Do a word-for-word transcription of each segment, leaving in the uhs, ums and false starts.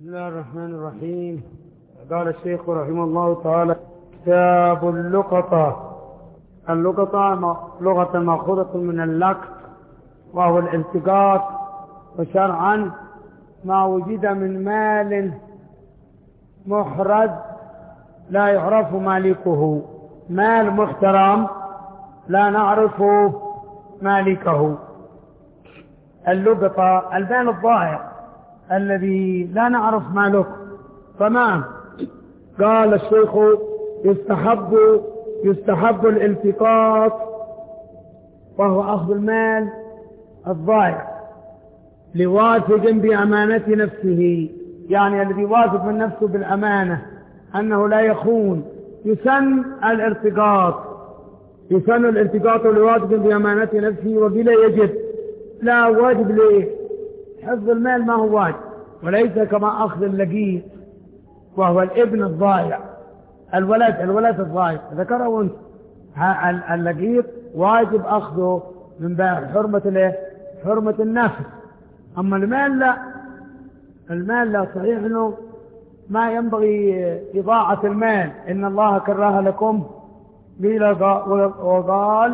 بسم الله الرحمن الرحيم. قال الشيخ رحمه الله تعالى: كتاب اللقطة. اللقطة لغة مأخوذة من اللقط وهو الالتقاط، وشرعا ما وجد من مال محرز لا يعرف مالكه، مال محترم لا نعرف مالكه. اللقطة المال الضائع الذي لا نعرف مالكه. تمام. قال الشيخ: يستحب يستحب الالتقاط، وهو أخذ المال الضائع لواثق بأمانة نفسه، يعني الذي واثق من نفسه بالأمانة أنه لا يخون، يسن الالتقاط يسن الالتقاط لواثق بأمانة نفسه. وقيل يجب، لا واجب. ليه؟ حفظ المال ما هو واجب، وليس كما أخذ اللقيط وهو الابن الضائع، الولد الولد الضائع ذكره وانت. اللقيط واجب أخذه من باب حرمة الايه؟ حرمة النفس. أما المال لا، المال لا، صحيح أنه ما ينبغي إضاعة المال، إن الله كره لكم وقال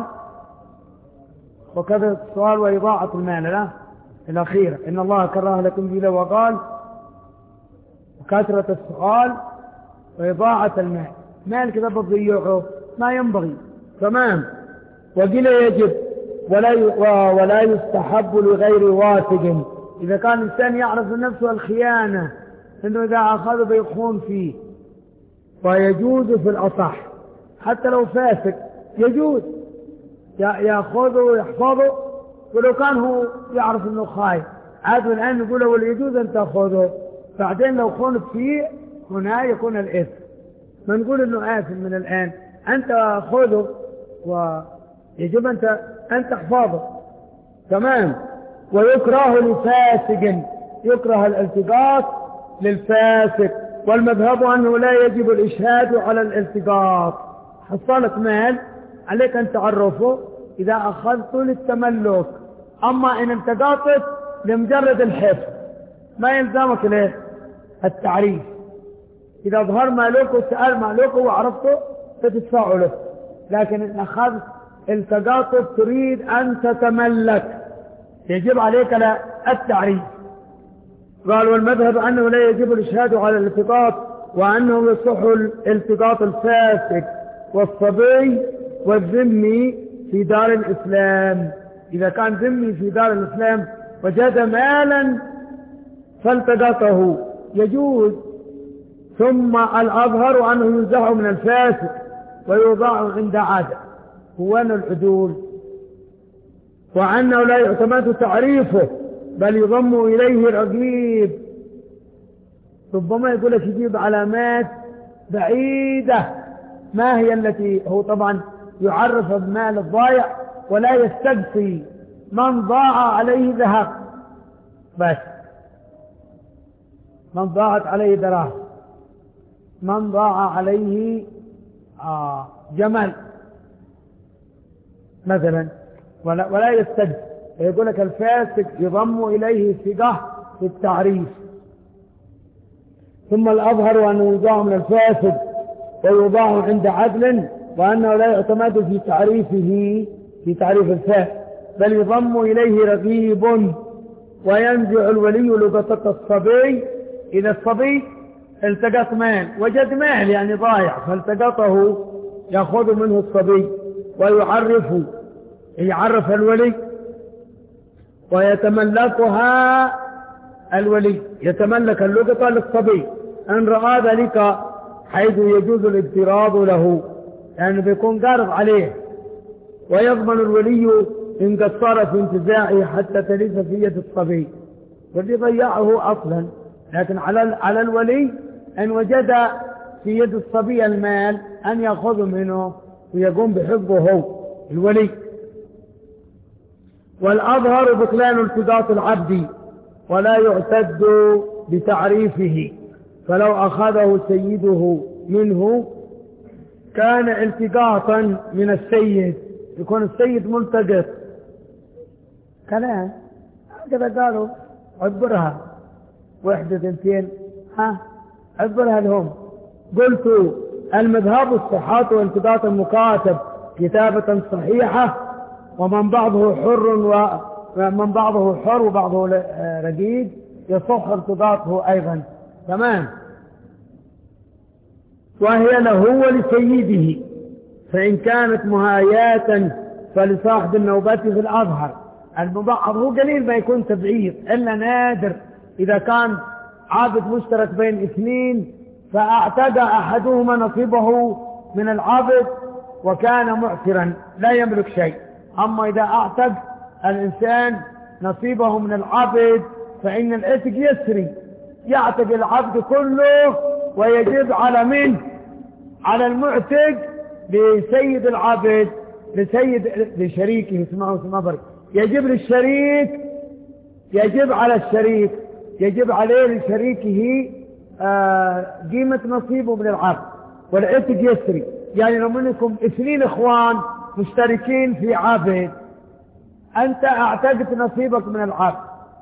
وكذا السؤال وإضاعة المال، لا الأخيرة، إن الله كره لكم بلا وقال وكثرة السؤال وإضاعة المال. مال كذا بضيعه ما ينبغي. تمام. وقيل يجب ولا ولا يستحب لغير واثق. إذا كان الإنسان يعرف من نفسه الخيانة، إنه إذا أخذه بيخون فيه، فيجوز في الأصح حتى لو فاسق يجوز يأخذه ويحفظه، ولو كان هو يعرف انه خايف عاد الآن نقول له يجوز ان تأخذه، بعدين لو خونت فيه هنا يكون الإثم. ما نقول انه آثم من الآن، انت خذه ويجب انت ان تحفظه. تمام. ويكره لفاسق، يكره الالتقاط للفاسق، والمذهب انه لا يجب الاشهاد على الالتقاط. حصلت مال عليك ان تعرفه إذا أخذته للتملك، أما إن التقاطت لمجرد الحفظ ما يلزمك له التعريف. إذا ظهر مالك وسأل مالك وعرفته فتدفع له، لكن إن أخذت التقاطت تريد أن تتملك يجب عليك التعريف. قال: والمذهب أنه لا يجب الإشهاد على الالتقاط، وأنه يصح الالتقاط الفاسق والصبي والذمي في دار الإسلام. إذا كان ذمي في دار الإسلام وجد مالا فالتقطه يجوز. ثم الأظهر أنه ينزع من الفاسق ويوضع عند عادة هو العدول، وأنه لا يعتمد تعريفه بل يضم إليه الرقيب. ربما يقول لك يجيب علامات بعيدة ما هي التي هو طبعا يعرف المال الضائع، ولا يستقصي من ضاع عليه ذهب، بس من ضاعت عليه دراهم، من ضاع عليه آه جمل مثلا، ولا, ولا يستقصي. يقول لك الفاسق يضم إليه ثقة في التعريف. ثم الأظهر أنه يضاع من الفاسق ويضاع عند عدل، وأنه لا يعتمد في تعريفه في تعريف الفاسق بل يضم إليه رقيب. وينزع الولي لقطة الصبي. إذا الصبي التقط مال، وجد مال يعني ضايع، فالتقطه يأخذ منه الصبي ويعرفه، يعرف الولي ويتملكها الولي، يتملك اللقطة للصبي أن رأى ذلك، حيث يجوز الاضطراد له، يعني بيكون قارض عليه، ويضمن الولي إن قصر في انتزاعه حتى تلف في يد الصبي، والذي ضيعه أصلا. لكن على على الولي أن وجد في يد الصبي المال أن يأخذ منه ويقوم بحفظه هو الولي. والأظهر بطلان التقاط العبد ولا يعتد بتعريفه، فلو أخذه سيده منه كان التقاطا من السيد، يكون السيد ملتقط. كلام هكذا قالوا عبرها، واحدة اثنتين ها أقبل هل هم قلت المذهب الصحات والتقاط المكاتب كتابة صحيحة، ومن بعضه حر ومن بعضه حر وبعضه رقيق يصح ارتباطه أيضا. تمام. وهي له ولسيده، فإن كانت مهاياة فلصاحب النوبة في الأظهر. المبعض هو قليل ما يكون تبعيض، إلا نادر إذا كان عابد مشترك بين اثنين فاعتدى أحدهما نصيبه من العبد وكان معسرا لا يملك شيء. أما إذا اعتد الإنسان نصيبه من العبد فإن العتق يسري، يعتق العبد كله ويجب على من؟ على المعتق لسيد العبد، لسيد لشريكه. اسمعوا اسمعوا برك، يجب للشريك، يجب على الشريك، يجب عليه لشريكه آه قيمة نصيبه من العبد، والعتق يسري. يعني لو منكم اثنين اخوان مشتركين في عبد، انت اعتقت نصيبك من العبد،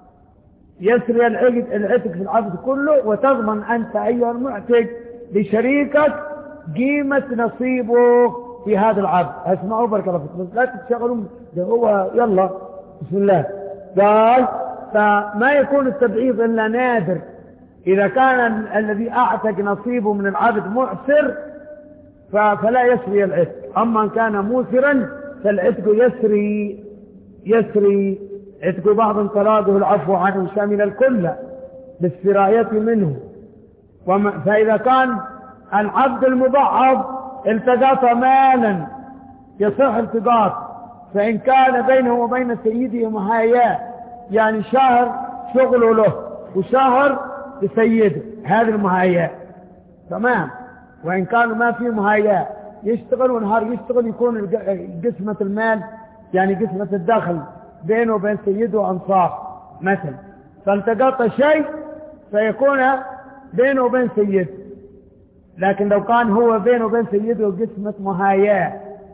يسري العتق في العبد كله، وتضمن انت ايها المعتق لشريكك قيمة نصيبه في هذا العبد. اسمعوا بارك الله فيكم، لا تتشغلوا ده هو يلا بسم الله. قال فما يكون التبعيض الا نادر اذا كان الذي اعتق نصيبه من العبد معسر فلا يسري العتق، اما ان كان موسرا فالعتق يسري يسري عتق بعض طلاقه العفو عنه شامل الكل بالسراية منه. فإذا كان العبد المبعض التقاط مالا يصح التقاط، فإن كان بينه وبين سيده مهاياه، يعني شهر شغله له وشهر لسيده، هذه المهاياه تمام. وإن كانوا ما في مهاياه يشتغل ونهار يشتغل، يكون قسمة المال يعني قسمة الدخل بينه وبين سيده وأنصاف مثلا، فالتقط شيء فيكون بينه وبين سيده. لكن لو كان هو بينه وبين سيده قسمة مهاياه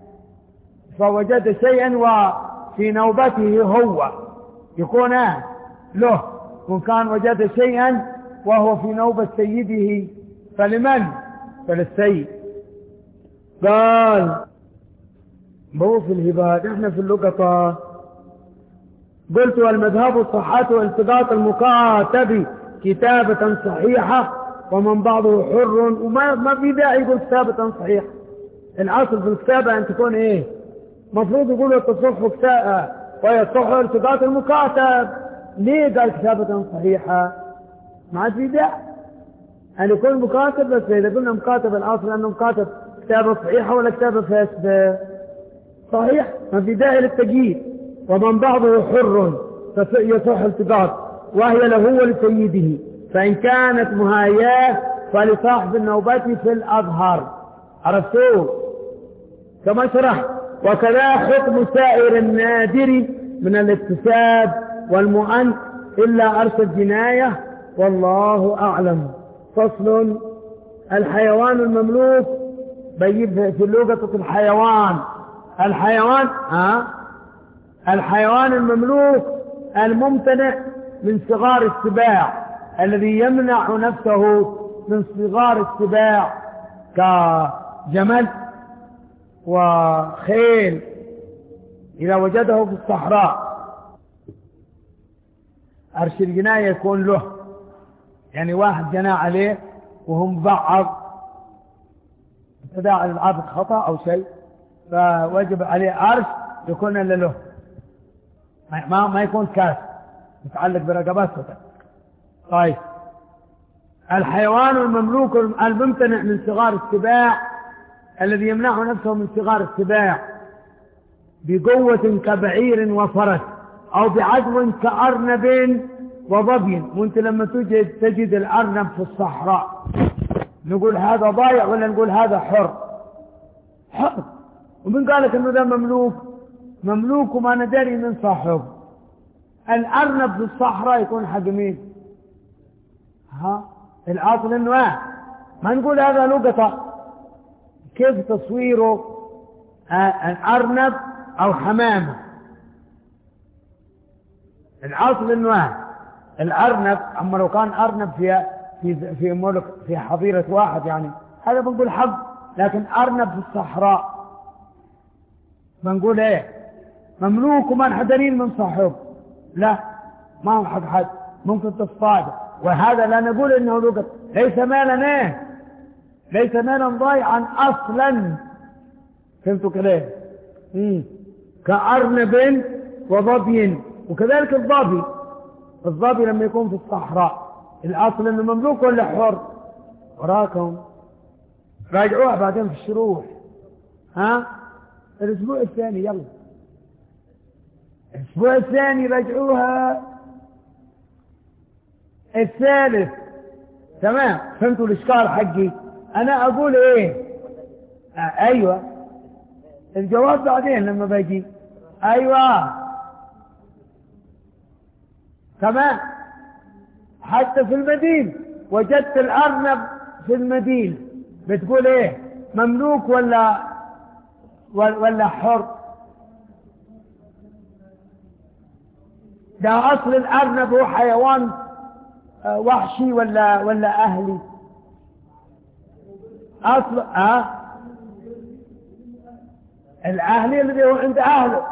فوجد شيئا وفي نوبته هو يكون له، وكان وجد شيئا وهو في نوبة سيده فلمن؟ فللسيد. قال مو في الهبات، احنا في اللقطة. قلت والمذهب الصحة والتقاط المكاتب كتابة صحيحة، ومن بعضه حر، وما ما في داعي يقول كتابة صحيحة. الأصل في الكتابة أن تكون إيه؟ مفروض يقولوا تصح كتابة ويصح التقاط المكاتب. ليه قال كتابة صحيحة؟ ما عاد في داعي أن يكون مكاتب. بس إذا قلنا مكاتب الأصل أنه مكاتب كتابة صحيحة ولا كتابة فاسدة؟ صحيح، ما في داعي للتقييد. ومن بعضه حر يصح التقاط، وهي له ولسيده، فإن كانت مهاياه فلصاحب النوبة في الأظهر. عرفتوه كما شرح. وكذا حكم سائر النادر من الاكتساب والمؤن إلا أرش الجناية، والله أعلم. فصل. الحيوان المملوك بيجيب في اللغة الحيوان. الحيوان ها الحيوان المملوك الممتنع من صغار السباع، الذي يمنع نفسه من صغار السباع كجمل وخيل إذا وجده في الصحراء. أرش الجناية يكون له، يعني واحد جنى عليه وهو مبعض، ابتداء العبد خطأ أو شيء فوجب عليه أرش، يكون إلا له، ما ما يكون كاس متعلق برقبته. طيب الحيوان المملوك الممتنع من صغار السباع، الذي يمنع نفسه من صغار السباع بقوة كبعير وفرس، أو بعدو كأرنب وظبي. وانت لما تجد تجد الأرنب في الصحراء نقول هذا ضايع ولا نقول هذا حر؟ حر. ومن قالك انه ده مملوك؟ مملوك وما ندري من صاحبه. الأرنب في الصحراء يكون حق مين؟ ها الأصل انه اه ما نقول هذا لقطة. كيف تصويره؟ آه الأرنب أو حمامة. الأصل انه اه الأرنب، أما لو كان أرنب في في في ملك في حظيرة واحد يعني هذا بنقول حق. لكن أرنب في الصحراء بنقول إيه؟ مملوك ومنحدرين من صاحبه، لا ما هو حق حد، ممكن تصطاده. وهذا لا نقول إنه لقط، ليس مالا إيه؟ ليس مالا ضايعا أصلا. فهمتوا كده؟ امم كأرنب وظبي. وكذلك الظبي، الظبي لما يكون في الصحراء الأصل إنه مملوك ولا حر؟ وراكم راجعوها بعدين في الشروح. ها الأسبوع الثاني يلا الأسبوع الثاني راجعوها الثالث. تمام؟ فهمتوا الإشكال حقي؟ أنا أقول إيه؟ آه أيوة الجواب بعدين لما باجي. أيوة تمام. حتى في المدينة وجدت الأرنب في المدينة بتقول إيه؟ مملوك ولا ولا حر؟ ده أصل الأرنب هو حيوان وحشي ولا ولا أهلي؟ أصل أه الأهلي الذي هو عند أهله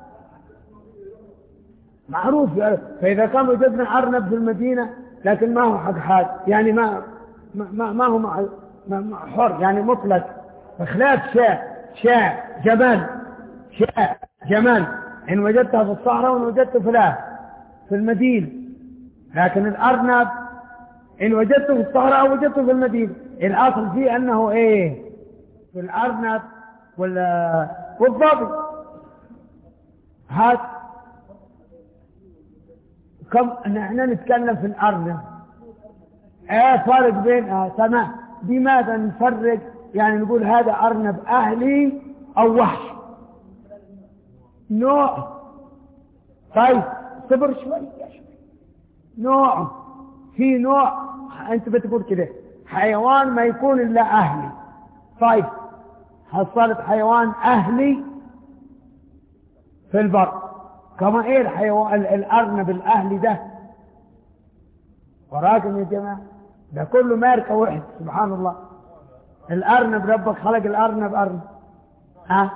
معروف. فإذا كان وجدنا أرنب في المدينة لكن ما هو حق حاد يعني ما ما ما هو مع حر يعني مطلق، بخلاف شاء شاء جمال شاء جمال إن وجدتها في الصحراء وإن وجدته في الأهل في المدينة. لكن الأرنب إن وجدته في الصحراء أو وجدته في المدينة الأصل فيه أنه إيه؟ في الأرنب ولا والضبي. هات كم نحن نتكلم في الأرنب ايه فرق بين اه تمام. بماذا نفرق؟ يعني نقول هذا أرنب أهلي أو وحش نوع. طيب صبر شوي شوي. نوع في نوع أنت بتقول كده حيوان ما يكون إلا أهلي. طيب حصلت حيوان أهلي في البر كما إيه الحيوان الأرنب الأهلي ده؟ وراكم يا جماعة ده كله ماركة واحد سبحان الله. الأرنب ربك خلق الأرنب أرنب ها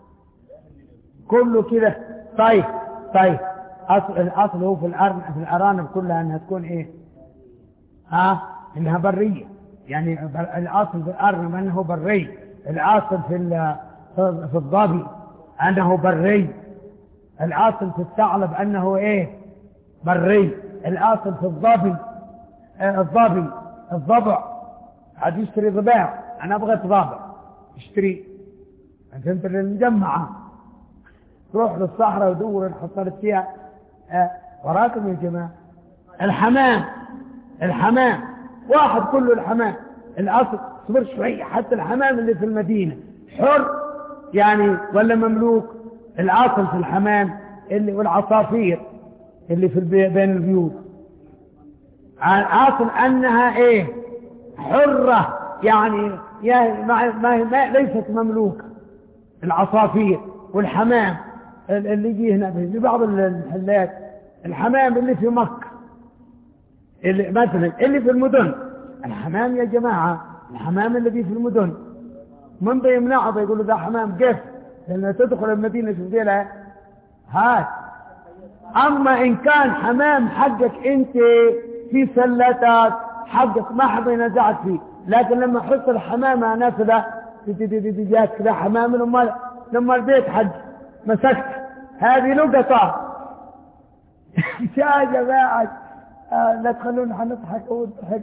كله كده. طيب طيب أصل الأصل هو في الأرنب في الأرانب كلها أنها تكون إيه؟ ها إنها برية يعني الأصل في الأرنب أنه بري. الأصل في في الظبي أنه بري. الأصل في الثعلب أنه إيه؟ بري. الأصل في الظبي الظبي الضبع عاد يشتري ضباع. أنا أبغى ضبع اشتري أنت المجمعة روح للصحراء ودور انحصرت فيها. أه وراكم يا جماعة الحمام الحمام واحد كله الحمام الأصل صبر شوي. حتى الحمام اللي في المدينة حر يعني ولا مملوك؟ الأصل في الحمام اللي والعصافير اللي في البي... بين البيوت الأصل أنها إيه؟ حرة يعني ما... ما... ما... ليست مملوكة. العصافير والحمام اللي يجي هنا في بعض المحلات الحمام اللي في مكة اللي مثلا اللي في المدن الحمام يا جماعة الحمام الذي في المدن من بيمنعه بيقولوا ده حمام قف لأن تدخل المدينة تقول لها هات. أما إن كان حمام حقك أنت في سلتات حقك ما حد ينزعت فيه. لكن لما حصل حمامة نافذة جات كذا حمام لما لما البيت حج مسكت هذه لقطة يا جماعة آه لا تخلونا حنضحك ونضحك.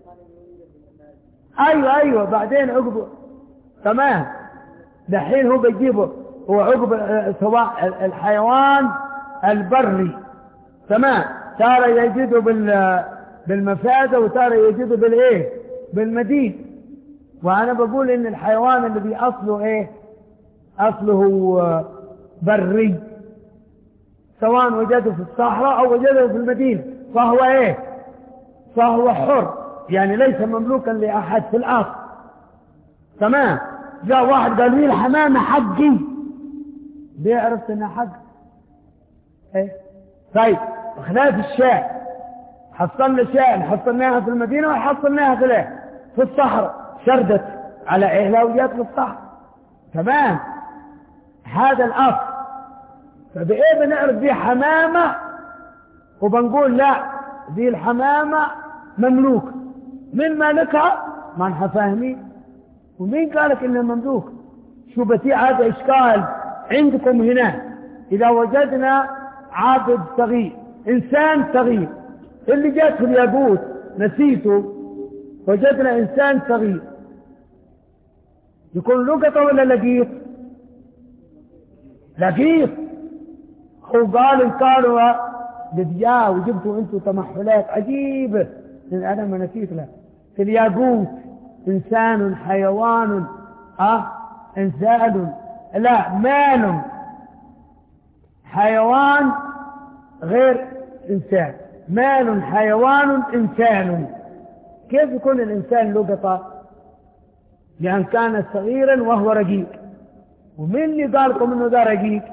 أيوة أيوة بعدين عقبه تمام. دحين هو بيجيبه هو عقب سواء الحيوان البري تمام ترى يجده بالمفازة وترى يجده بالايه بالمدينة. وانا بقول ان الحيوان الذي اصله ايه؟ اصله بري سواء وجده في الصحراء او وجده في المدينة فهو ايه؟ فهو حر يعني ليس مملوكا لاحد في الاصل. تمام. جاء واحد قال لي الحمامة حقي ليه عرفت انها حق؟ ايه؟ طيب خلاف الشاة حصلنا شيء حصلناها في المدينة وحصلناها في الايه في الصحراء، شردت على اهلها وجات في الصحراء. تمام، هذا الاصل. فبايه بنعرف دي حمامة وبنقول لا دي الحمامة مملوك؟ من مالكها؟ ما نحن فاهمين. ومين قالك انها مملوك؟ شو بتي هذا اشكال عندكم هنا. اذا وجدنا عابد صغير، انسان صغير، اللي جات في الياقوت نسيته، وجدنا انسان صغير، يكون لقطة ولا لقيط؟ لقيط. هو قال ان كانوا بدياه وجبتوا انتم تمحلات عجيبة، لأن أنا ما نسيت له. في الياقوت إنسان حيوان أه إنسان لا مال حيوان غير إنسان، مال حيوان إنسان. كيف يكون الإنسان لقطة؟ لأن كان صغيرا وهو رقيق. ومن اللي قالكم إنه ده رقيق؟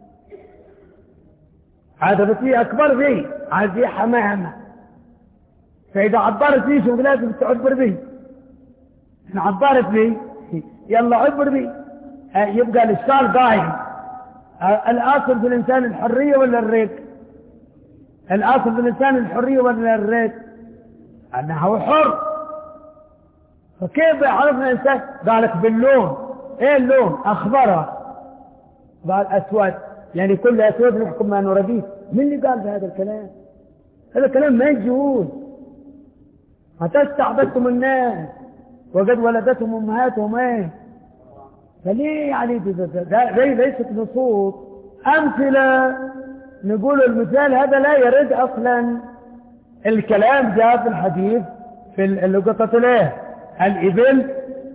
هذا بطيء أكبر فيه، هذه حمامة. فإذا عبرت فيه شو لازم تعبر به. إن عبرت به يلا عبر به، يبقى الإشكال قايم. الأصل في الإنسان الحرية ولا الريق؟ الأصل في الإنسان الحرية ولا الريق؟ أنه حر. فكيف عرفنا الإنسان؟ قالك باللون. إيه اللون؟ أخضر. قال أسود، يعني كل أسود نحكم أنه رقيق. من اللي قال بهذا الكلام؟ هذا الكلام ما يجوز. متى استعبدتم الناس وقد ولدتهم امهاتهم ايه؟ فليه يعني ده ليست نصوص امثله نقول المثال هذا لا يرد اصلا. الكلام جاء في الحديث في لقطه الايه؟ الابل،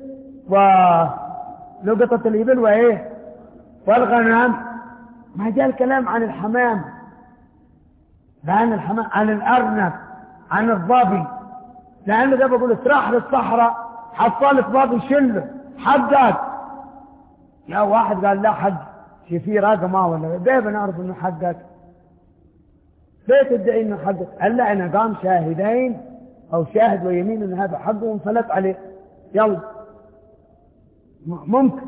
ولقطه الابل وايه؟ والغنم. ما جاء الكلام عن الحمام، عن الحمام، عن الارنب، عن الظبي. لأنه ده بقول اسراح للصحراء، حصلت ضبي شله حقك. يا واحد قال لا حق شي في رقمه ولا كيف نعرف انه حقك؟ ليه تدعي انه حقك؟ قال لا انا قام شاهدين او شاهد ويمين ان هذا حقه وانفلت عليه. يلا ممكن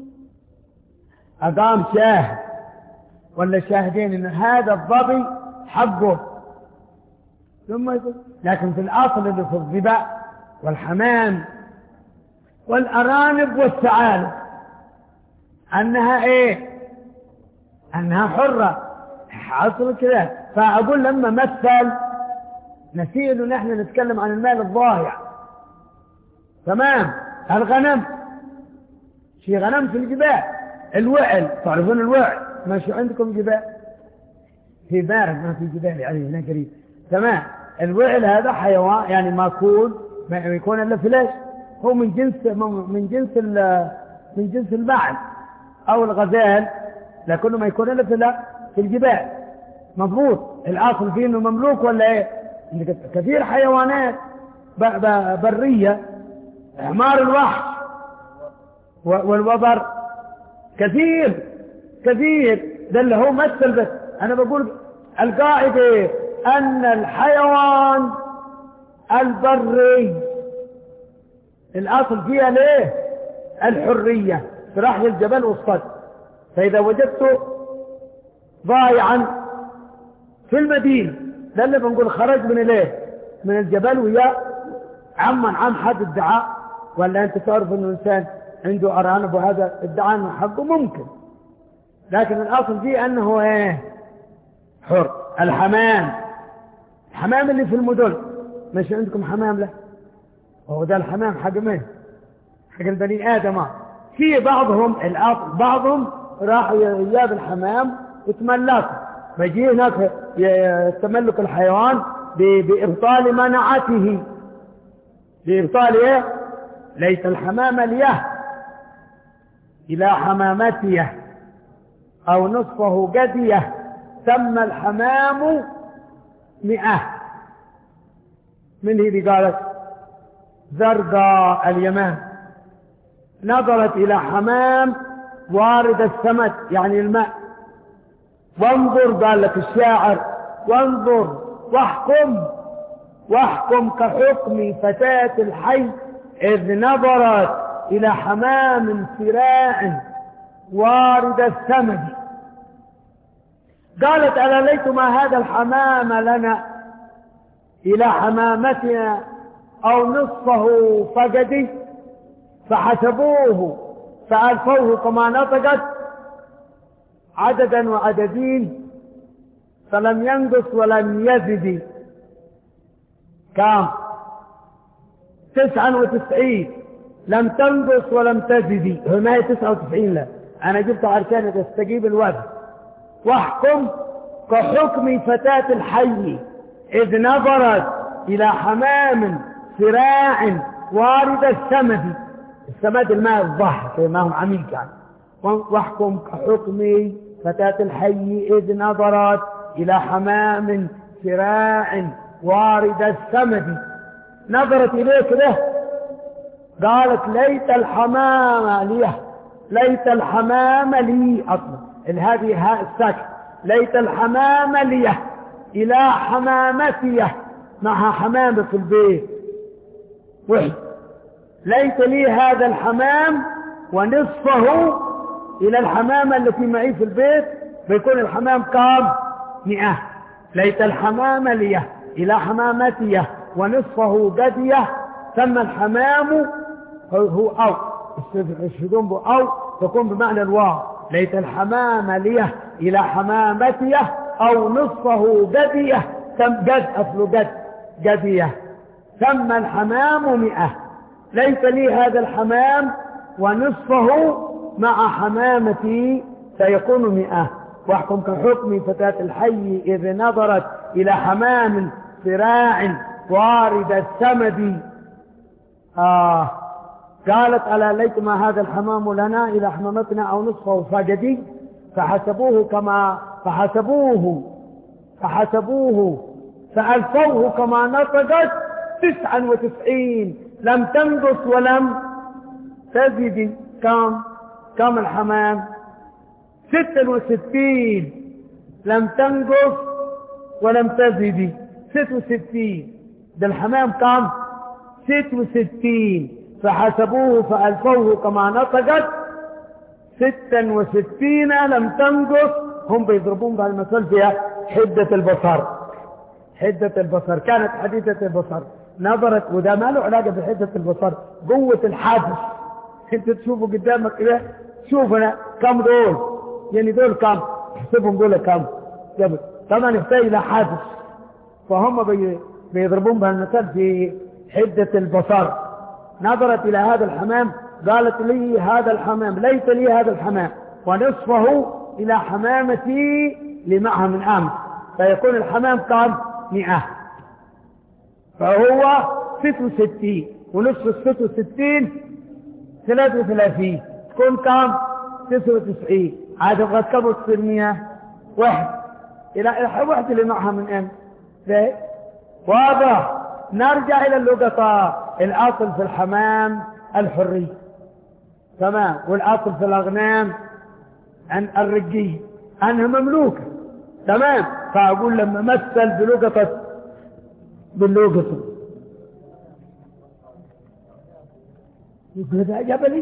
اقام شاهد ولا شاهدين ان هذا الضبي حقه، ثم يقول. لكن في الأصل اللي في الظباء والحمام والأرانب والثعالب أنها إيه؟ أنها حرة. حصل كده. فأقول لما مثل نسي إنه نحن نتكلم عن المال الضايع. تمام. الغنم، شي غنم في الجبال، الوعل، تعرفون الوعل؟ ماشي عندكم جبال؟ في بارد ما في جبال يعني هنا قريب. تمام. الوعل هذا حيوان يعني ماكول، ما يكون الا فلاش، هو من جنس من جنس من جنس البعل او الغزال، لكنه ما يكون الا في الجبال. مضبوط. الاصل فيه انه مملوك ولا ايه؟ كثير حيوانات بريه، حمار الوحش والوبر، كثير كثير. ده اللي هو مثل. بس انا بقول القاعده أن الحيوان البري الأصل فيها ليه؟ الحرية في رحل الجبل والصد. فإذا وجدته ضايعا في المدينة، ده اللي بنقول خرج من الايه؟ من الجبل ويا عما عم حد ادعاء، ولا أنت تعرف أنه إنسان عنده أرانب وهذا ادعاء أنه حقه ممكن، لكن الأصل فيه أنه ايه؟ حر. الحمام، الحمام اللي في المدن، مش عندكم حمام له؟ وهو ده الحمام حق مين؟ حق البني آدم. في بعضهم الأصل بعضهم راح يجاب الحمام وتملك، بيجي هناك تملك الحيوان بإبطال منعته، بإبطال إيه؟ ليس الحمام ليه إلى حمامته أو نصفه قديه، سمى الحمام مئة. من هي اللي قالت؟ زرقاء اليمن نظرت إلى حمام وارد السمك يعني الماء، وانظر، قال لك الشاعر، وانظر واحكم واحكم كحكم فتاة الحي إذ نظرت إلى حمام سراع وارد الثمد. قالت ألا ليتما هذا الحمام لنا إلى حمامتنا أو نصفه فقدي، فحسبوه فألفوه كما نطقت عددا وعددين فلم ينقص ولم يزد. كام؟ تسعا وتسعين، لم تنقص ولم تزد. ما هي تسعة وتسعين؟ لا أنا جبتها عشان تستجيب الوزن. واحكم كحكم فتاة الحي إذ نظرت إلى حمام سراع وارد السمد. السمد الماء الضحك ما هو عميق يعني. واحكم كحكم فتاة الحي إذ نظرت إلى حمام سراع وارد السمد. نظرت إليه كده قالت ليت الحمام لي، ليت الحمام لي. أصلا هذه هاء الساكن، ليت الحمام لي إلى حمامتي، معها حمامة في البيت وحد. ليت لي هذا الحمام ونصفه إلى الحمامة التي معي في البيت، فيكون الحمام كام؟ مئة. ليت الحمام لي إلى حمامتي ونصفه قدية. ثم الحمام هو أو الشدون بو أو تكون بمعنى الواو. ليت الحمام لي إلى حمامتي أو نصفه قدية. ثم قد أصل قد قدية. ثم الحمام مئة. ليت لي هذا الحمام ونصفه مع حمامتي فيكون مئة. واحكم كحكم فتاة الحي إذ نظرت إلى حمام سراع وارد السمد. آه قالت ألا ليتما هذا الحمام لنا إلى حمامتنا أو نصفه فقدي، فحسبوه كما فحسبوه فحسبوه فألفوه كما نطقت تسعا وتسعين، لم تنقص ولم تزد. كم كم الحمام؟ ستة وستين، لم تنقص ولم تزد. ست وستين. ده الحمام كم؟ ست وستين. فحسبوه فألفوه كما نطقت ستا وستين لم تنقص. هم بيضربون بهالمثل فيها حدة البصر. حدة البصر كانت حديثة البصر. نظرت، وده ما له علاقة بحدة البصر، قوة الحادث. انت تشوفوا قدامك كده، شوفنا كم دول، يعني دول كم، احسبهم دول كم. طبعا يحتاج الى حادث، فهم بي... بيضربون بهالمثل في حدة البصر. نظرت الى هذا الحمام قالت لي هذا الحمام، ليت لي هذا الحمام ونصفه الى حمامتي لمعها من امس، فيكون الحمام كم؟ مئة. فهو ست وستين ونصف الست وستين ثلاثة وثلاثين، تكون كم؟ تسعة وتسعين. عاد بغت كم تصير مئة؟ واحد. إلى واحد اللي معها من أم. واضح؟ نرجع إلى اللقطة. الأصل في الحمام الحري، تمام، والأصل في الأغنام عن الرجية أنها مملوكة، تمام. فأقول لما مثل بلقطة باللقطة يقول هذا جبلي.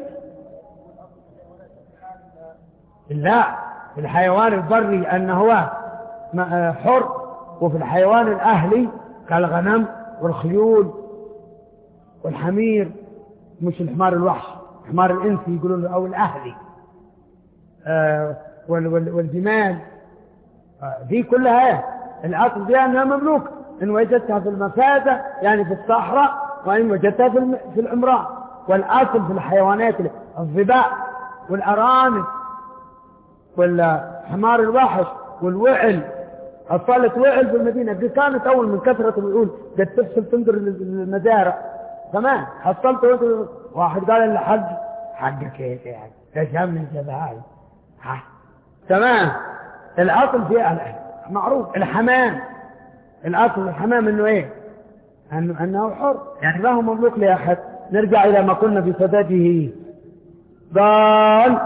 لا، في الحيوان البري أنه هو حر، وفي الحيوان الأهلي كالغنم والخيول والحمير، مش الحمار الوحش، الحمار الإنسي يقولون له، أو الأهلي، آه والجمال، آه دي كلها الأصل بها أنها مملوكة. إن وجدتها في المفازة يعني في الصحراء، وإن وجدتها في العمران. والأصل في الحيوانات الظباء والأرانب والحمار الوحش والوعل. أصلت وعل في المدينة دي كانت أول من كثرة الوعول قد تفصل تنظر المزارع، تمام. حصلت واحد قال للحج حقك ايه يعني تشمل جبهاي، ها تمام. الأصل فيها معروف. الحمام الأصل الحمام إنه إيه؟ أنه, أنه حر، يعني ما هو مملوك لأحد. نرجع إلى ما قلنا في سداده. قال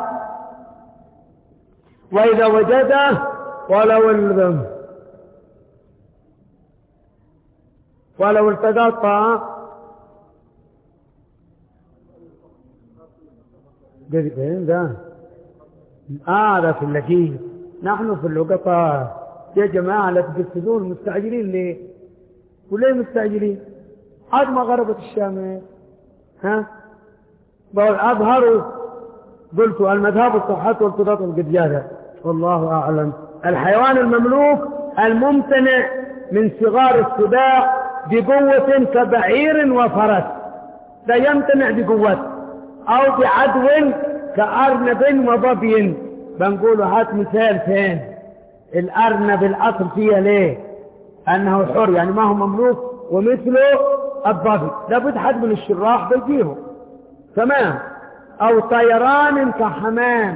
وإذا وجده ولو الغم ولو التقطها فين ده؟ آه ده في اللكيس، نحن في اللقطة. يا جماعة لا تقصدون، مستعجلين ليه؟ وليه مستعجلين؟ عاد ما غربت الشمس. ها؟ أظهروا قلت المذهب الصحات والقضاء والقديادة، والله أعلم. الحيوان المملوك الممتنع من صغار السباع بقوة كبعير وفرس، لا يمتنع بقوة، أو بعدو كأرنب وظبي. بنقول هات مثال فين الأرنب الأصل فيها ليه؟ أنه حر، يعني ما هو مملوك، ومثله الظبي لابد حد من الشراح بيجيهم. تمام. أو طيران كحمام.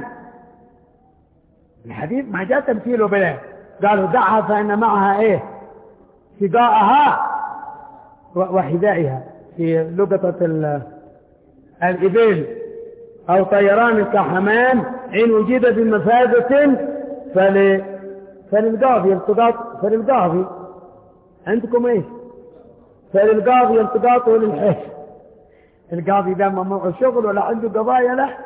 الحديث ما جاء تمثيله بلا، قالوا دعها فإن معها إيه؟ سقاءها وحذائها في لقطة الإبل. أو طيران كحمام إن وجد بمفازة فل... فللقاضي التقاط، فللقاضي عندكم إيه؟ فللقاضي التقاط وللحش. القاضي ده ممنوع الشغل ولا عنده قضايا له؟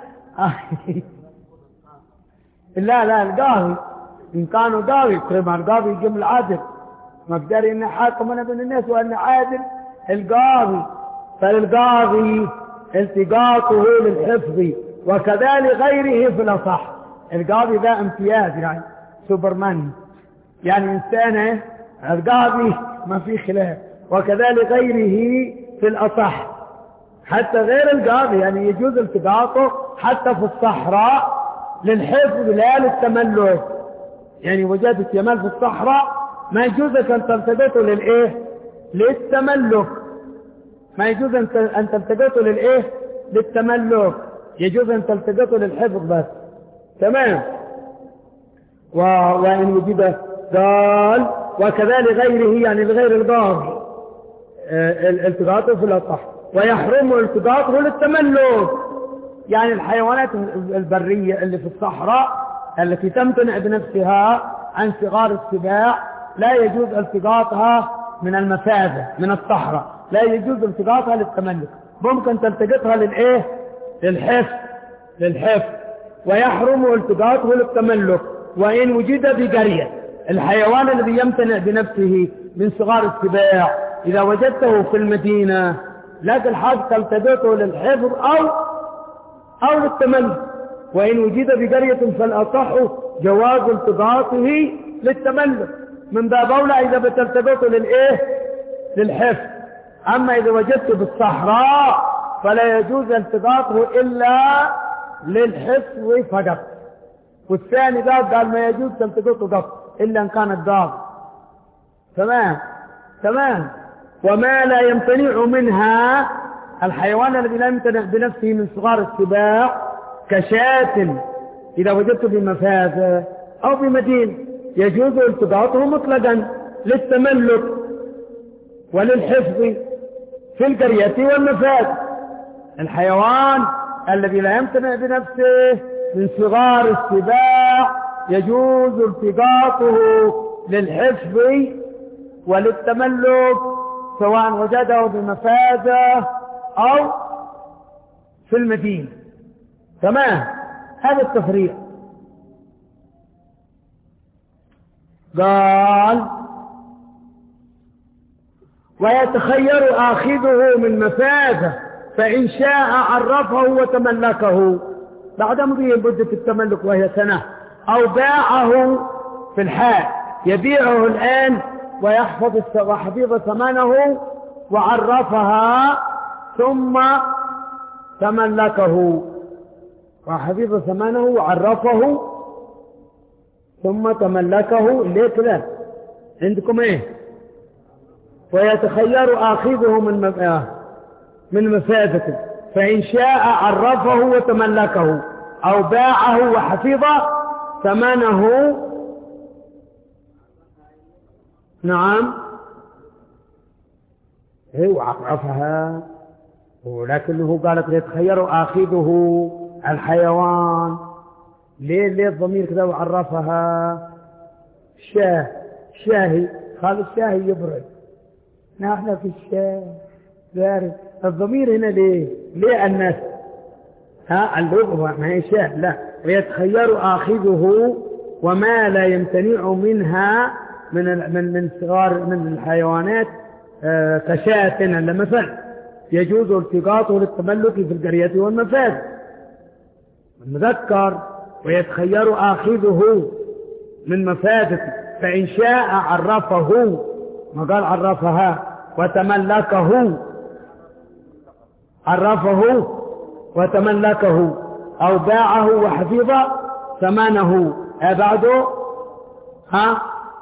لا لا القاضي إن كانوا قاضي كما القاضي يجيب العادل، ما قدر إن حاكم أنا بين الناس وأن عادل القاضي. فللقاضي التقاطه للحفظ وكذلك غيره في الأصح. القاضي ده امتياز، يعني سوبرمان، يعني إنسان القاضي ما في خلاف، وكذلك غيره في الأصح. حتى غير القاضي يعني يجوز التقاطه حتى في الصحراء للحفظ لا للتملك. يعني وجدت يمال في الصحراء ما يجوز أن تلتقطه للإيه؟ للتملك. ما يجوز أن تلتقطه للإيه؟ للتملك. يجوز أن تلتقطه للحفظ بس. تمام. و... وإن وجد قال وكذلك غيره، يعني لغير القاضي التقاطه في الأصح. ويحرم التقاطه للتملك، يعني الحيوانات البرية اللي في الصحراء التي تمتنع بنفسها عن صغار السباع لا يجوز التقاطها من المفازة من الصحراء، لا يجوز التقاطها للتملك. ممكن تلتقطها للإيه؟ للحفظ للحفظ ويحرم التقاطه للتملك. وإن وجد بقرية، الحيوان الذي يمتنع بنفسه من صغار السباع إذا وجدته في المدينة لك الحق تلتقطه للحفظ أو أو للتملك. وإن وجد بقرية فالأصح جواز التقاطه للتملك، من باب أولى إذا بتلتقطه للإيه؟ للحفظ. أما إذا وجدته بالصحراء فلا يجوز التقاطه إلا للحفظ فقط. والثاني ده قال ما يجوز تلتقطه قط إلا إن كان الضاغ. تمام تمام. وما لا يمتنع منها، الحيوان الذي لا يمتنع بنفسه من صغار السباع كشاة إذا وجدته بمفازة أو بمدينة يجوز التقاطه مطلقا للتملك وللحفظ في القرية والمفازة. الحيوان الذي لا يمتنع بنفسه من صغار السباع يجوز التقاطه للحفظ وللتملك سواء وجده بمفازة أو في المدينة. تمام. هذا التفريق. قال ويتخير آخذه من مفازة فإن شاء عرفه وتملكه بعد مضي مدة التملك وهي سنة، أو باعه في الحال يبيعه الآن ويحفظ وحفظ ثمنه وعرفها ثم تملكه، وحفظ ثمنه وعرفه ثم تملكه. ليه كده عندكم ايه؟ ويتخير آخذه من من مفازته فإن شاء عرفه وتملكه أو باعه وحفظ ثمنه. نعم هي وعرفها، ولكنه قالت يتخير آخذه الحيوان. ليه ليه الضمير كذا وعرفها؟ شاه شاهي، خالص الشاهي يبرد نحن في الشارع دارس. الضمير هنا ليه؟ ليه الناس؟ ها اللغة ما هي شاه، لا. ويتخير آخذه وما لا يمتنع منها من من من صغار من الحيوانات آه كشاة لمثل يجوز التقاطه للتملك في القرية والمفاد. المذكر ويتخير آخذه من مفادته، فإن شاء عرفه، ما قال عرفها، وتملكه، عرفه وتملكه، أو باعه وحفظ ثمنه. بعده ها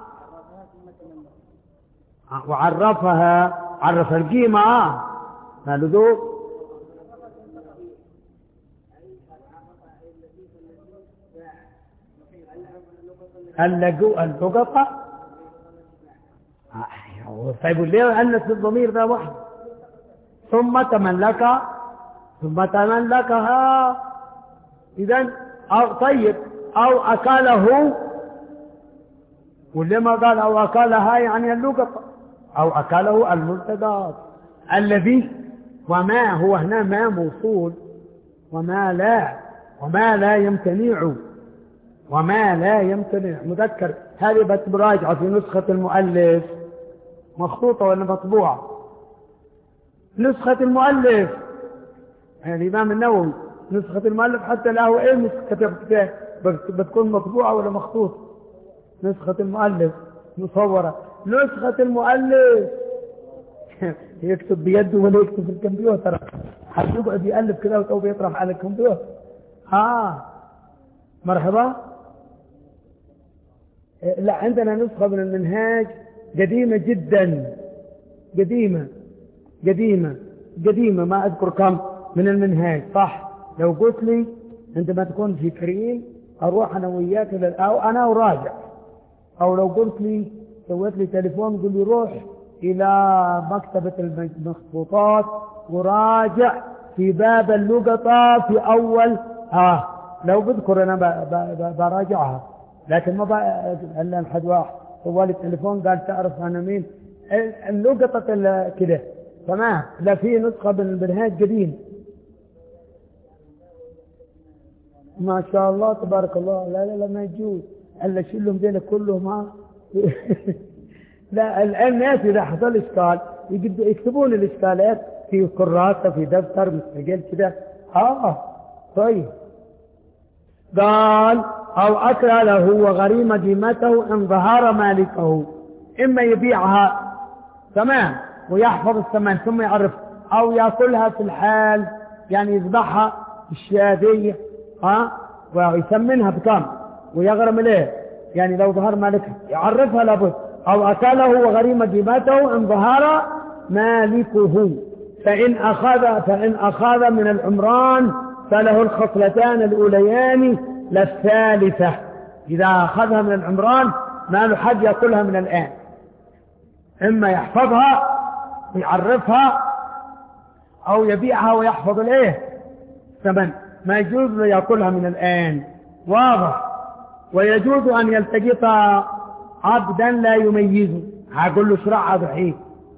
وعرفها، عرف القيمة ماله اللقطة. طيب ليه أنس الضمير ذا واحد؟ ثم تملك، ثم تملكها. إذن أو طيب أو أكله، ولما قال أو أكلها يعني اللقطة، أو أكله الملتقط الذي، وما هو هنا ما موصول، وما لا، وما لا يمتنع، وما لا يمتنع مذكر. هذه بتراجعة في نسخة المؤلف، مخطوطة ولا مطبوعة؟ نسخة المؤلف يعني الإمام النووي، نسخة المؤلف حتى له إيه كتب كتاب بتكون مطبوعة ولا مخطوطة؟ نسخة المؤلف مصورة. نسخة المؤلف يكتب بيده ولا يكتب في الكمبيوتر؟ هتقعد يألف كده وتو بيطرح على الكمبيوتر. آه مرحبا. لا، عندنا نسخة من المنهاج قديمة جدا، قديمة قديمة قديمة ما أذكر كم من المنهاج. صح، لو قلت لي عندما تكون في كريم أروح أنا وياك أو أنا وراجع، أو لو قلت لي سويت لي تليفون قل لي روح إلى مكتبة المخطوطات وراجع في باب اللقطة في أول آه لو بذكر أنا براجعها، لكن ما بقى إلا الحد واحد طوال التليفون قال تعرف أنا مين اللقطة كده. تمام. لا، في نسخة بالمنهاج قديم ما شاء الله تبارك الله. لا لا لا ما يجوز الا شيلهم دينا كلهم. ها لا، الان الناس اذا حصل اشكال يكتبون الاشكالات في كراسه في دفتر مستقل كده. اه طيب. قال او اكله وغريم ذمته ان ظهر مالكه، اما يبيعها تمام ويحفظ الثمن ثم يعرف، او ياكلها في الحال يعني يذبحها الشادية ها ويثمنها بكم ويغرم له، يعني لو ظهر مالكها يعرفها لابد. او اكله وغريم ذمته ان ظهر مالكه، فان اخذ فان اخذ من العمران فله الخصلتان الاوليان للثالثة. اذا اخذها من العمران ما له حد ياكلها من الان، اما يحفظها ويعرفها او يبيعها ويحفظ الايه ثمن، ما يجوز له ياكلها من الان. واضح. ويجوز ان يلتقط عبدا لا يميزه، هقول له شرع ضحيه.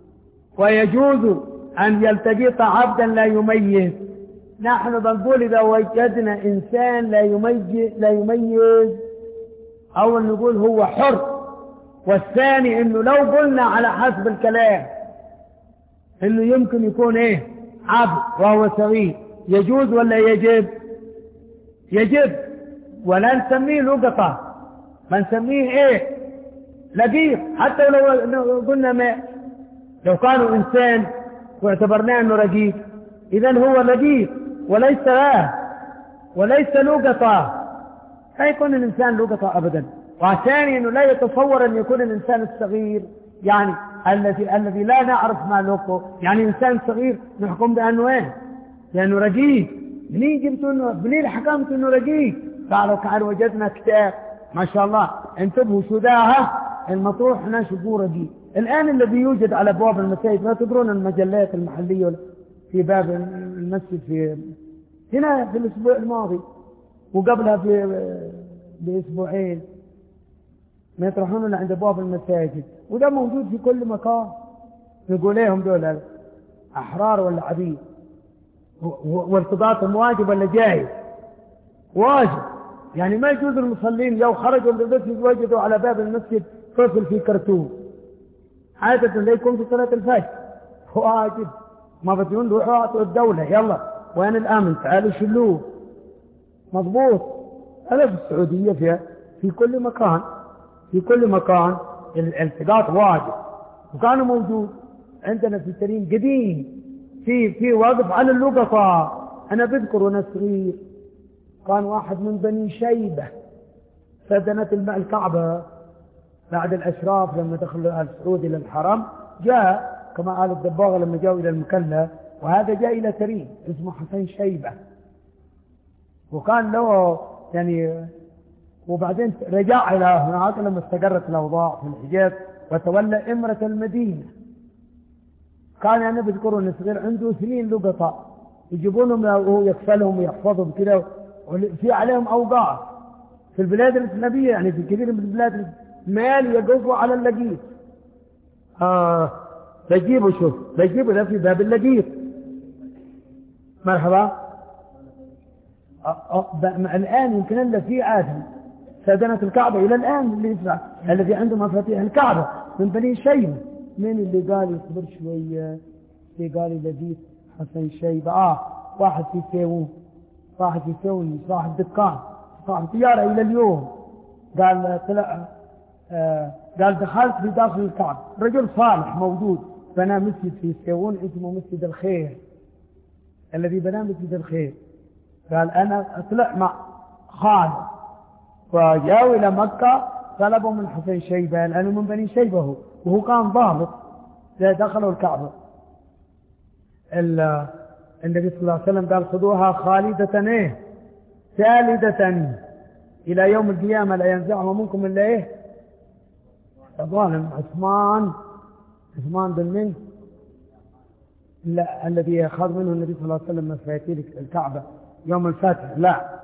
ويجوز ان يلتقط عبدا لا يميز. نحن بنقول اذا وجدنا انسان لا يميز لا يميز اول نقول هو حر، والثاني انه لو قلنا على حسب الكلام انه يمكن يكون ايه عبد وهو صغير، يجوز ولا يجب؟ يجب. ولا نسميه لقطة، ما نسميه ايه لقيط. حتى لو قلنا ما لو كانوا انسان واعتبرناه انه رقيق اذا هو لقيط وليس لا وليس لقطة، لا يكون الانسان لقطة ابدا. وثاني انه لا يتصور ان يكون الانسان الصغير يعني الذي الذي لا نعرف مالكه، يعني انسان صغير نحكم بانه ايه لانه رقيق. منين جبتوا انه منين حكمت انه رقيق؟ قالوا كان وجدنا كتاب ما شاء الله انتبهوا شداها المطروح هنا شبوه رقيق. الان الذي يوجد على ابواب المساجد، لا تدرون المجلات المحليه في باب المسجد في هنا في الاسبوع الماضي وقبلها في باسبوعين ما يطرحون عند ابواب المساجد، وده موجود في كل مكان نقول لهم دول أحرار ولا عبيد؟ وارتباطهم واجب ولا جائز؟ واجب. يعني ما يجوز المصلين لو خرجوا من المسجد وجدوا على باب المسجد طفل في كرتون، عادة لا يكون في صلاة الفجر، واجب. ما بدون روحوا اعطوا الدولة يلا وين الامن تعالوا شلوه. مضبوط. هذا في السعودية في في كل مكان، في كل مكان الالتقاط واجب. وكان موجود عندنا في سرين قديم في في واقف على اللقطة. انا بذكر وانا صغير كان واحد من بني شيبة سدنت الماء الكعبة بعد الاشراف لما دخل ال سعود الى الحرم، جاء كما قال الدباغة لما جاءوا الى المكلا، وهذا جاء الى سرين اسمه حسين شيبة، وكان له يعني. وبعدين رجع الى هناك لما استقرت الاوضاع في الحجاز وتولى امرة المدينة. كان انا بذكره انه صغير عنده سنين لقطة يجيبونهم وهو يكفلهم ويحفظهم كده، وفي عليهم اوقاف في البلاد الاسلامية، يعني في كثير من البلاد مال يقفوا على اللقيط. اه بجيبه، شوف بجيبه ده في باب اللقيط. مرحبا. آه آه الان يمكن اللي في ادم سدنة الكعبة الى الان اللي يسمع الذي عنده مفاتيح الكعبة من بني شيبة. مين اللي قال يصبر شوية؟ اللي قال لقيت حسن شيبة. اه واحد في سيوون، واحد في سيوون صاحب دكان صاحب تجارة الى اليوم. قال طلع آه قال دخلت في داخل الكعبة، رجل صالح موجود بنى مسجد في سيوون اسمه مسجد الخير، الذي بنى مسجد الخير. قال انا اطلع مع خالد فجاءوا الى مكة طلبوا من حسين شيبة لانه من بني شيبة هو، وهو كان ضابط. دخلوا الكعبة النبي صلى الله عليه وسلم قال خذوها خالدة ايه ثالدة الى يوم القيامة لا ينزعها منكم الا ايه ظالم. عثمان عثمان بن من لا الذي اخذ منه النبي صلى الله عليه وسلم مفاتيح الكعبة يوم الفتح. لا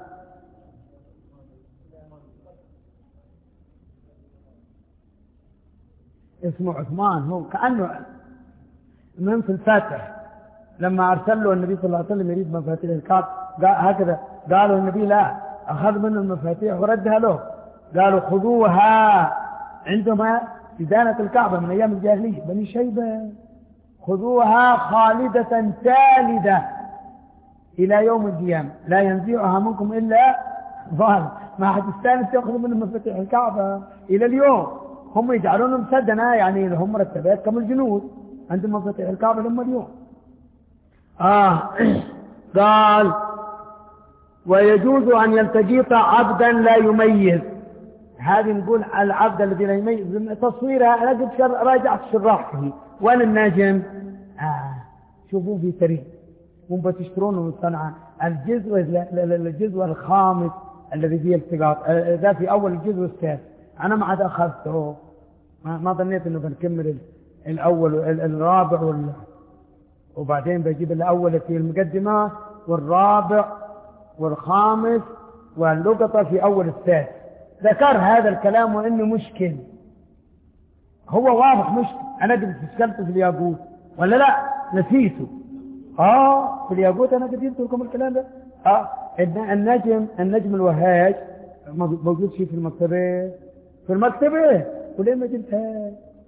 اسمه عثمان، هو كأنه من في الفتح لما أرسل له النبي صلى الله عليه وسلم يريد مفاتيح الكعبة هكذا قالوا النبي لا، أخذ منه المفاتيح وردها له. قالوا خذوها عندما إدانة الكعبة من أيام الجاهلية بني شيبة، خذوها خالدة ثالدة إلى يوم القيامة لا ينزعها منكم إلا ظالم. ما حد الثالث يأخذ منه مفاتيح الكعبة إلى اليوم. هم يجعلونهم سدنا يعني لهم مرتبات كم الجنود عندهم مفاتيح الكعبة لهم اليوم. آه قال ويجوز أن يلتقيط عبدا لا يميز. هذه نقول العبد الذي لا يميز تصويرها. أنا قد راجعت الشراح فيه وين النجم. آه شوفوا في تاريخ هم بتشترونه من صنعاء الجزء الجزء الخامس الذي فيه التقاط ذا في أول الجزء الثالث. أنا ما عاد أخذته، ما ظنيت أنه بنكمل الأول والرابع وال... وبعدين بجيب الأول في المقدمة والرابع والخامس واللقطة في أول الثالث. ذكر هذا الكلام وإنه مشكل، هو واضح مشكل. أنا قد تسكلته في الياقوت ولا لا نسيته؟ آه في الياقوت أنا قد قلت لكم الكلام ده. آه النجم النجم الوهاج موجود شيء في المكتبة في المكتبة وليه ما جبتها؟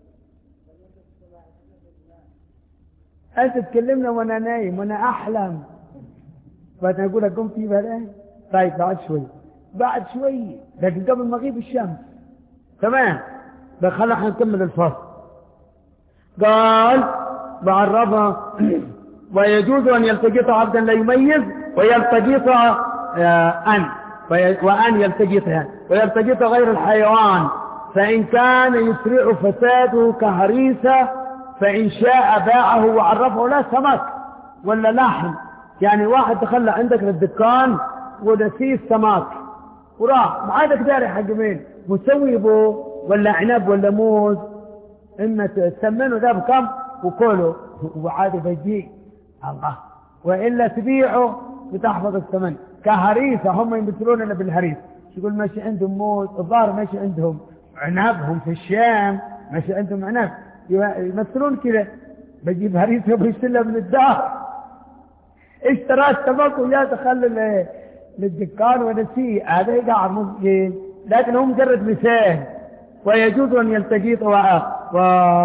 أنت تكلمنا وأنا نايم وأنا أحلم بعد أقول لك قمت فيه بهذا. طيب بعد شوي بعد شوي لكن قبل ما غيب الشمس تمام. خلينا نكمل الفصل. قال بعرفها ويجوز أن يلتقط عبدا لا يميز ويلتقط أن وأن يلتقطها ويلتقط غير الحيوان فإن كان يسرع فساده كهريسة فإن شاء باعه وعرفه لا سمك ولا لحم. يعني واحد دخل عندك للدكان ونسيه سمك وراح ما عادك داري حق مين مسوي بو ولا عنب ولا موز إما تسمنه ذا بكم وكله وعاد بيجي الله وإلا تبيعه وتحفظ الثمن. كهريسة هم يمثلون لنا بالهريس. يقول ماشي عندهم موز الظاهر ماشي عندهم عنبهم في الشام ماشي عندهم عنب يمثلون كذا بجيب هريسة وبيشتلها من الدار، اشترى السمك ويا دخل للدكان ونسيه، هذا يقع مسجد، لكن هو مجرد مثال. ويجوز أن يلتقيط و... و...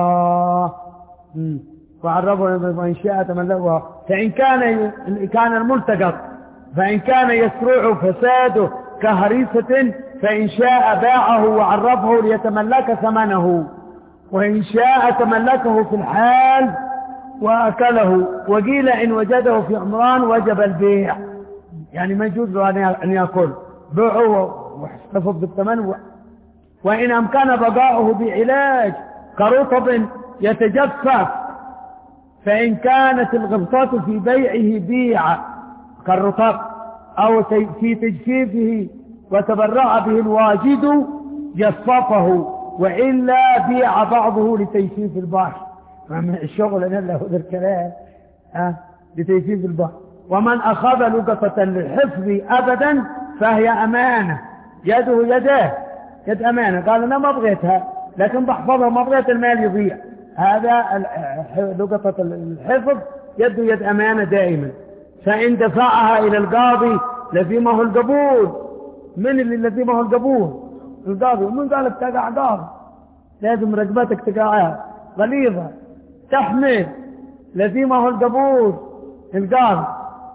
وعرفه وإن شاء تملكه، فإن كان ي... كان الملتقط، فإن كان يسرع فساده كهريسة فإن شاء باعه وعرفه ليتملك ثمنه، وإن شاء تملكه في الحال وأكله. وقيل إن وجده في عمران وجب البيع، يعني ما يجوز له أن يأكل، بيعه واحتفظ بالثمن. وإن أمكن بقاؤه بعلاج كرطب يتجفف، فإن كانت الغبطة في بيعه بيع كالرطب أو في تجفيفه وتبرع به الواجد جففه، وإلا بيع بعضه لتجفيف البحر. الشغل أنا له هذا الكلام أه؟ لتجفيف البحر. ومن أخذ لقطة للحفظ أبدا فهي أمانة، يده يده يد أمانة، قال أنا ما بغيتها لكن بحفظها، ما بغيت المال يضيع، هذا لقطة الحفظ يده يد أمانة دائما. فإن دفعها إلى القاضي لزمه القبول. من اللي لزمه القبول؟ القاضي. ومن قال تقع قاضي؟ لازم رقبتك تقع غليظة تحمل، لزمه القبول القاضي.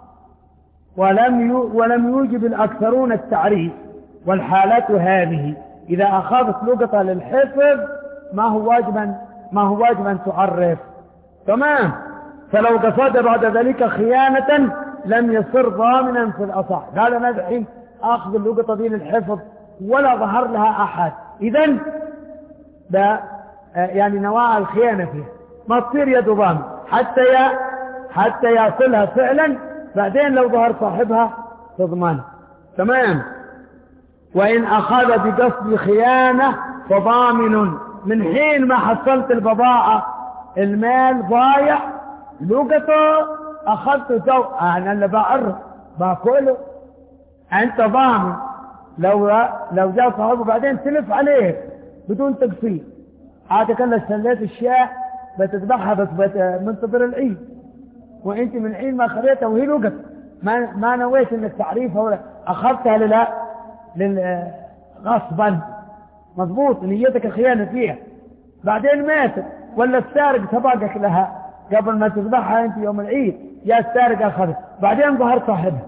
ولم ولم يوجب الأكثرون التعريف، والحالة هذه إذا أخذت لقطة للحفظ ما هو واجبا ما هو واجبا تعرف. تمام. فلو قصد بعد ذلك خيانة لم يصر ضامنا في الأصح. قال أنا الحين أخذ اللقطة دي للحفظ ولا ظهر لها أحد، إذن ده يعني نواع الخيانة فيها ما تصير يد ضامن حتى يا حتى يأكلها فعلا، بعدين لو ظهر صاحبها تضمن. تمام. وإن أخذ بقصد خيانة فضامن، من حين ما حصلت البضاعة المال ضايع، لقطه أخذته تو أنا اللي بعرف باكله، أنت ضامن. لو لو جاء صاحبه بعدين تلف عليه بدون تقصير، عادة كلا استنيت الشاة بتذبحها بس منتظر العيد، وانت من حين ما خذيتها وهي لقط ما ما نويت انك تعريفها ولا اخذتها للا للغصبا، مضبوط نيتك خيانة فيها، بعدين ماتت ولا السارق سبقك لها قبل ما تذبحها انت يوم العيد، يا السارق اخذها بعدين ظهر صاحبها،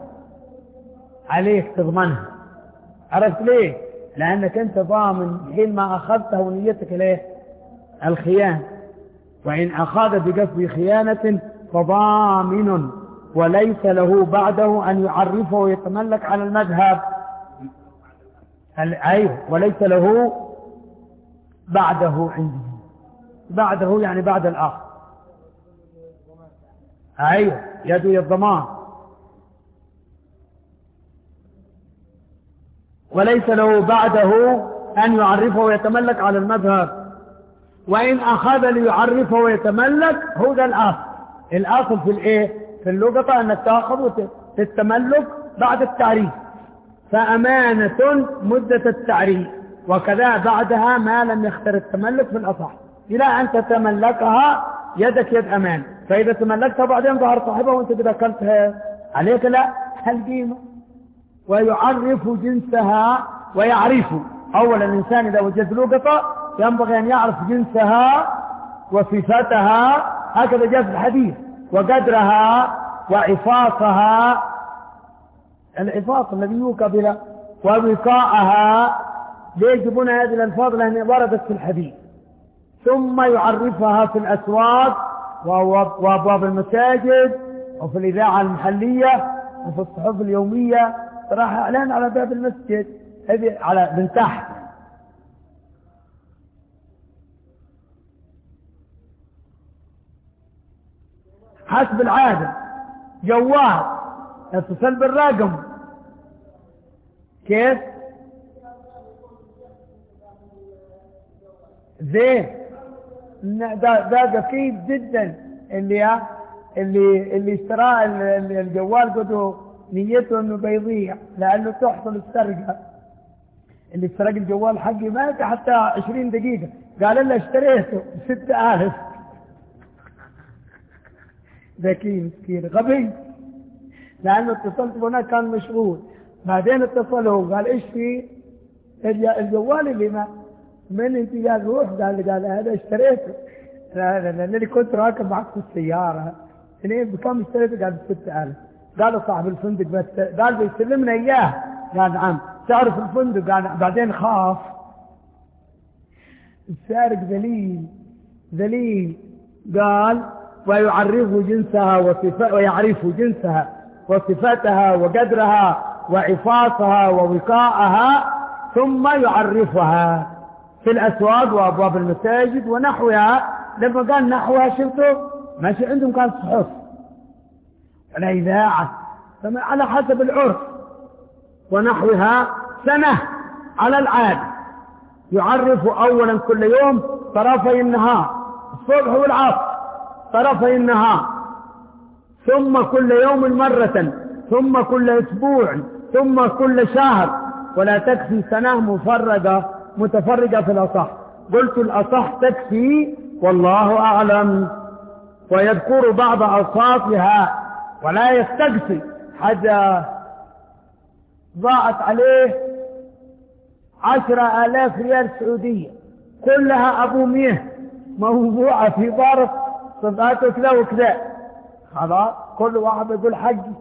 عليك تضمنها. عرفت ليه؟ لانك انت ضامن حين ما اخذتها ونيتك ليه الخيانة. وإن أخذ بقصد خيانة فضامن، وليس له بعده أن يعرفه ويتملك على المذهب. أيوه، وليس له بعده عنده، بعده يعني بعد الآخر. أيوه، يده الضمان. وليس له بعده أن يعرفه ويتملك على المذهب. وإن أخذ ليعرفه ويتملك هو ده الأصل. الأصل في الإيه؟ في اللقطة أنك تأخذ وتتملك بعد التعريف، فأمانة مدة التعريف، وكذا بعدها ما لم يختر التملك في الأصح، إلى أن تتملكها يدك يد أمان. فإذا تملكتها بعدين ظهر صاحبها وانت قد أكلتها عليك لا القيمة. ويعرف جنسها ويعرف. أولا الإنسان إذا وجد لقطة ينبغي أن يعرف جنسها وصفتها، هكذا جاء في الحديث، وقدرها وعفاصها، العفاص الذي يوكى بلا، ووقاءها. ليه يجيبون هذه الألفاظ؟ لأنها وردت في الحديث. ثم يعرفها في الأسواق وأبواب المساجد وفي الإذاعة المحلية وفي الصحف اليومية، راح إعلان على باب المسجد هذه على من تحت. حسب العادة جوال اتصل بالرقم كيف زين، ده ده كيف جدا اللي اللي اللي اشترى الجوال قدو نيته انه بيضيع لانه تحصل السرقه. اللي سرق الجوال حقي مات حتى عشرين دقيقه، قال له اشتريته بستة آلاف ذكي مسكين غبي، لأنه اتصلت هناك كان مشغول. بعدين اتصل هو قال ايش في الجوال اللي ما من انت؟ قال روح. قال لي قال هذا اشتريته لانني كنت راكب معك في السياره. اثنين بكم اشتريته؟ قال بستة آلاف. قال صاحب الفندق بس قال بيسلمنا اياه. قال نعم. تعرف الفندق؟ قال بعدين خاف. السارق ذليل ذليل. قال ويعرف جنسها وصفاتها ويعرف جنسها وصفاتها وقدرها وعفاصها ووقائها، ثم يعرفها في الأسواق وأبواب المساجد ونحوها. لما قال نحوها شفتوا ماشي عندهم كان صحف ولا إذاعة على حسب العرف. ونحوها سنة على العادة. يعرف أولا كل يوم طرفي النهار، الصبح والعصر طرفي النهار، ثم كل يوم مرة، ثم كل أسبوع، ثم كل شهر. ولا تكفي سنة مفرقة متفرقة في الأصح. قلت الأصح تكفي والله أعلم. ويذكر بعض أوصافها ولا يستقصي. حاجة ضاعت عليه عشرة آلاف ريال سعودية كلها أبو ميه موضوعة في ظرف صفاته كذا وكذا. خلاص كل واحد يقول حقي.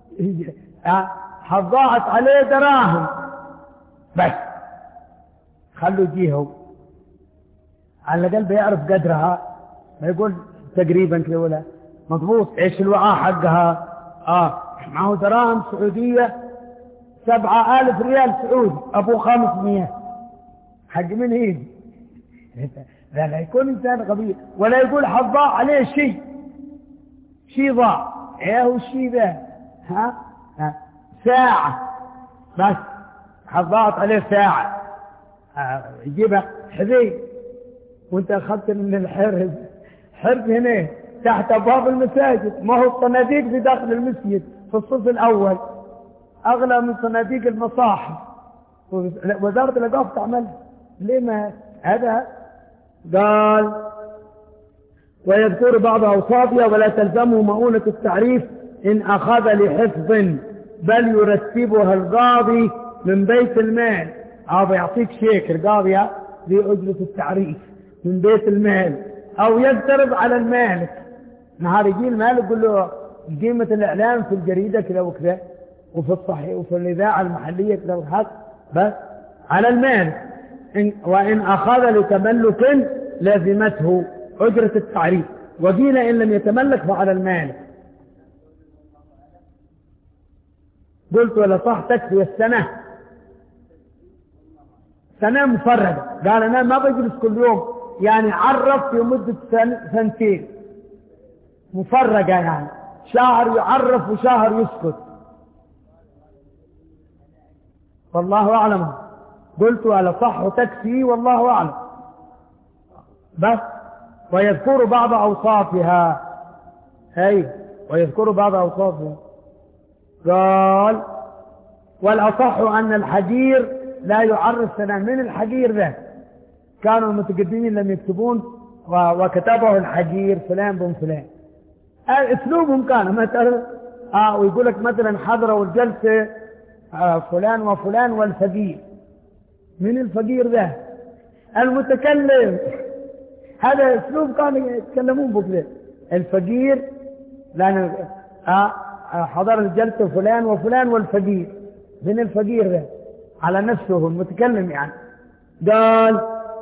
ضاعت عليه دراهم بس خلوا يجيهم على الأقل بيعرف قدرها. ما يقول تقريبا كذا ولا مضبوط. ايش الوعاء حقها؟ اه معه دراهم سعودية سبعة آلاف ريال سعودي أبو خمسمية. حق من هيدي؟ لا لا يكون إنسان غبي ولا يقول حضاع عليه شيء. شيء ضاع. ايه هو الشيء ذا؟ ها؟ ها ساعة بس حضاعت عليه ساعة. اه يجيبها حذي وانت اخذت من الحرز. حرز هنا تحت ابواب المساجد. ما هو الصناديق في داخل المسجد في الصف الاول اغلى من صناديق المصاحف. وزارة الاوقاف تعملها. ليه ما هذا؟ قال ويذكر بعض اوصافها ولا تلزمه مؤونة التعريف ان اخذ لحفظ بل يرتبها القاضي من بيت المال. او يعطيك شيك القاضي لأجرة التعريف من بيت المال، او يقترض على المالك. نهار يجي المالك يقول له قيمة الاعلام في الجريدة كذا وكذا وفي الصحيح وفي الاذاعة المحلية كذا وكذا بس على المالك. إن وان اخذ لتملك لازمته أجرة التعريف. وقيل إن لم يتملك فعلى المالك. قلت ولا صح تكفي السنة. سنة مفرقة. قال أنا ما بجلس كل يوم، يعني عرف في مدة سن سنتين مفرقة، يعني شهر يعرف وشهر يسكت. والله أعلم. قلت ولا صح تكفي والله أعلم. بس ويذكر بعض أوصافها. هي ويذكر بعض أوصافها. قال والأصح أن الحجير لا يعرف سنة. من الحجير ذا؟ كانوا المتقدمين لم يكتبون وكتبه الحجير فلان بن فلان. اسلوبهم كان مثلا آه ويقول لك مثلا حضروا الجلسة آه فلان وفلان والفقير. من الفقير ذا؟ المتكلم. هذا اسلوب كانوا يتكلمون بكذا. الفقير لأن آه حضر الجلسة فلان وفلان والفقير. من الفقير ذا؟ على نفسه المتكلم يعني. قال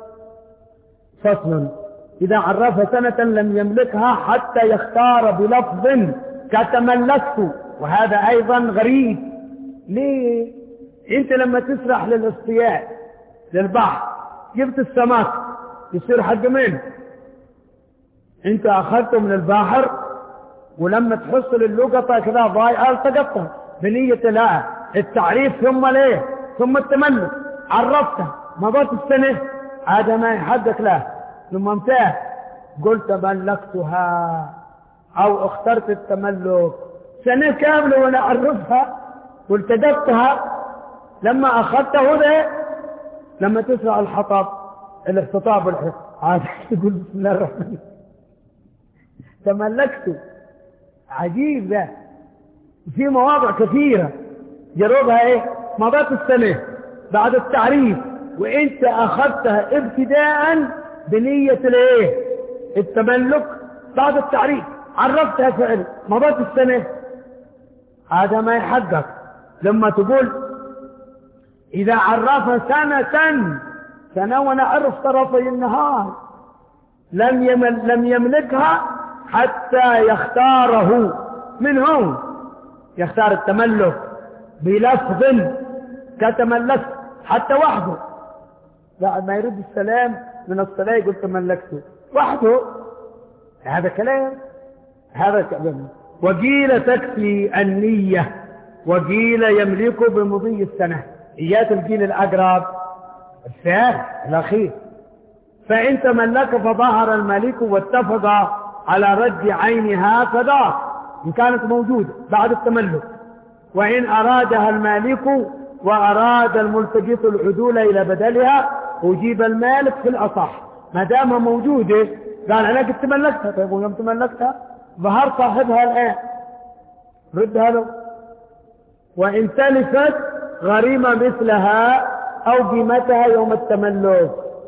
فصل إذا عرف سنة لم يملكها حتى يختار بلفظ كتملكت. وهذا أيضا غريب. ليه؟ أنت لما تسرح للاصطياد للبحر جبت السمك يصير حق مين؟ أنت أخذته من البحر ولما تحصل اللقطة كذا ضايعة التقطها بنية لا التعريف ثم ليه ثم التملك. عرفته مضت السنة هذا ما يحدك له. ثم امتاه قلت ملكتها أو اخترت التملك سنة كاملة وأنا أعرفها والتقطتها. لما أخذته ذا لما تسرع الحطب الاختطاب الحق عاد تقول بسم الله الرحمن تملكته. عجيب ده. في مواضع كثيرة جربها ايه مضت السنة بعد التعريف وانت اخذتها ابتداء بنية الايه التملك بعد التعريف عرفتها فعل مضت السنة هذا ما يحقق. لما تقول اذا عرف سنة سنة ونعرف طرفي النهار لم يمل لم يملكها حتى يختاره منهم يختار التملك بلفظ كتملكت حتى وحده بعد ما يرد السلام من الصلاة يقول تملكته وحده. هذا كلام هذا كلام. وقيل تكفي النية وقيل يملك بمضي السنة. إيات الجيل الأقرب الثالث الأخير. فإن تملك فظهر الملك واتفق على رد عينها فدار إن كانت موجودة بعد التملك. وإن أرادها المالك وأراد الملتجط العدول إلى بدلها أجيب المالك في الأصح ما دامها موجودة. قال أنا قد تملكتها. طيب ويوم تملكتها ظهر صاحبها الآن ردها له. وإن تلفت غريمة مثلها أو قيمتها يوم التملك.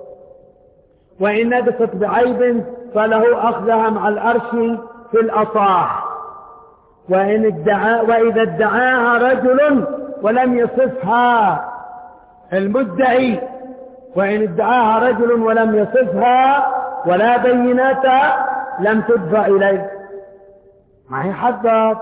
وإن نقصت بعيب فله أخذها مع الأرش في الأصح. وإن ادعى وإذا ادعاها رجل ولم يصفها المدعي وإن ادعاها رجل ولم يصفها ولا بينات لم تدفع إليه ما هي حقك.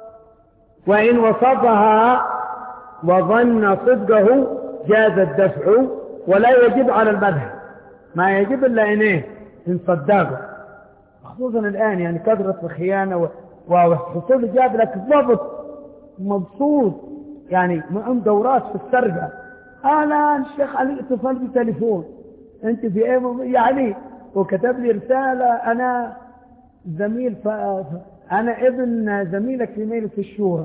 وإن وصفها وظن صدقه جاز الدفع ولا يجب على المذهب ما يجب إلا إنه إن صدقه خصوصا الآن يعني كثرة الخيانة وحصول جاب لك ضبط مبسوط يعني معهم دورات في السرقة. أنا الشيخ علي اتصل بتليفون أنت في إيه يعني وكتب لي رسالة أنا زميل ف... أنا ابن زميلك في ميل في الشورى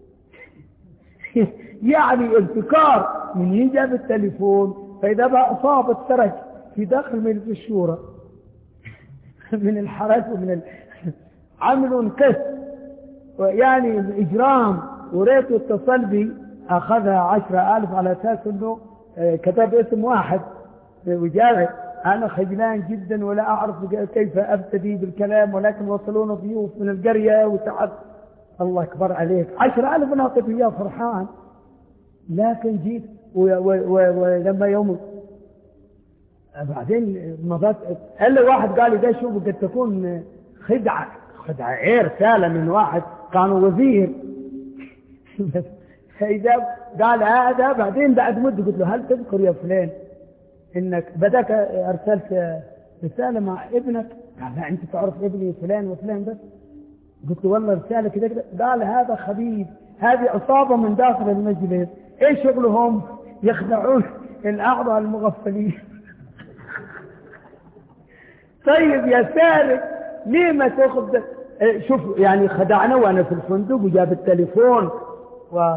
يعني ابتكار من يجاب التليفون فإذا بقى أصابت سرق في داخل ميل في الشورى من الحرس ومن ال... عملوا قس يعني إجرام وريته اتصل بي أخذها عشرة ألف على أساس أنه كتب اسم واحد وجاء. أنا خجلان جدا ولا أعرف كيف أبتدي بالكلام ولكن وصلونا ضيوف من القرية وتعب الله أكبر عليك عشرة ألف ناطف إياه فرحان. لكن جيت ولما يوم بعدين مضت إلا واحد قال لي ده شوف قد تكون خدعة خدعة عير رسالة من واحد كانوا وزير فإذا قال هذا بعدين بعد مدة قلت له هل تذكر يا فلان إنك بدك أرسلت رسالة مع ابنك؟ قال لا أنت تعرف ابني فلان وفلان بس. قلت له والله رسالة كده كده. قال هذا خبيث هذه عصابة من داخل المجلس إيش شغلهم يخدعون الأعضاء المغفلين. طيب يا سارق ليه ما تاخذ شوف يعني خدعنا وانا في الفندق وجاب التليفون و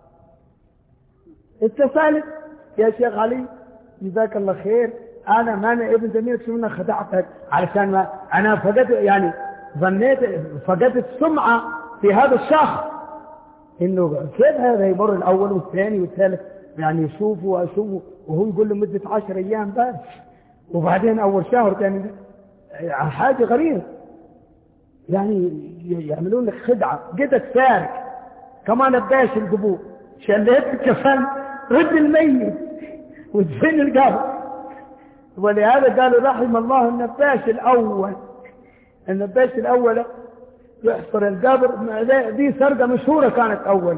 اتصلت يا شيخ علي جزاك الله خير انا ما انا ابن زميلك شو انا خدعتك علشان ما انا فقدت يعني ظنيت فقدت سمعة في هذا الشخص انه كيف هذا يمر الاول والثاني والثالث يعني يشوفه واشوفه وهو يقول له مدة عشر ايام بس وبعدين اول شهر ثاني حاجة غريبة يعني يعملون لك خدعة قدك سارق كمان الداش القبور شليت الكفن رد الميت وتفين القبر. ولهذا قالوا رحم الله النباش الأول النباش الأول يحصر القبر دي سرقة مشهورة كانت أول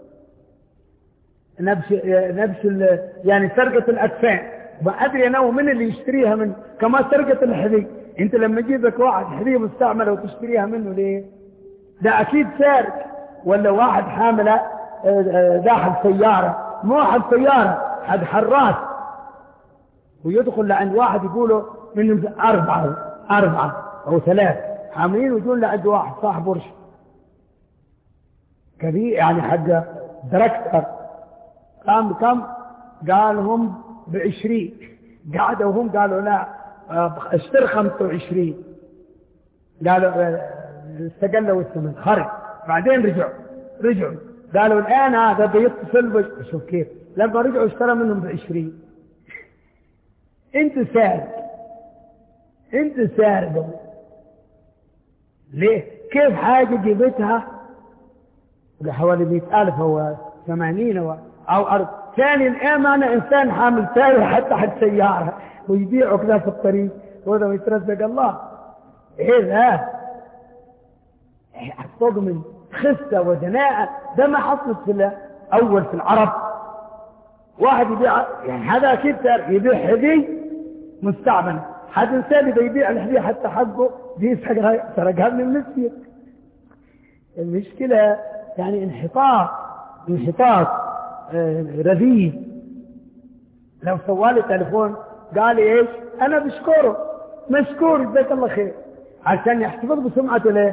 نبش نبش يعني سرقة الأكفان ما أدري أنا ومن اللي يشتريها من كما سرقة الحذي. انت لما تجيبك واحد حذية مستعملة وتشتريها منه ليه ده اكيد سارق ولا واحد حاملة داخل سيارة مو واحد سيارة حد حراس ويدخل لعند واحد يقوله من أربعة أربعة أو ثلاث حاملين ويقول لعند واحد صاحب ورش كبير يعني حق دركتر كم كم قالهم بعشرين قعدوا هم قالوا لا اشتر خمسة وعشرين قالوا استقلوا الثمن خرج. بعدين رجعوا رجعوا قالوا الآن هذا بيتصل. شوف كيف لما رجعوا اشترى منهم بعشرين. انت سارق انت سارق ليه؟ كيف حاجة جبتها حوالي مئة ألف أو ثمانين أو أرض ثاني. الآن أنا إنسان حامل سائل حتى حد سيارة ويبيعوا كذا في الطريق وهذا ويترزق الله. إيه ذا فوق من خسة ودناءة. ده ما حصلت في أول في العرب. واحد يبيع يعني هذا أكيد يبيع حذي مستعمل. حد إنسان إذا يبيع الحذي حتى حقه بيسرقها سرقها من المسجد. المشكلة يعني انحطاط انحطاط آه رذيذ. لو سوالي تليفون قال لي ايش انا بشكره مشكور جزاك الله خير عشان يحتفظ بسمعته له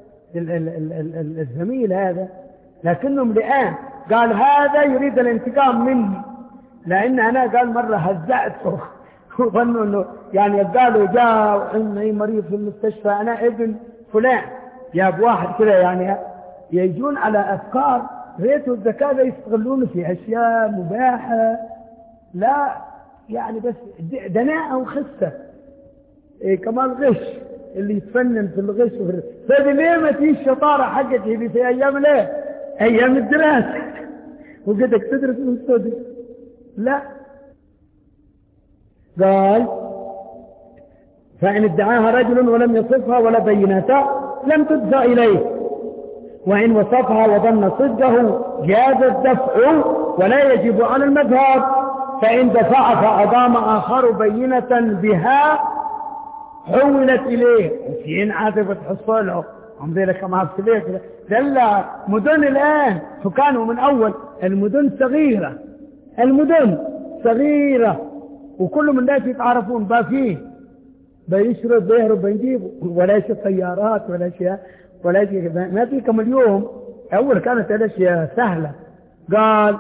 الزميل هذا. لكنهم الآن قال هذا يريد الانتقام مني لأن أنا قال مرة هزأته وظنوا أنه يعني قالوا جاء عندي مريض في المستشفى أنا ابن فلان جاب واحد كده يعني يجون على أفكار ريته الذكاء يستغلون في أشياء مباحة لا يعني بس دناءة وخسة. إيه كمان غش اللي يتفنن في الغش وفي فهذه ليه ما فيش شطارة حقتي في أيام ليه أيام الدراسة وقدك تدرس وتستدرس لا. قال فإن ادعاها رجل ولم يصفها ولا بينتها لم تدفع إليه وإن وصفها وظن صدقه جاز الدفع ولا يجب على المذهب. فإن دفع فأضام آخر بينة بها حولت إليه وفين عاطفة حصوله هم ذلك كما أفسليك دل مدن الآن فكانوا من أول المدن صغيرة المدن صغيرة وكل من الناس يتعرفون با فيه بيشرب بيهرب بيجيب ولا شيء طيارات ولا شيء ولا شيء ما في كم اليوم. أول كانت الأشياء سهلة. قال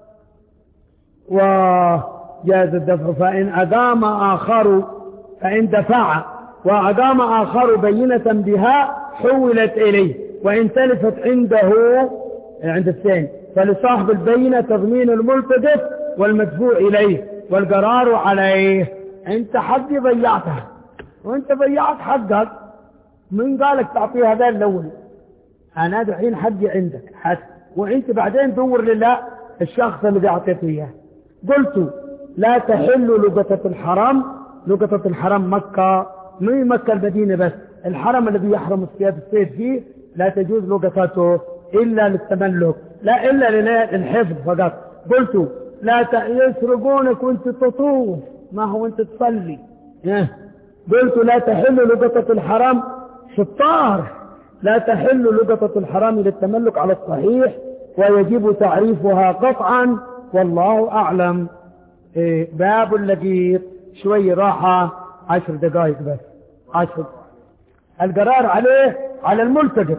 وجاز الدفع فإن أدام آخر فإن دفع وأدام آخر بينة بها حولت إليه وإن تلفت عنده عند الثاني فلصاحب البينة تضمين الملتزم والمدفوع إليه والقرار عليه. أنت حقي ضيعتها وأنت ضيعت حقك من قالك تعطيها هذا الأول أنا دحين حقي عندك حد وأنت بعدين دور لله الشخص اللي أعطيته إياه. قلت لا تحل لقطة الحرام. لقطة الحرام مكة مي مكة المدينة بس الحرم الذي يحرم الصيد الصيد فيه لا تجوز لقطته إلا للتملك لا إلا للحفظ فقط. قلت لا يسرقونك وانت تطوف ما هو انت تصلي. قلت لا تحل لقطة الحرام شطار لا تحل لقطة الحرام للتملك على الصحيح ويجب تعريفها قطعا والله أعلم. إيه باب اللقيط شوي راحة عشر دقائق بس عشر. القرار عليه على الملتقط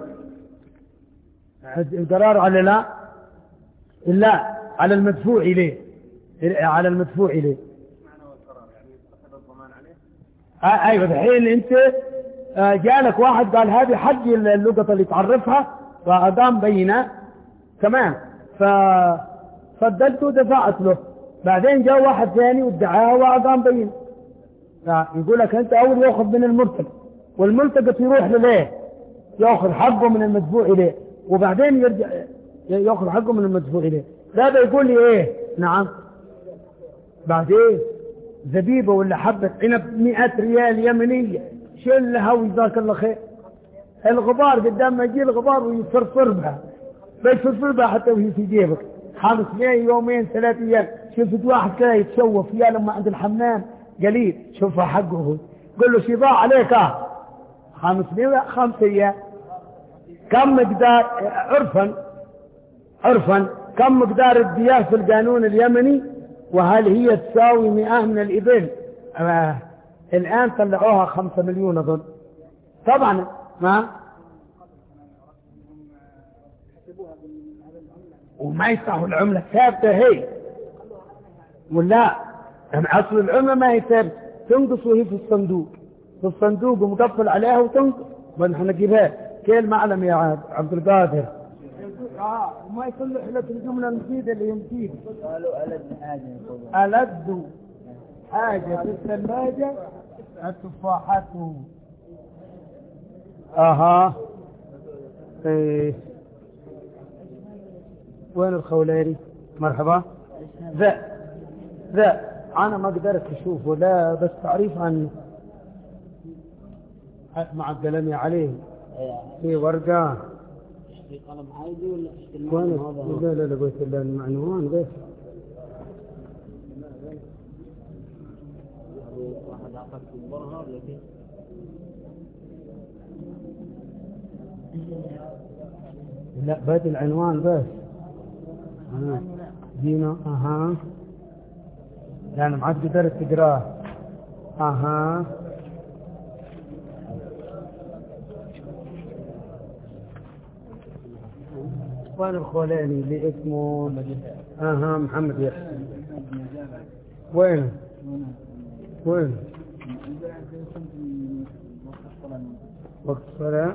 القرار على لا لا على المدفوع إليه على المدفوع إليه. آه أيوة الحين أنت آه جالك واحد قال هذه حق اللقطة اللي تعرفها وأقام بينة تمام ففضلته دفعت له بعدين جاء واحد ثاني وادعاه وأقام بينة يقول لك أنت أول يأخذ من الملتقط والملتقط يروح لليه يأخذ حقه من المدفوع إليه وبعدين يرجع يأخذ حقه من المدفوع إليه. هذا يقول لي إيه نعم بعدين زبيبة ولا حبة عنب مئة ريال يمنية شلها وجزاك الله خير. الغبار قدام ما يجي الغبار ويفرفر بها بيفرفر بها حتى وهي في جيبك خمس مئة يومين ثلاث أيام. شفت واحد كده يتشوف يا لما عند الحمام قليل شوفها حقه هو قل له شي ضاع عليك اه خمس مئة خمس أيام. كم مقدار عرفا عرفا كم مقدار الدياه في القانون اليمني وهل هي تساوي مئة من الإبل؟ آه. الآن طلعوها خمسة مليون أظن طبعا ما وما يستحوا العملة ثابتة هي ولا أصل العملة ما هي ثابتة تنقص وهي في الصندوق في الصندوق ومقفل عليها وتنقص ونحن نجيبها كيل معلم يا عبد القادر. اه وما يكون له حلة الجملة المفيدة اللي يمكيد. قالوا ألد حاجة. ألد حاجة في الثلاجة التفاحات. اها ايه. وين الخوليري؟ مرحبا. ذا ذا انا ما قدرت اشوفه، لا بس تعريف عن مع القلم عليه في ورقة. في قلم عادي ولا في المعنوان؟ لا لا لا قلت له المعنوان بس. واحد عقد كبرها لكن لا بات العنوان بس. آه. دينا اها يعني ما عاد قدرت تقراه. اها وين الخولاني اللي اسمه اها محمد يحسن؟ وين وين وقت الصلاة؟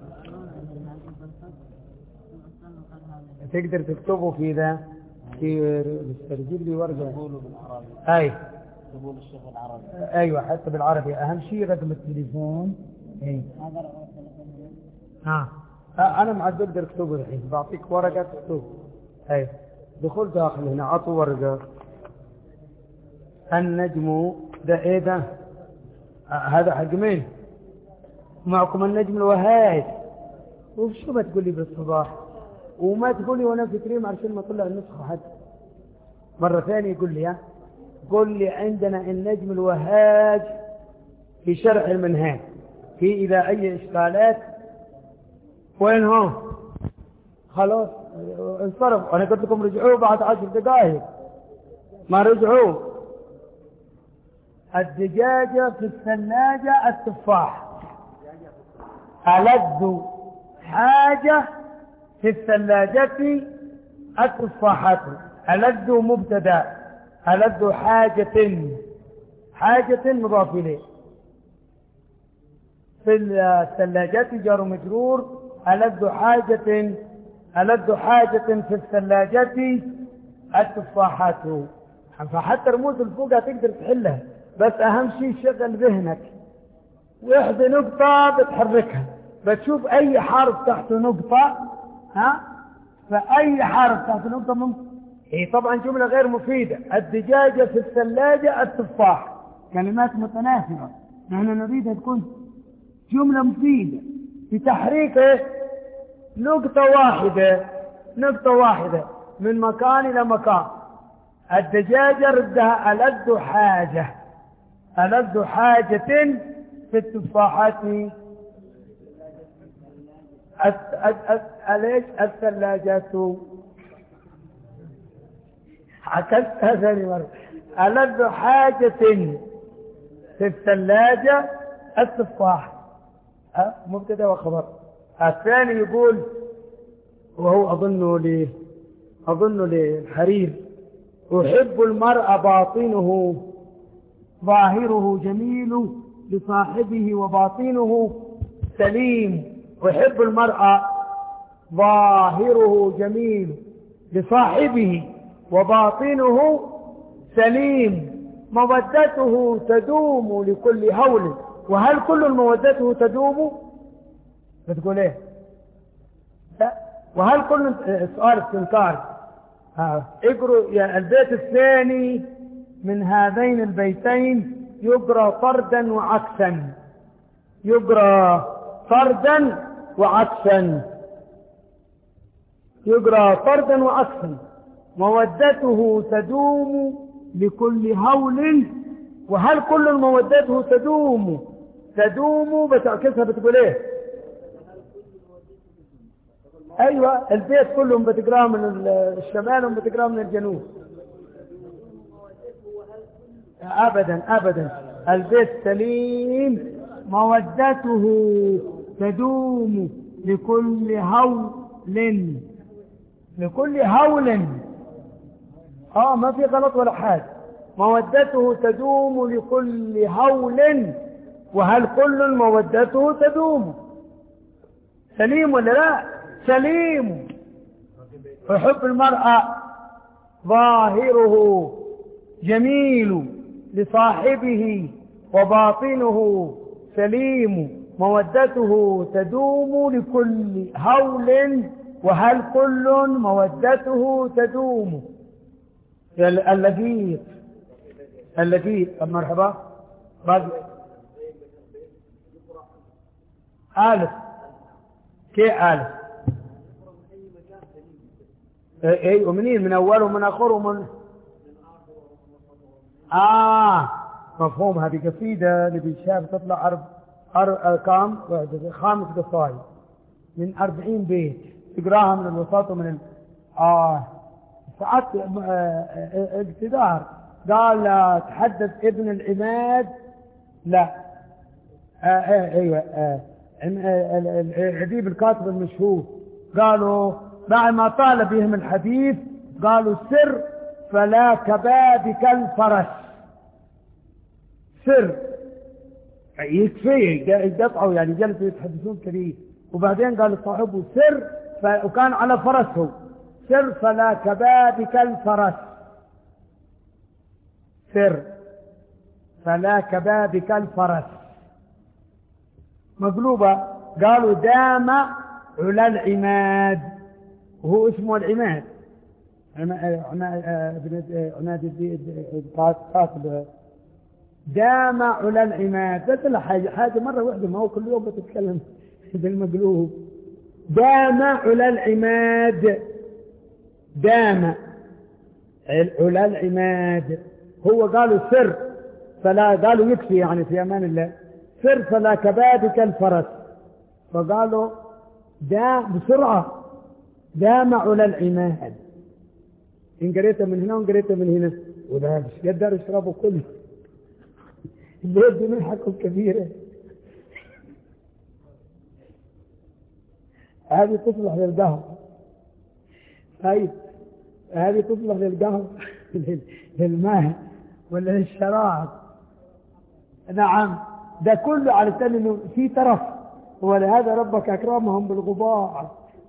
تقدر تكتبه في ذا في تجيب لي ورقة. اي قبول الشيخ العربي. ايوه حتى بالعربي. اهم شيء رقم التليفون. اي ها آه. انا ما عاد بقدر اكتبه الحين، بعطيك ورقة تكتب. اي دخل داخل هنا عطوا ورقة. النجم ده ايه ده؟ آه هذا حق مين؟ معكم النجم الوهاج. وشو ما تقول لي بالصباح وما تقول لي وانا في كريم عشان ما اطلع النسخة حتى مرة ثانية. يقول لي ها قل لي عندنا النجم الوهاج في شرح المنهاج في إذا أي إشكالات. وين هو؟ خلاص انصرف. أنا قلت لكم رجعوه بعد عشر دقائق ما رجعوه. الدجاجة في الثلاجة التفاح. ألذ حاجة في الثلاجة التفاحات. ألذ مبتدا، ألذ حاجة، حاجة مضاف إليه. في الثلاجات جار مجرور. ألذ حاجة، ألذ حاجة في الثلاجات التفاحات. فحتى رموز الفوق تقدر تحلها، بس أهم شيء شغل ذهنك. واحدة نقطة بتحركها، بتشوف أي حرف تحته نقطة. ها فأي حرف تحته نقطة ممكن. هي طبعا جملة غير مفيدة. الدجاجة في الثلاجة التفاح كلمات متناثرة. نحن نريدها تكون جملة مفيدة بتحريك نقطة واحدة، نقطة واحدة من مكان إلى مكان. الدجاجة ردها ألذ حاجة، ألذ حاجة في التفاحات الثلاجات. عكستها ثاني مرة. ألذ حاجة في الثلاجة التفاح. أه؟ مبتدا وخبر. الثاني يقول وهو أظنه لي أظنه للحرير. أحب المرء باطنه ظاهره جميل لصاحبه وباطنه سليم. أحب المرء ظاهره جميل لصاحبه وباطنه سليم. مودته تدوم لكل هول. وهل كل مودته تدوم؟ بتقول ايه؟ لا. وهل كل سؤال استنكار. اقروا يا البيت الثاني من هذين البيتين يقرأ طردا وعكسا. يقرأ طردا وعكسا. يقرأ طردا وعكسا. مودته تدوم لكل هول. وهل كل مودته تدوم؟ تدوم بتعكسها بتقول ايه؟ ايوه البيت كلهم بتقراه من الشمال وبتقراه من الجنوب. ابدا ابدا. البيت سليم مودته تدوم لكل هول. لكل هول. اه ما في غلط ولا حاجه. مودته تدوم لكل هول. وهل كل مودته تدوم؟ سليم ولا لا؟ سليم. فحب المرأة ظاهره جميل لصاحبه وباطنه سليم، مودته تدوم لكل هول، وهل كل مودته تدوم. اللذيذ اللذيذ. مرحبا. بعد ألف كي ألف اي ومنين؟ من أوله ومن آخره ومن آه مفهوم. هذه قصيدة لابن شهاب تطلع أرب أر... كام خامس قصائد من أربعين بيت، تقراها من الوسط ومن ال... آه ساعات اقتدار. قال تحدث ابن العماد لا آه آه ايوه آه العديب الكاتب المشهور، قالوا بعد ما طال بهم الحديث قالوا سر فلا كبابك الفرس. سر يكفي يقطعوا يعني جلسوا يتحدثون كثير، وبعدين قال صاحبه سر ف... وكان على فرسه سر فلا كبابك الفرس. سر فلا كبابك الفرس مقلوبة. قالوا دام علا العماد، وهو اسمه العماد. عناد كاتب دام علا العماد. قلت له حاجة حاجة مرة واحدة، ما هو كل يوم بتتكلم بالمقلوب. دام علا العماد، دام علا العماد. هو قالوا سر فلا، قالوا يكفي يعني في أمان الله، سر فلا كبابك الفرس. فقالوا دام بسرعة دام علا العماد. إن قريته من هنا وإن قريته من هنا، ولا مش قدر يشربوا كله. اليد منحكم كبيرة. هذه تصلح للقهوة، هاي هذه تصلح للقهوة للماء ولا للشراب. نعم ده كله على سبيل انه في ترف، ولهذا ربك اكرمهم بالغبار،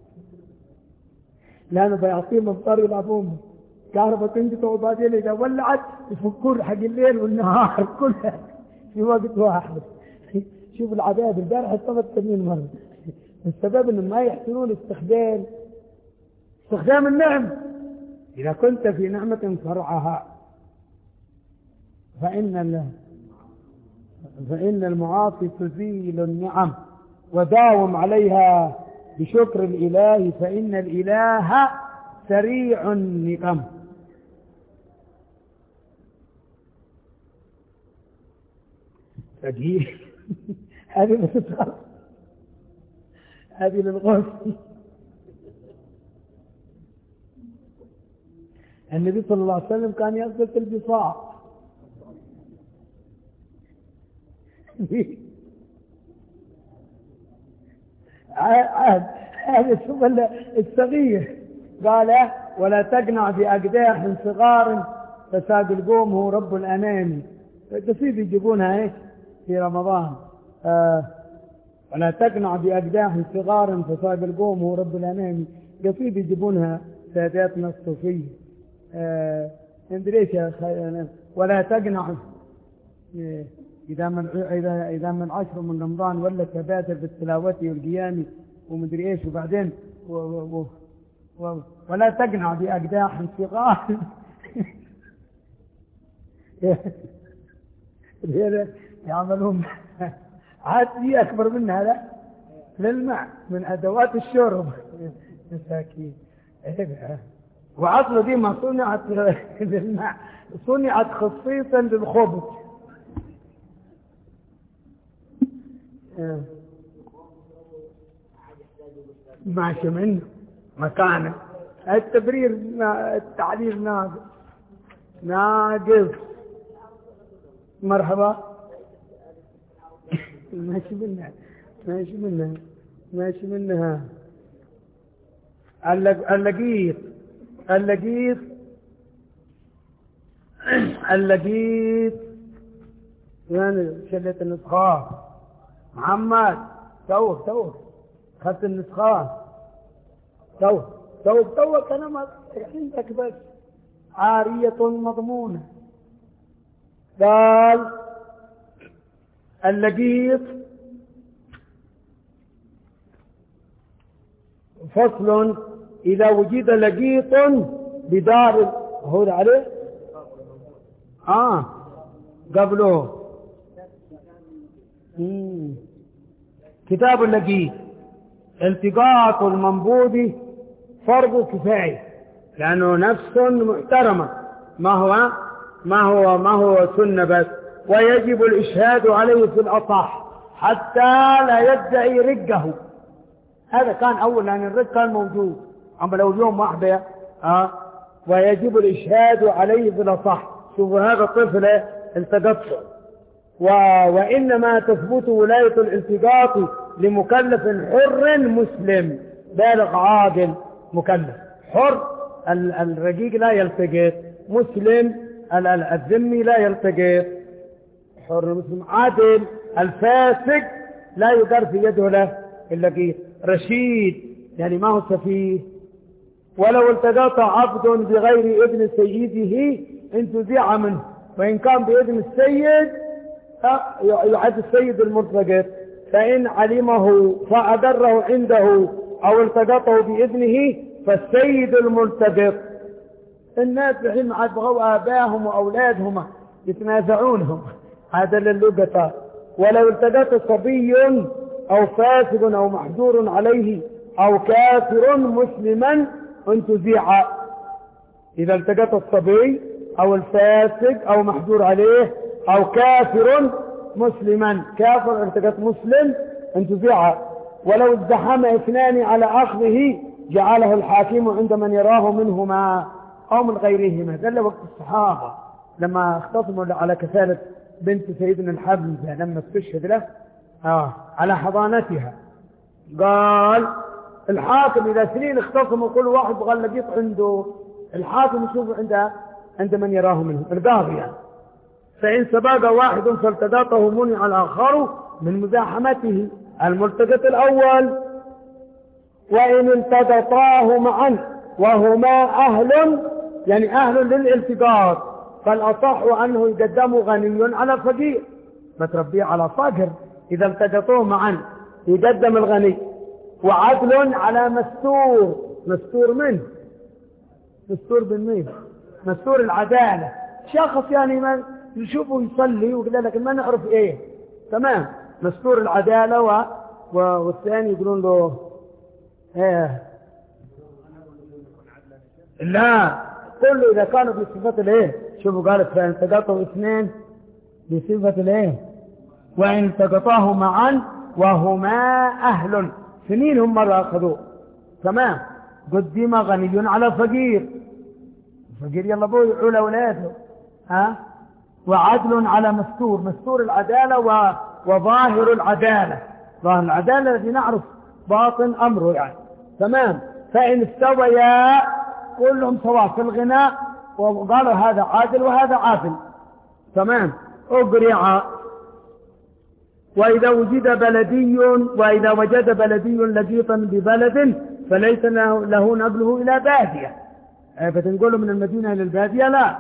لانه بيعطيهم مضطر يلعبون كهرباء تنقطع، وبعدين اذا ولعت يفكون حق الليل والنهار كلها في وقت واحد. شوف العذاب. البارح اتصلت ثمانين مرة. السبب انهم ما يحسنون استخدام استخدام النعم. اذا كنت في نعمة فرعها فإن فإن المعاصي تزيل النعم، وداوم عليها بشكر الإله فإن الإله سريع النقم. فجيه هذه للغسل، هذه للغسل. النبي صلى الله عليه وسلم كان يغسل البصاق. هذا شوف الصغير قال ولا تقنع بأقداح صغار فساد القوم هو رب الأنام. قصيدة يجيبونها ايش في رمضان. آه ولا تقنع بأقداح صغار فساد القوم هو رب الأنام. قصيدة يجيبونها ساداتنا الصوفية. آه اندريش ولا تقنع إذا من إذا إذا من عشر من رمضان ولا تبادر بالتلاوة والقيام ومدري إيش، وبعدين و و و ولا تقنع بأقداح صغار. يعملون عاد دي أكبر منها لا للماء من أدوات الشرب. مساكين. وعصر دي ما صنعت للماء، صنعت خصيصا للخبز. ماشي منه مكانه. التبرير التعليل ناقص ناقص. مرحبا. ماشي منها ماشي منها ماشي منها. اللقيط اللقيط اللقيط يعني شلة النسخة. محمد تور تور خدت النسخان تو تو تو كلام عندك بس عارية مضمونة. قال اللقيط فصل إذا وجد لقيط بدار هو عليه آه قبله مم. كتاب اللقيط التقاط المنبوذ فرض كفاية لأنه نفس محترمة ما هو ما هو ما هو سنة بس، ويجب الإشهاد عليه في الأصح حتى لا يدعي رقه. هذا كان أول لأن الرق كان موجود، أما لو اليوم واحدة آه ويجب الإشهاد عليه في الأصح. شوفوا هذا الطفل التقطه و... وإنما تثبت ولاية الالتقاط لمكلف حر مسلم بالغ عاقل مكلف. حر الرقيق لا يلتقط، مسلم الذمي لا يلتقط. حر مسلم عادل الفاسق لا يقر في يده له اللقيط. رشيد يعني ما هو سفيه. ولو التقط عبد بغير إذن سيده انتزع منه، وإن كان بإذن السيد يعد السيد الملتقط، فإن علمه فأدره عنده أو التقطه بإذنه فالسيد الملتقط. الناس الحين عاد بغوا آباهم وأولادهم يتنازعونهم هذا للقطة. ولو التقط صبي أو فاسد أو محجور عليه أو كافر مسلما انتزع. إذا التقط الصبي أو الفاسق أو محجور عليه أو كافر مسلما، كافر التقط مسلم انتزع. ولو ازدحم اثنان على أخذه جعله الحاكم عند من يراه منهما أو من غيرهما. ذل وقت الصحابة لما اختصموا على كفالة بنت سيدنا الحمزة لما استشهد له آه على حضانتها، قال الحاكم إذا سنين اختصموا كل واحد بغى اللقيط عنده، الحاكم يشوف عنده عند من يراه منهم القاضي يعني. فإن سبق واحد فالتقاطه منع الآخر من مزاحمته الملتقط الأول. وإن التقطاه معا وهما أهل يعني أهل للالتقاط فالأصح أنه يقدم غني على فقير، متربيه على فقر. إذا التقطوه معا يقدم الغني، وعدل على مستور. مستور منه مستور بالمين مستور العدالة. شخص يعني ما نشوفه يصلي وكذا لكن ما نعرف ايه تمام مستور العدالة و... و... والثاني يقولون له ايه لا كله إذا كانوا بصفة الايه. شوفوا قالت فإن التقطوا اثنين بصفة الايه وإن التقطاه معا وهما أهل سنين هم مرة أخذوه تمام قدم غني على فقير. فقير يلا بو يعول أولاده ها. وعدل على مستور. مستور العدالة و... وظاهر العدالة. ظاهر العدالة الذي نعرف باطن أمره يعني تمام. فإن استويا كلهم سواء في الغناء وقالوا هذا عادل وهذا عادل تمام أقرع. وإذا وجد بلدي وإذا وجد بلدي لقيطا ببلد فليس له نقله إلى بادية. فتنقله من المدينة إلى البادية لا.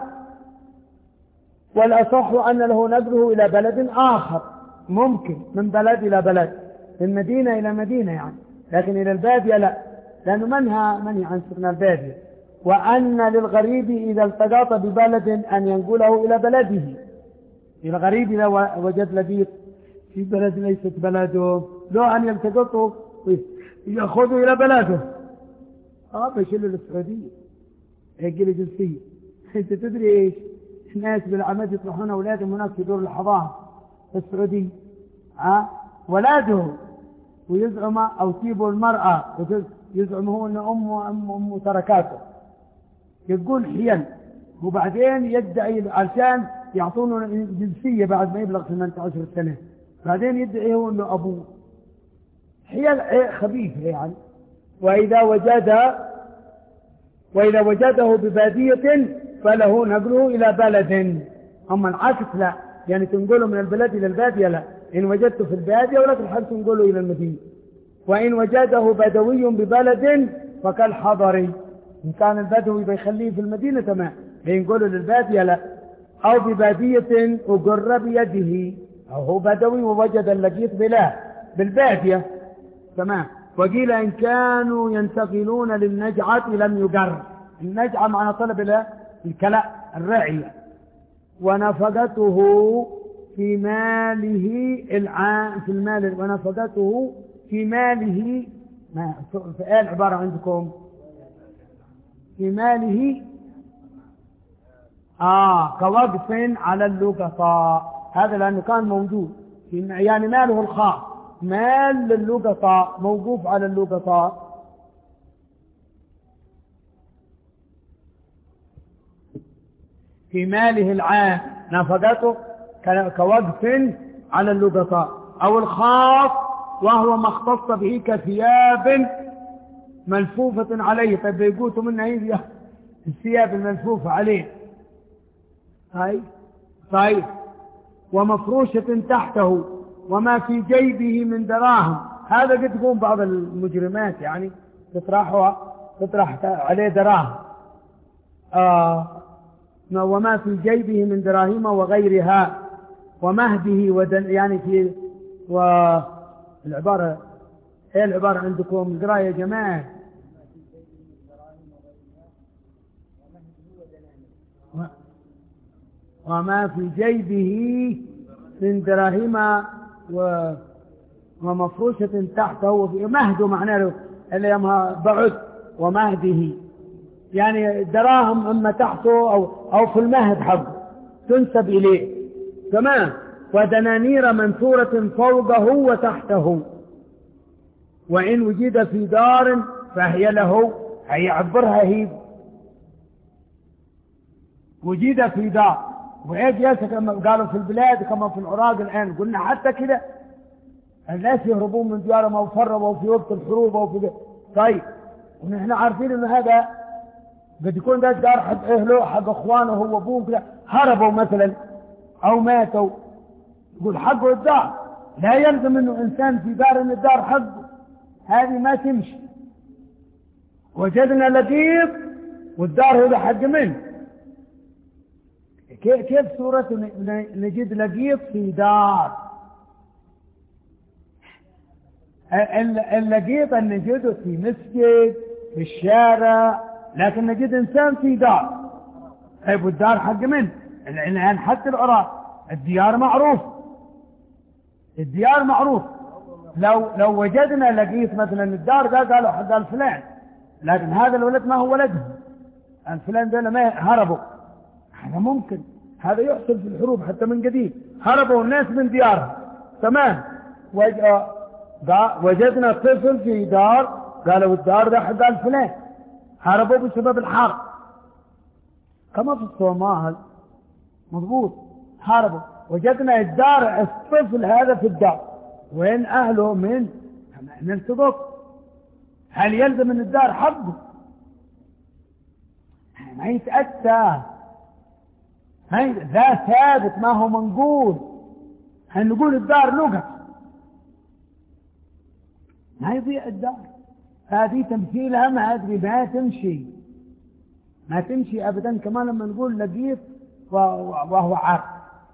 والأصح أن له نقله إلى بلد آخر ممكن من بلد إلى بلد من مدينة إلى مدينة يعني، لكن إلى البادية لا لأنه منها منع عن سكن البادية. وأن للغريب إذا التقاط ببلد أن ينقله إلى بلده. الغريب إذا وجد لقيط في بلد ليست بلده لو أن يلتقطه يأخذه إلى بلده. آه بيشيله للسعودية يجي له جنسية. أنت تدري إيش الناس بالعمد يطلحون أولادهم هناك في دور الحضانة في السعودية آه ولاده ويزعم أو تيبوا المرأة يزعم هو أن أمه أمه أم تركاته يقول حيل وبعدين يدعي عشان يعطونه جنسية بعد ما يبلغ ثمانية عشر سنة بعدين يدعي هو أنه أبوه. حيل خبيثة يعني. وإذا وجد وإذا وجده ببادية فله نقله إلى بلد. أما العكس لا يعني تنقله من البلد إلى البادية لا. إن وجدته في البادية ولا تحب تنقله إلى المدينة وإن وجده بدوي ببلد فكالحضري، إن كان البدوي بيخليه في المدينة تمام، بينقله للبادية لا، أو ببادية أجر بيده، أو هو بدوي ووجد اللقيط بلا بالبادية تمام. وقيل إن كانوا ينتقلون للنجعة لم يجر، النجعة معنى طلب الكلاء الرعي، ونفقته في ماله العام في المال، ونفقته في ماله ما في آية العبارة عندكم في ماله آه كوقف على اللقطاء، هذا لأنه كان موجود يعني ماله الخاص، مال للقطاء موقوف على اللقطاء. في ماله العام نفقته كوقف على اللقطاء، أو الخاص وهو ما اختص به كثياب ملفوفة عليه. طيب بيقوتوا منها هي الثياب الملفوفة عليه هاي طيب. ومفروشة تحته وما في جيبه من دراهم، هذا قد تقوم بعض المجرمات يعني تطرحها تطرح عليه دراهم آه وما في جيبه من دراهم وغيرها. ومهده ودن يعني في والعبارة ايه العبارة عندكم اقرأ يا جماعة. وما في جيبه من دراهم و... ومفروشة تحته وفي مهده معناه اللي يمها بعد ومهده يعني دراهم اما تحته او او في المهد حقه تنسب اليه تمام. ودنانير منثورة فوقه وتحته. وإن وجد في دار فهي له، هيعبرها هي وجد في دار. وإيه جالسة كما قالوا في البلاد كما في العراق الآن، قلنا حتى كده الناس يهربون من ديارهم أو فروا في وقت الحروب أو في ده. طيب ونحن عارفين إن هذا قد يكون ده دار حق أهله حق أخوانه هو أبوه كده هربوا مثلا أو ماتوا، يقول حقه الدار، لا يلزم إنه إنسان في دار إن الدار حقه، هذه ما تمشي. وجدنا لقيط والدار هذا حق منه. كيف صورة نجد لقيط في دار؟ اللقيط أن نجده في مسجد في الشارع، لكن نجد إنسان في دار. طيب والدار حق منه الآن حتى العراق الديار معروف، الديار معروف. لو لو وجدنا لقيط مثلا الدار ده قالوا حق الفلان، لكن هذا الولد ما هو ولده، الفلان ده ما هربوا، هذا ممكن، هذا يحصل في الحروب حتى من قديم، هربوا الناس من ديارهم تمام. وجدنا طفل في دار قالوا الدار ده حق الفلان، هربوا بسبب الحرب كما في الصومال مضبوط، هربوا. وجدنا الدار الطفل هذا في الدار وين أهله من نلتقط، هل يلزم من الدار حقه؟ ما يتأتى، ذا ثابت ما هو منقول، هنقول الدار لغة ما يضيع الدار، هذه تمثيلها ما أدري ما تمشي ما تمشي أبدا. كمان لما نقول لقيط وهو عارف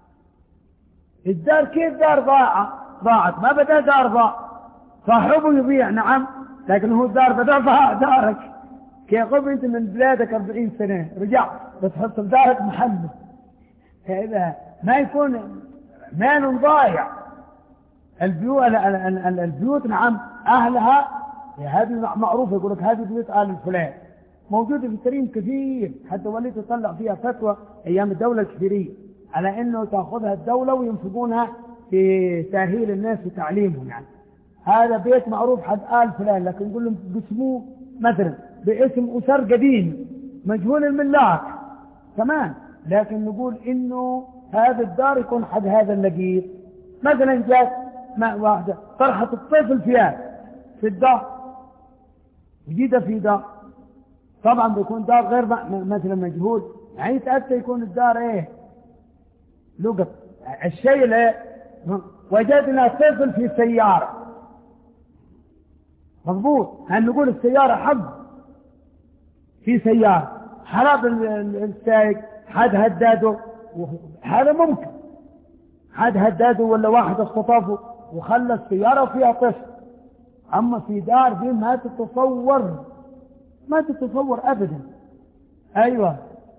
الدار كيف دار ضاعت ضاعت ما بدأ دار ضاع، صاحبه يضيع نعم، لكن هو الدار بدأ ضاع دارك. كيف قبل انت من بلادك أربعين سنة رجعت بتحط دارك محمد، هذا ما يكون مال ضايع. البيوت البيوت نعم أهلها هذه معروفة، يقول لك هذه بيوت آل الفلان موجودة في التاريخ كثير، حتى وليت تطلع فيها فتوى أيام الدولة الكبيرية على أنه تأخذها الدولة وينفقونها في تأهيل الناس وتعليمهم. يعني هذا بيت معروف حد آل فلان، لكن نقول لهم قسموه مثلا باسم أسر قديم مجهول الملاك تمام، لكن نقول إنه هذا الدار يكون حد هذا اللقيط. مثلا جات واحدة طرحت الطفل فيها في الدار جديدة في دار، طبعا بيكون دار غير مثلا مجهول، يعني يتأتى يكون الدار ايه لقط الشيء اللي وجدنا طفل في سيارة مضبوط. هل نقول السيارة حق في سيارة حراب السائق حد هداده، هذا ممكن حد هداده ولا واحد اختطفه وخلى السيارة فيها طفل. أما في دار دي ما تتصور، ما تتصور أبدا. أيوة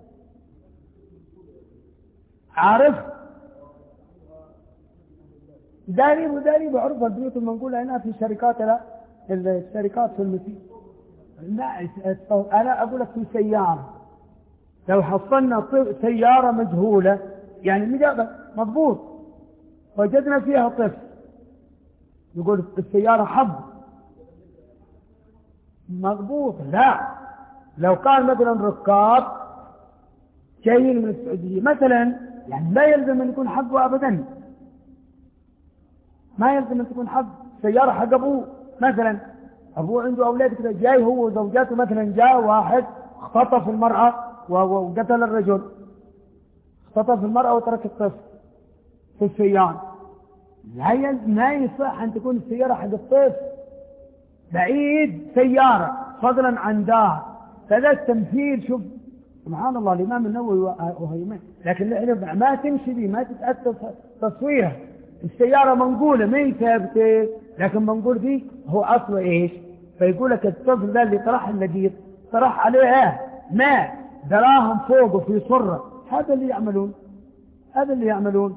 عارف داري وداري بعرف البيوت المنقولة هنا في شركات، لا الشركات في المسيح. لا أنا أقول لك في سيارة لو حصلنا سيارة مجهولة يعني مجابة مضبوط وجدنا فيها طفل، نقول السيارة حب مضبوط. لا لو كان مثلا ركاب جايين من السعودية مثلا يعني لا يلزم أن يكون حقه أبدا، ما يلزم أن تكون حق سيارة حق أبوه. مثلا أبوه عنده أولاد كده جاي هو وزوجاته، مثلا جاء واحد اختطف المرأة وقتل الرجل، اختطف المرأة وترك الطفل في السيارة، لا يلزم ما يصح أن تكون السيارة حق الطفل، بعيد سيارة فضلا عن دار. فذا التمثيل شوف سبحان الله الإمام النووي وهيمان، لكن ما تمشي دي ما تتأثر تصويرها. السيارة منقولة ما هي ثابتة، لكن منقول فيه هو أصله إيش؟ فيقول لك الطفل ده اللي طرح اللقيط طرح عليه ماء دراهم فوقه في صرة، هذا اللي يعملون، هذا اللي يعملون.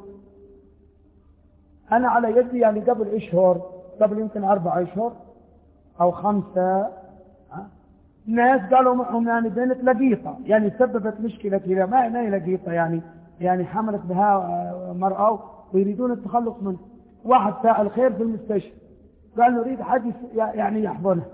أنا على يدي يعني قبل أشهر، قبل يمكن أربع أشهر أو خمسة، ناس قالوا معهم يعني بنت لقيطة يعني سببت مشكلة كذا، ما هي لقيطة يعني يعني حملت بها مرأة ويريدون التخلص منه. واحد فاعل خير في المستشفى قال نريد حد يعني يحضنه،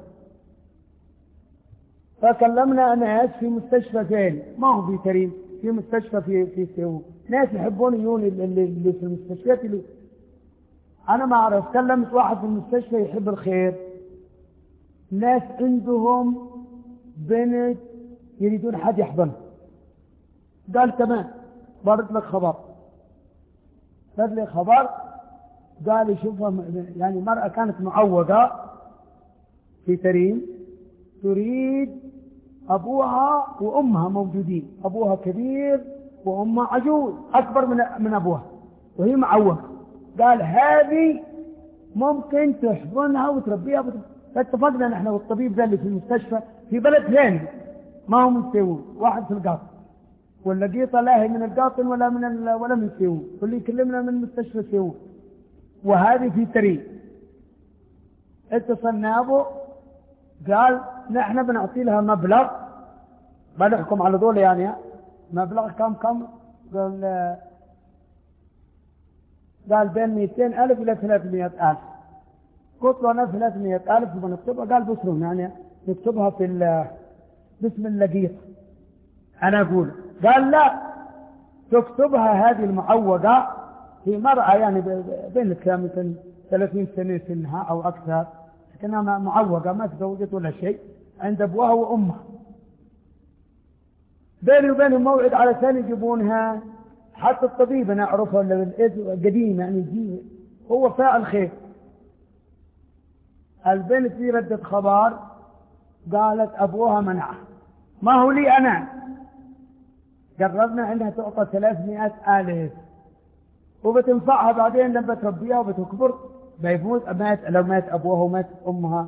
فكلمنا ناس في مستشفى ثاني ما هو في كريم، في مستشفى في في سيول، ناس يحبون يجون اللي, اللي في المستشفيات اللي انا ما اعرف. كلمت واحد في المستشفى يحب الخير، ناس عندهم بنت يريدون حد يحضنه، قال تمام برد لك خبر، برد لي خبر قال يشوفها يعني مرأة كانت معوقة في تريم تريد أبوها وأمها موجودين، أبوها كبير وأمها عجوز أكبر من من أبوها وهي معوقة، قال هذه ممكن تحضنها وتربيها. فاتفقنا نحن والطبيب ذا اللي في المستشفى في بلد ثاني ما هو من سيول، واحد في القاطن واللقيطة لا هي من القاطن ولا من ولا من سيول، واللي يكلمنا من مستشفى سيول وهذه في تريم. اتصلنا ابو قال نحن بنعطي لها مبلغ، ما نحكم على دول يعني مبلغ كم كم، قال قال بين مئتين ألف إلى ثلاثمائة ألف. قلت له أنا ثلاثمائة ألف وبنكتبها، قال بسرهم يعني نكتبها في باسم اللقيط. أنا أقول قال لا تكتبها هذه المعوقة في مرأة يعني بين كامل ثلاثين سنة سنها أو أكثر، لكنها معوقة ما تزوجت ولا شيء، عند أبوها وأمها. بيني وبينهم موعد على ثاني يجيبونها، حتى الطبيب أنا أعرفه القديم يعني يجي هو فاعل خير. البنت في ردة خبر قالت أبوها منعه، ما هو لي أنا، قررنا عندها تعطى ثلاثمائة ألف وبتنفعها بعدين لما تربيها وبتكبر بيموت مات، لو مات أبوها ومات أمها.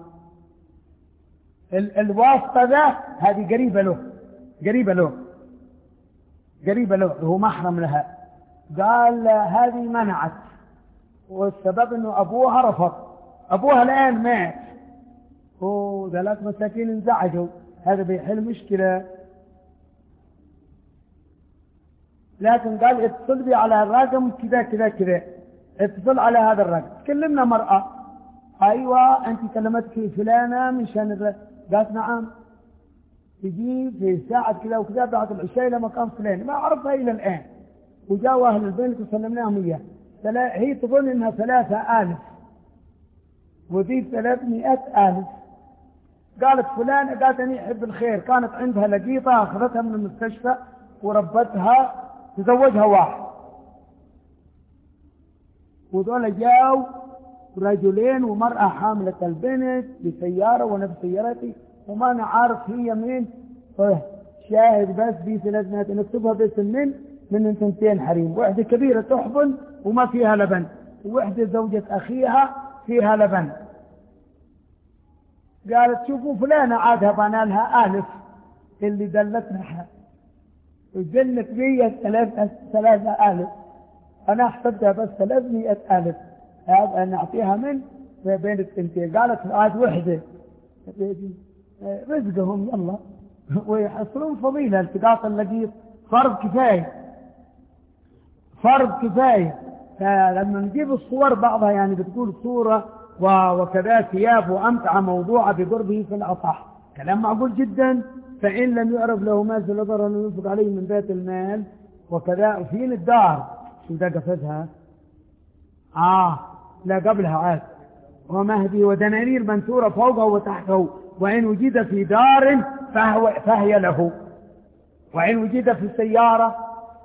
ال الواسطة ذا هذه قريبة له قريبة له قريبة له هو محرم لها. قال هذه منعت، والسبب أنه أبوها رفض، أبوها الآن مات وذلك مساكين انزعجوا، هذا بيحل مشكلة. لكن قال اتصل بي على الرقم كذا كذا كذا، اتصل على هذا الرقم. كلمنا مرأة، أيوة أنت كلمتك فلانة من شان الرقم، قالت نعم، تجي في ساعة كذا وكذا بعد العشاء إلى مكان فلان، ما أعرفها إلى الآن. وجاءوا أهل البنت وسلمناهم إياه، هي تظن إنها ثلاثة آلاف وذي ثلاثمائة ألف. قالت فلان، قالت أني أحب الخير، كانت عندها لقيطة أخذتها من المستشفى وربتها تزوجها واحد، وذولا جاءوا رجلين ومرأة حاملة البنت بسيارة ونفس سيارتي وما أنا عارف هي مين. شاهد بس دي ثلاث نكتبها باسم من من ثنتين حريم، واحدة كبيرة تحضن وما فيها لبن، وواحدة زوجة أخيها فيها لبن. قالت شوفوا فلانة عادها بنا لها آلف اللي دلتنا وجنت بي ثلاثة ثلاثة آلف، أنا حسبتها بس ثلاثمائة آلف نعطيها من بين الثنتين. قالت عاد وحدة رزقهم يلا ويحصلون فضيلة. التقاط اللقيط فرض كفاية، فرض كفاية. فلما نجيب الصور بعضها يعني بتقول صورة وكذا ثياب وأمتعة موضوعة بقربه في الأصح، كلام معقول جدا. فإن لم يعرف له مال فلضر أن ينفق عليه من بيت المال وكذا. فين الدار شو ده قفزها؟ آه لا قبلها عاد. ومهدي ودنانير منثورة فوقه وتحته، وإن وجد في دار فهو فهي له، وإن وجد في السيارة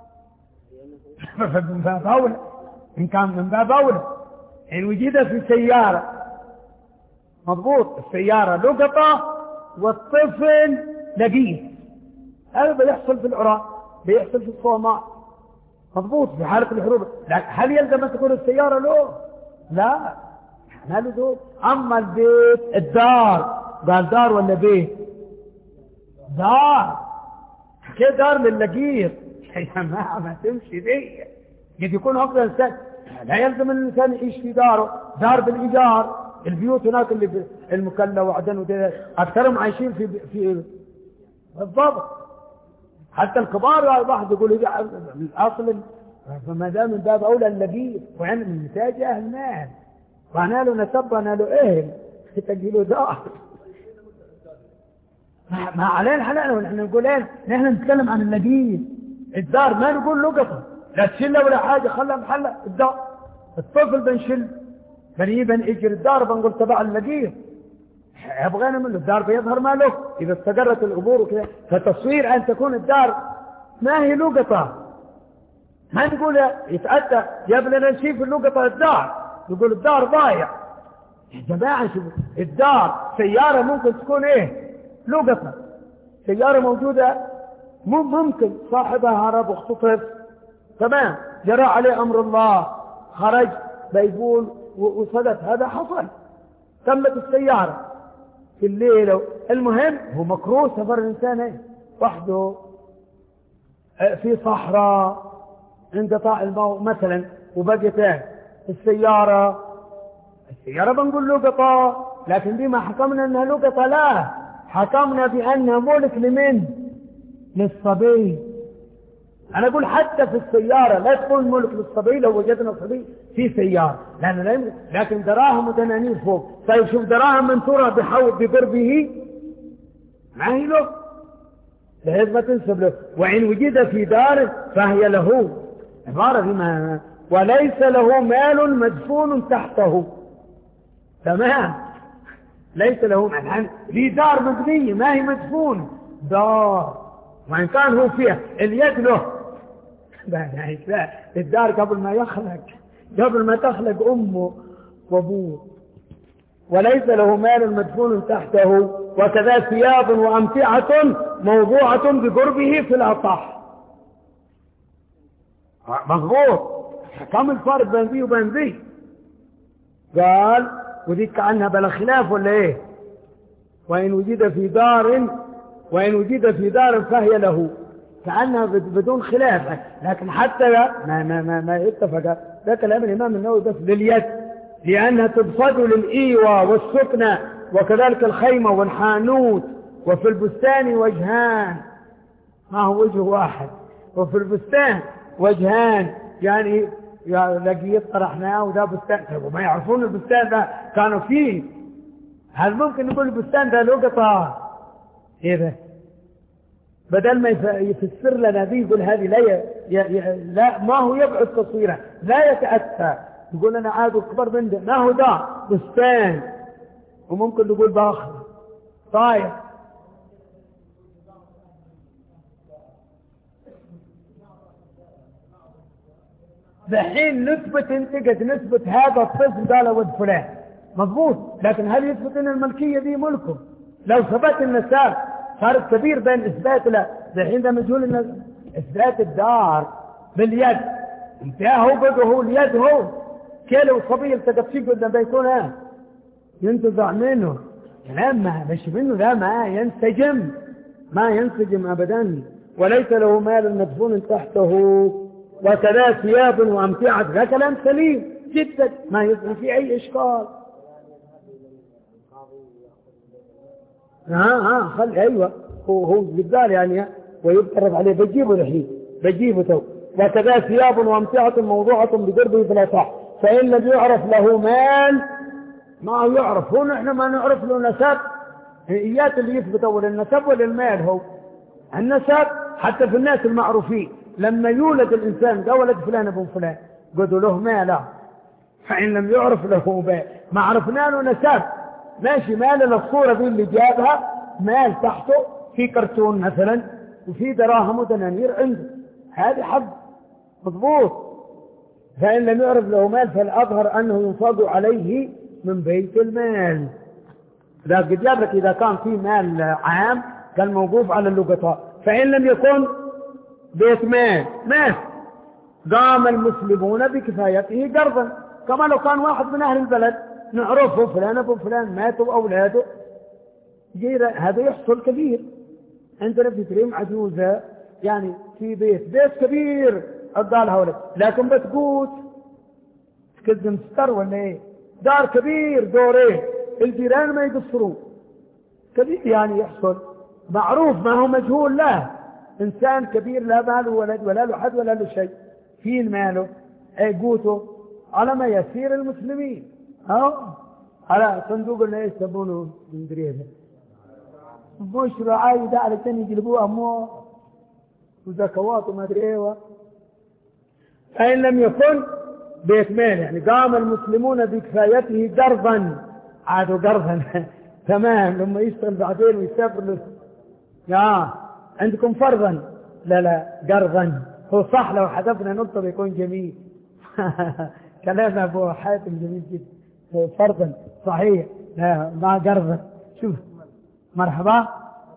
من باب أولى، إن كان من باب أولى. إن وجد في سيارة مضبوط، السيارة لقطة والطفل لقيط، هذا بيحصل في العراق، بيحصل في الصومال مضبوط في حالة الحروب. لكن هل يلزم أن تكون السيارة له؟ لا ما له دور. أما البيت الدار، قال دار ولا بيت؟ دار. كيف دار للقيط؟ يا جماعة ما تمشي دي. قد يكون أفضل إنسان لا يلزم أن الإنسان يعيش في داره، دار بالإيجار. البيوت هناك اللي المكلا وعدن وده أكثرهم عايشين في في بالضبط. حتى الكبار واحد يقول لي الأصل فما دام من باب أولى اللقيط، وعن من نتاج أهل مال وأنا له نسب أنا له أهل تجي له دار. ما علينا حلقنا ونحن نقول ايه، نحن نتكلم عن اللقيط. الدار ما نقول لقطة لا تشله ولا حاجة، خلها محلة الدار. الطفل بنشل بني بنجر الدار بنقول تبع اللقيط، يبغينا منه الدار بيظهر ما له إذا استقرت الأمور وكذا. فتصوير أن تكون الدار ما هي لقطة، ما نقول يتأتى جاب لنا نشيف اللقطة الدار، نقول الدار ضايع. يا جماعة شوفوا الدار سيارة ممكن تكون ايه لقطة، سيارة موجودة ممكن صاحبها هرب واختطف تمام، جرى عليه أمر الله خرج بيقول وصدت، هذا حصل تمت السيارة في الليل. المهم هو مكروه سفر الإنسان ايه وحده في صحراء عند طاع الماء مثلا وبقيت ايه السيارة، السيارة بنقول لقطة، لكن دي ما حكمنا انها لقطة، لا حكمنا بانها ملك لمن؟ للصبي. انا اقول حتى في السيارة لا تقول ملك للصبي لو وجدنا صبي في سيارة، لأنه لا يمكن. لكن دراهم ودنانير فوق. طيب شوف دراهم منثورة بحول بقربه ما هي له، بحيث ما تنسب له. وإن وجد في دار فهي له، عبارة دي ما وليس له مال مدفون تحته. تمام، ليس له مال، في دار مبنية ما هي مدفون دار، وإن كان هو فيها اليد له. لا الدار قبل ما يخلق، قبل ما تخلق أمه وأبوه. وليس له مال مدفون تحته، وكذا ثياب وأمتعة موضوعة بقربه في الأصح. مضبوط. كم الفرق بين ذي وبين ذي؟ قال وذيك كأنها بلا خلاف ولا ايه؟ وإن وجد في دار وإن وجد في دار فهي له، كأنها بدون خلاف. لكن حتى ما ما ما, ما اتفق. ده كلام الإمام النووي بس لليد، لأنها تبصد للإيوة والسكنة، وكذلك الخيمة والحانوت. وفي البستان وجهان، ما هو وجه واحد، وفي البستان وجهان، يعني لقيت طرحناه وده بستان. وما يعرفون البستان ده كانوا فيه. هل ممكن نقول البستان ده لقطة؟ ايه ده؟ بدل ما يفسر لنا ذي يقول هذه لا ي... ي... ي... لا ما هو يبعد تصويره، لا يتأتى. يقول أنا عاد أكبر من ده، ما هو ده بستان. وممكن نقول باخر طاير. دحين نثبت انت قد نثبت هذا الطفل ده لولد فلان مضبوط، لكن هل يثبت ان الملكية دي ملكه؟ لو ثبت النساب فرق كبير بين اثبات لا دحين ده مجهول ان اثبات الدار باليد انتهى هو بقى هو اليد هو كيلو صبي التقى فيه قدام بيتونه ينتزع منه كلام ما مش منه لا ما ينسجم ما ينسجم ابدا. وليس له مال مدفون تحته وكذا ثياب وامتعه، ده كلام سليم جدا ما يظهر فيه اي اشكال. ها ها خلي ايوه هو هو بالذات يعني ويتقرب عليه بجيبه الحين بجيبه تو. وكذا ثياب وامتعه موضوعه بدربه فلا صح، فان لم يعرف له مال ما يعرف. هو نحن ما نعرف له نسب، ايات اللي يثبت ولا النسب ولا المال. هو النسب حتى في الناس المعروفين لما يولد الانسان ده ولد فلان ابن فلان قالوا له مال، فان لم يعرف له مال ما عرفنا له نسب ماشي. مال الصوره دي اللي جابها مال تحته في كرتون مثلا وفي دراهم ودنانير عنده، هذه حق مضبوط. فان لم يعرف له مال فالاظهر انه ينفض عليه من بيت المال. لكن جاب لك اذا كان في مال عام كان موقوف على اللقطاء. فان لم يكن بيت مال مال قام المسلمون بكفايته قرضا، كما لو كان واحد من اهل البلد نعرفه فلان ابو فلان ماتوا اولاده جيرة، هذا يحصل كبير. عندنا في تريم عجوزة يعني في بيت بيت كبير قالها ولد لكن بتقوت كذب مستر ولا ايه، دار كبير دورين الجيران ما يقصرون كبير يعني يحصل معروف ما هو مجهول له انسان كبير لا ماله ولد ولا له حد ولا له شيء في ماله قوته على ما يسير المسلمين أو على صندوق اللي يسمونه مدري هذا بشرى عايدة على الثاني يجلبوها مو وزكوات وما ادري ايه. فإن لم يكن بيت مال يعني قام المسلمون بكفايته قرضا، عادوا قرضا تمام لما يشتغل بعدين ويسافر له يا عندكم فرضا لا لا قرضا. هو صح لو حذفنا نقطة بيكون جميل كلام أبو حاتم جميل جدا فرضا صحيح لا ما قرضا. شوف مرحبا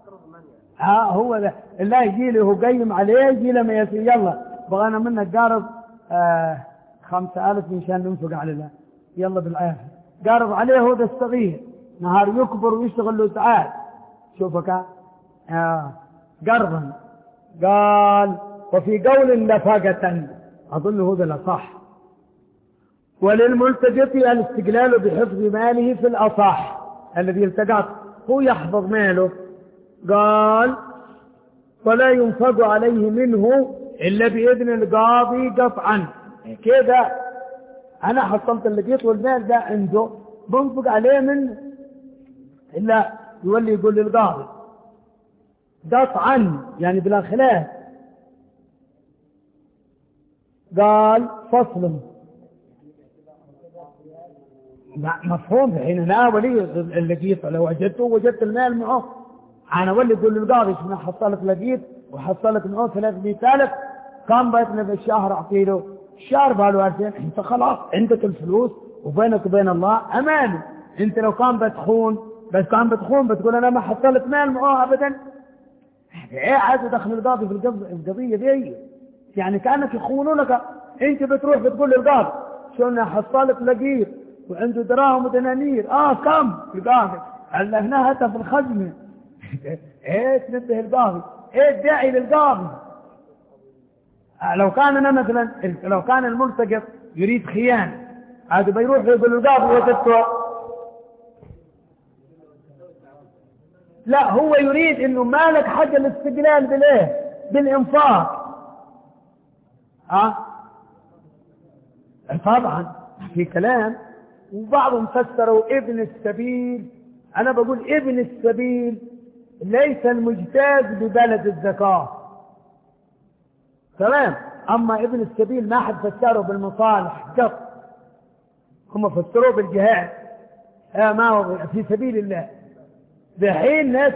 ها هو ده الله يجي له هو قيم عليه يجي له ما يسير يلا بغانا منك قارض آه خمسة ألف مشان ننفق على الله يلا بالعافية قارض عليه هو ده الصغير نهار يكبر ويشتغل له ساعات شوفك آه قرضا. قال وفي قول نفقة أظن هذا الأصح. وللملتجط الاستقلال بحفظ ماله في الأصح الذي التقط هو يحفظ ماله. قال ولا ينفق عليه منه إلا بإذن القاضي قطعا. كده أنا حصلت اللقيط والمال ده عنده بنفق عليه منه إلا يولي يقول للقاضي قطعا يعني بلا خلاف. قال فصل مفهوم حين أنا ولي اللقيط لو وجدته وجدت المال معه أنا ولي يقول للقاضي شنو حصلت لقيط وحصلت معه ثلاثمائة ألف كان بيتنا بالشهر أعطيله الشهر باله ألفين أنت خلاص عندك الفلوس وبينك وبين الله أمان. أنت لو كان بتخون بس كان بتخون بتقول أنا ما حصلت مال معه أبدا إيه عاد دخل القاضي في القضية دي يعني كأنك يخونونك. أنت بتروح بتقول للقاضي شو أنا حصلت لقيط وعنده دراهم ودنانير اه كم القاضي قال له هنا هاتها في الخزنه ايه تنبه القاضي ايه الداعي للقاضي. لو كان انا مثلا لو كان الملتقط يريد خيانه هذا بيروح يقول للقاضي وجدته لا هو يريد انه مالك حق الاستقلال بالايه بالانفاق اه طبعا في كلام. وبعضهم فسروا ابن السبيل. أنا بقول ابن السبيل ليس المجتاز ببلد الزكاة تمام. أما ابن السبيل ما حد فسره بالمصالح قط هم فسروه بالجهاد آه ما هو في سبيل الله. بحين ناس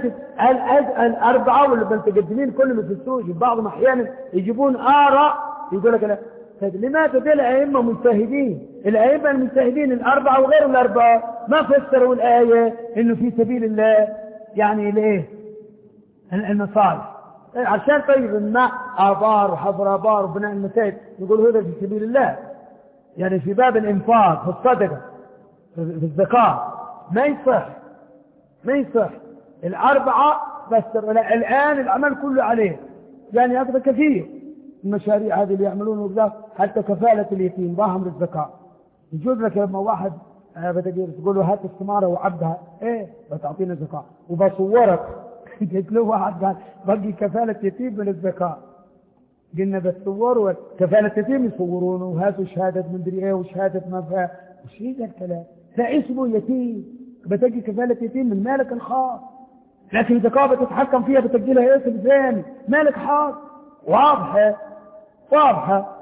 الأربعة واللي متقدمين كلهم يفسروه بعضهم أحيانا يجيبون آراء يقول لك لا يجتهد. لماذا؟ دي الأئمة مجتهدين، الأئمة المجتهدين الأربعة وغير الأربعة ما فسروا الآية إنه في سبيل الله يعني ليه المصالح عشان طيب الماء آبار وحفر آبار وبناء المساجد يقول هذا في سبيل الله، يعني في باب الإنفاق في الصدقة في الزكاة ما يصح ما يصح. الأربعة فسروا الآن العمل كله عليه، يعني هذا كثير المشاريع هذه اللي يعملونه وكذا، حتى كفالة اليتيم باهم للزكاة. يجوز لك لما واحد بتقدر تقول له هات الثمارة وعبها ايه بتعطينا زكاة وبصورك قلت له واحد قال بقي كفالة يتيم من الزكاة، قلنا بتصوروا كفالة يتيم يصورونه وهاتوا شهادة مدري ايه وشهادة ما فيها وش هذا الكلام؟ لا اسمه يتيم بتجي كفالة يتيم من مالك الخاص، لكن زكاة بتتحكم فيها بتجي لها اسم ثاني مالك خاص واضحة واضحة.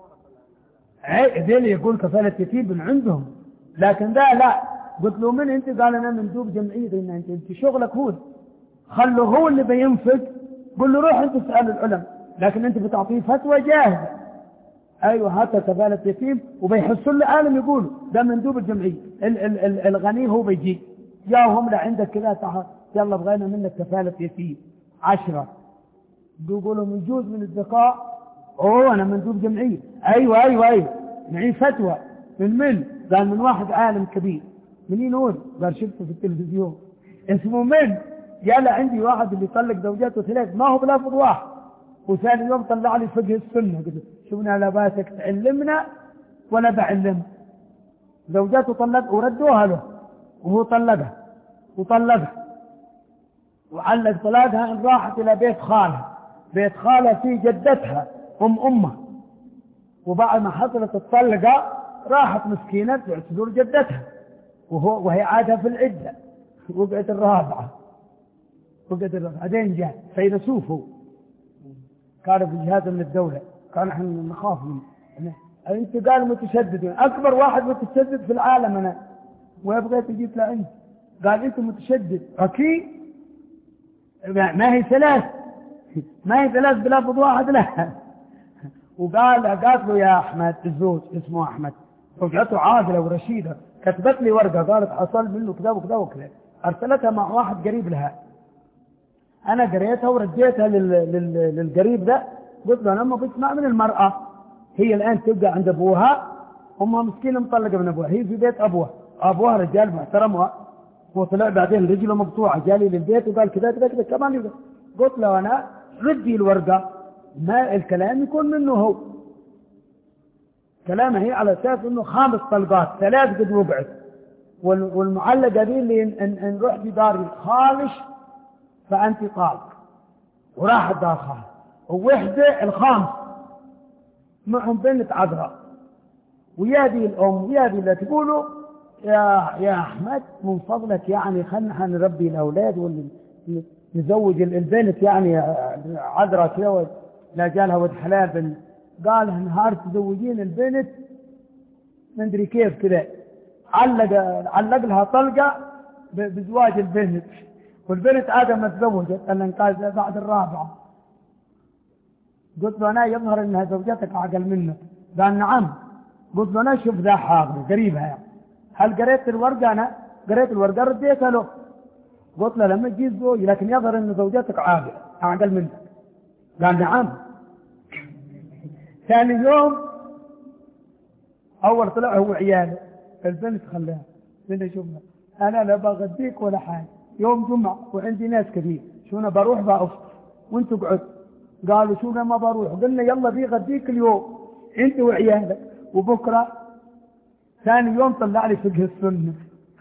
ذي يقول كفالة يتيم من عندهم، لكن ده لا. قلت له من انت؟ قال انا مندوب جمعية. ان انت انت شغلك هو خلوا هو اللي بينفق، قل له روح انت اسأل العلماء، لكن انت بتعطيه فتوى جاهزة. ايوه هات كفالة يتيم وبيحسوا له عالم يقولوا ده مندوب الجمعية. ال ال ال الغني هو بيجي ياهم لعندك كذا تعال يلا بغينا منك كفالة يتيم عشرة، بيقولوا من جزء من الزكاة. اوه انا مندوب جمعية. ايوه ايوه ايوه معي فتوى من من؟ قال من واحد عالم كبير. منين هو؟ قال شفته في التلفزيون. اسمه من؟ يلا عندي واحد اللي يطلق زوجاته ثلاث ما هو بلافظ واحد، وثاني يوم طلع لي فقه السنة. قلت شوفنا لا باسك تعلمنا ولا بعلم. زوجاته طلق وردوها له وهو طلقها وطلقها وعلق طلاقها ان راحت الى بيت خالها. بيت خالها في جدتها ام امها، وبعد ما حصلت الطلقة راحت مسكينة تعتذر جدتها وهو وهي عادها في العدة. وقعت الرابعة وقعت الرابعة بعدين جاء فيلسوفه كانوا في جهاز من الدولة، كان احنا نخاف منه. انت قال متشدد اكبر واحد متشدد في العالم انا ويبغى تجيب له انت. قال انت متشدد اكيد ما هي ثلاث ما هي ثلاث بلفظ واحد لا. وقال قالت له يا احمد الزوج اسمه احمد رجعته عاقله ورشيده كتبت لي ورقه قالت حصل منه كذا وكذا وكذا، ارسلتها مع واحد قريب لها. انا قريتها ورديتها لل... لل... للقريب ده. قلت له انا ما بسمع من المراه، هي الان تبقى عند ابوها، امها مسكينه مطلقه من ابوها، هي في بيت ابوها، ابوها رجال محترم وطلع بعدين رجله مقطوعه جالي للبيت وقال كذا كذا كذا كمان. قلت له انا ردي الورقه ما الكلام يكون منه هو كلامه هي على اساس انه خامس طلقات ثلاث قد وقعت، والمعلقه دي اللي ان, إن, إن رحت داري خالش فانت طالق وراحت دار خالص. ووحده الخامس معهم بنت عذراء ويادي الام ويادي اللي تقولوا يا يا احمد من فضلك يعني خلنا نربي الاولاد ونزوج البنت يعني عذراء كذا لا جالها ولد حلال بنت. قال نهار تزوجين البنت ما ادري كيف كذا علق علق لها طلقه بزواج البنت، والبنت عاده ما تزوجت الا انقاذ بعد الرابعه. قلت له انا يظهر انها زوجتك اعقل منك. قال نعم. قلت له انا شوف ذا حاضر قريبها يعني. هل قريت الورقه؟ انا قريت الورقه رديتها له. قلت له لما تجي زوجي لكن يظهر ان زوجتك عاقل اعقل منك. قال نعم. ثاني يوم اول طلع هو عياله البنت خلاها بنت شوفنا انا لا بغديك ولا حاجه يوم جمعه وعندي ناس كثير شو انا بروح بافطر وانتوا قعدوا. قالوا شو انا ما بروح. قلنا يلا بيغديك اليوم انت وعيالك وبكره. ثاني يوم طلع لي فقه السنه.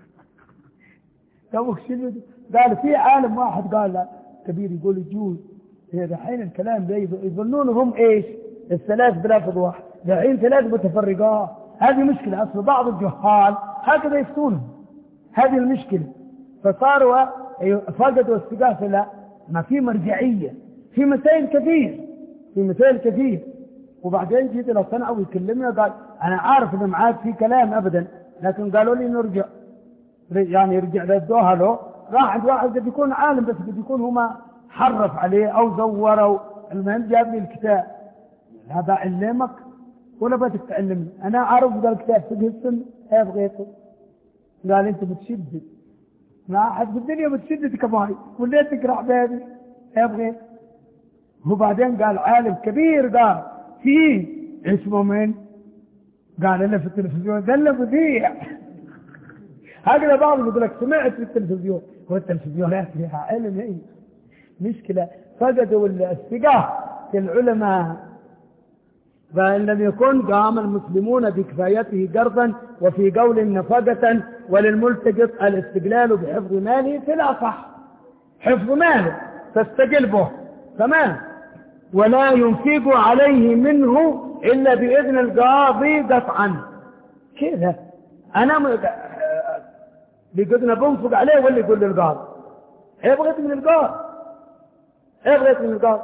قال في عالم واحد قال لا كبير يقول يجوز. الحين الكلام ده يظنون هم ايش الثلاث بلافظ واحد، الحين ثلاث متفرقات. هذه مشكلة أصل بعض الجهال هكذا يفتونهم، هذه المشكلة. فصاروا فقدوا استقاف. لا ما في مرجعية في مسائل كثير في مسائل كثير. وبعدين جيت لو صنعوا يكلمنا قال أنا عارف إن معاك في كلام أبدا، لكن قالوا لي نرجع يعني يرجع ردوها له. راح عند واحد قد يكون عالم بس قد يكون هما حرف عليه أو زوروا. المهم جاب لي الكتاب. لا بعلمك ولا بدك تعلمني؟ أنا أعرف ذا الكتاب فقه السنة إيه بغيته؟ قال أنت بتشدد، ما أحد في الدنيا بتشدد كماي وليه تقرأ بابي إيه بغيت؟ وبعدين قال عالم كبير قال فيه اسمه من؟ قال أنا في التلفزيون ده اللي بذيع. هكذا بعض يقول لك سمعت في التلفزيون، والتلفزيونات فيها علم ايه؟ مشكلة فقدوا الثقة في العلماء. فإن لم يكن قام المسلمون بكفايته قرضا، وفي قول نفقة، وللملتقط الاستقلال بحفظ ماله في الأصح. حفظ ماله تستقل به تمام، ولا ينفق عليه منه إلا بإذن القاضي قطعا. كذا أنا م... بيقولنا بنفق عليه ولا يقول للقاضي ايه بغيت من القاضي؟ ايه بغيت من القاضي؟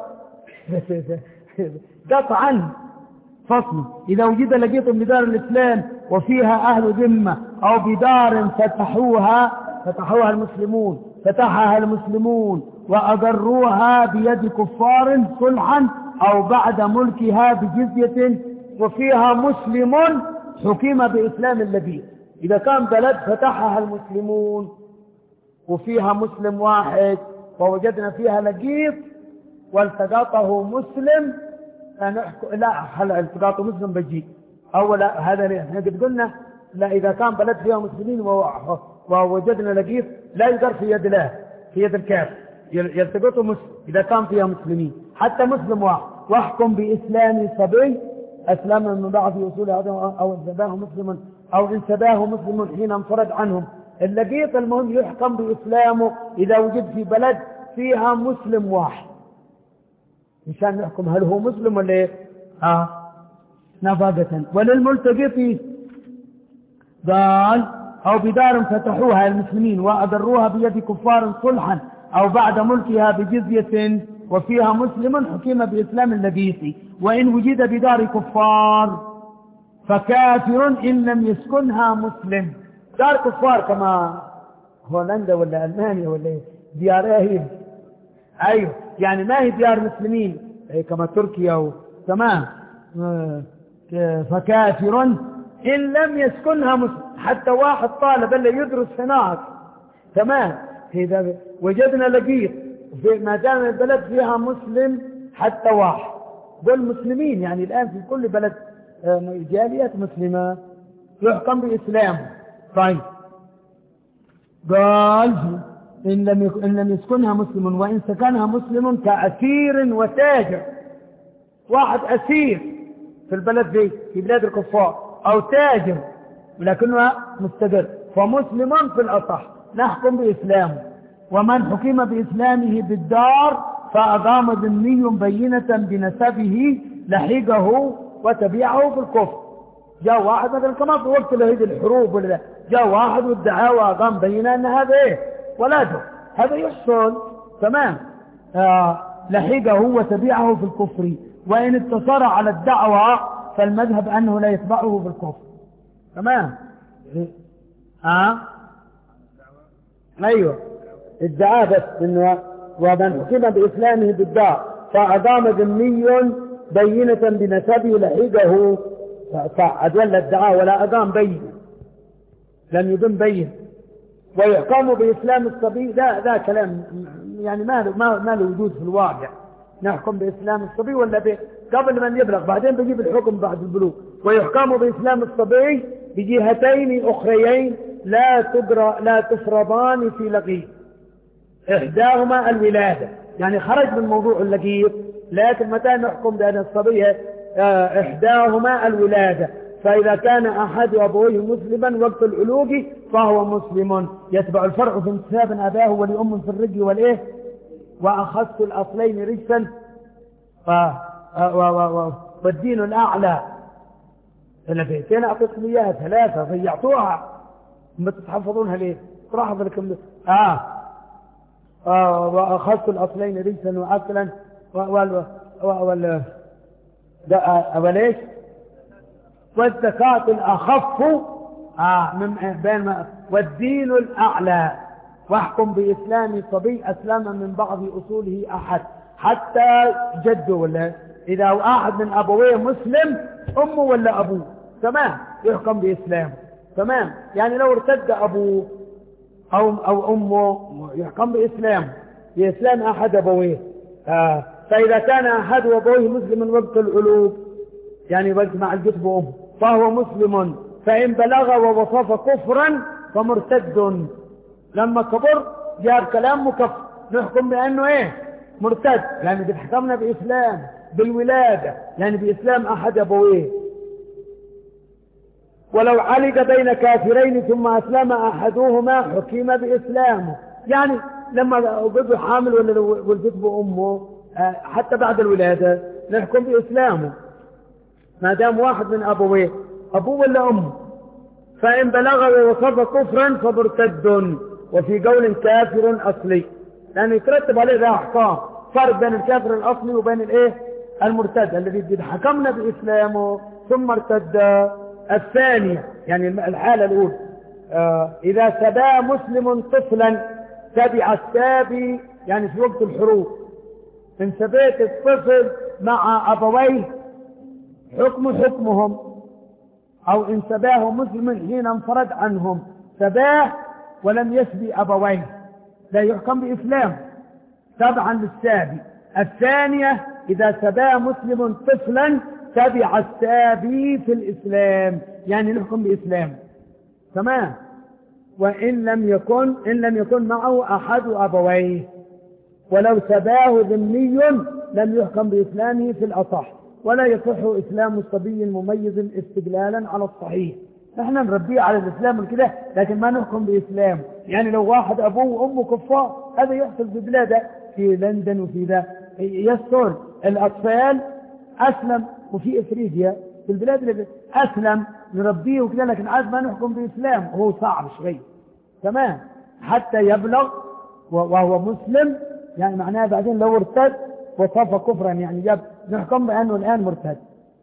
قطعا فصل. إذا وجد لقيتم بدار الإسلام وفيها أهل ذمة أو بدار فتحوها فتحوها المسلمون فتحها المسلمون وأضروها بيد كفار صلحا أو بعد ملكها بجزية وفيها مسلم حكم بإسلام الذي. إذا كان بلد فتحها المسلمون وفيها مسلم واحد ووجدنا فيها لقيط والتقاطه مسلم فنحكم لا هل التقاطه مسلم بجي أولا هذا احنا قد قلنا لا. إذا كان بلد فيها مسلمين ووجدنا لقيط لا يقدر في يد الله في يد الكافر يلتقطه مسلم إذا كان فيها مسلمين حتى مسلم واحد. واحكم بإسلام صبي أسلم من بعض في أصوله أو انسباه مسلم أو انسباه مسلم حين انفرد عنهم. اللقيط المهم يحكم بإسلامه إذا وجد في بلد فيها مسلم واحد مشان نحكم هل هو مسلم ولا ايه؟ آه نفاقة. وللملتقط قال أو بدار فتحوها المسلمين وأضروها بيد كفار صلحا أو بعد ملكها بجزية وفيها مسلم حكم بإسلام اللقيط. وإن وجد بدار كفار فكافر إن لم يسكنها مسلم. دار كفار كما هولندا ولا ألمانيا ولا ديار ايه؟ أيوه يعني ما هي ديار مسلمين كما تركيا تمام. فكافر إن لم يسكنها مسلم. حتى واحد طالب اللي يدرس هناك تمام إذا وجدنا لقيط ما دام البلد فيها مسلم حتى واحد دول مسلمين يعني الآن في كل بلد جاليات مسلمة يحكم بإسلام. طيب قال إن لم إن لم يسكنها مسلم وإن سكنها مسلم كأسير وتاجر. واحد أسير في البلد دي في بلاد الكفار أو تاجر لكنه مستقر فمسلم في الأصح نحكم بإسلامه. ومن حكم بإسلامه بالدار فأقام ذمي بينة بنسبه لحقه وتبيعه في الكفر. جاء واحد مثلا كما في وقت لهذه الحروب ولا جاء واحد وادعى وأقام بينة أن هذا إيه ولاده هذا يحصل تمام. آه لحقه وتبيعه في الكفر. وإن اتصر على الدعوة فالمذهب أنه لا يتبعه في الكفر تمام. آه أيوه ادعاه بس إنه ومن حكم بإسلامه بالدار فأقام ذمي بينة بنسبه لحقه فأدول الدعاء ولا أقام بينة لم يدن بين. ويحكم بإسلام الصبي ذا ذا كلام يعني ما ما ما له وجود في الواقع. نحكم بإسلام الصبي ولا به قبل من يبلغ بعدين بيجيب الحكم بعد البلوغ. ويحكم بإسلام الصبي بجهتين أخريين لا تجرى لا تفرضان في لقيط. إحداهما الولادة يعني خرج من موضوع اللقيط لكن متى نحكم بأن الصبي إحداهما الولادة. فإذا كان أحد أبويه مسلما وقت العلوق فهو مسلم يتبع الفرع في انتساب أباه ولأم في الرجل والإيه وأخذت الأصلين رجسا والدين الأعلى. أنا بيتين أعطيكم إياها ثلاثة ضيعتوها ما تتحفظونها ليه؟ راح لكم آه. آه وأخذت الأصلين رجسا وأكلا وال وال وليش والزكاة الأخف آه من بين ما والدين الأعلى. واحكم بإسلام صبي أسلم من بعض أصوله أحد حتى جده ولا إذا واحد من أبويه مسلم أمه ولا أبوه تمام يحكم بإسلام تمام. يعني لو ارتد أبوه أو, أو أمه يحكم بإسلام بإسلام أحد أبويه. آه. فإذا كان أحد أبويه مسلم من وقت الألوف يعني وقت مع الجد وأمه فهو مسلم، فإن بلغ ووصف كفرا فمرتد. لما كبر جاب كلام مكفر نحكم بأنه إيه مرتد، يعني بحكمنا بإسلام بالولادة يعني بإسلام أحد أبويه. ولو علق بين كافرين ثم أسلم أحدهما حكم بإسلامه. يعني لما ولده حامل ولا ولدت بأمه حتى بعد الولادة نحكم بإسلامه ما دام واحد من أبويه أبوه ولا أمه. فإن بلغ ووصف كفرا فمرتد. وفي قول كافر أصلي لأنه يترتب عليه ذا أحكام، فرق بين الكافر الأصلي وبين الإيه المرتد الذي حكمنا بإسلامه ثم ارتد. الثانية يعني الحالة الأولى آه إذا سبى مسلم طفلا تبع السابي يعني في وقت الحروب. إن سبيت الطفل مع أبويه حكم حكمهم، أو إن سباه مسلم حين انفرد عنهم سباه ولم يسبي أبويه لا يحكم بإسلام تبعا للسابي. الثانية إذا سباه مسلم طفلا تبع السابي في الإسلام يعني نحكم بإسلام تمام. وإن لم يكن إن لم يكن معه أحد أبويه. ولو سباه ذمي لم يحكم بإسلامه في الأصح، ولا يصح إسلام الصبي المميز استقلالا على الصحيح. نحن نربيه على الإسلام كده لكن ما نحكم بإسلام. يعني لو واحد أبوه وأمه كفار هذا يحصل في بلاده في لندن وفي ذا يسر الأطفال أسلم، وفي إفريقيا في البلاد اللي أسلم نربيه وكده لكن عاد ما نحكم بإسلام وهو صعب شوي تمام حتى يبلغ وهو مسلم. يعني معناه بعدين لو ارتد وصف كفرا يعني جاب نحكم بأنه الآن مرتد.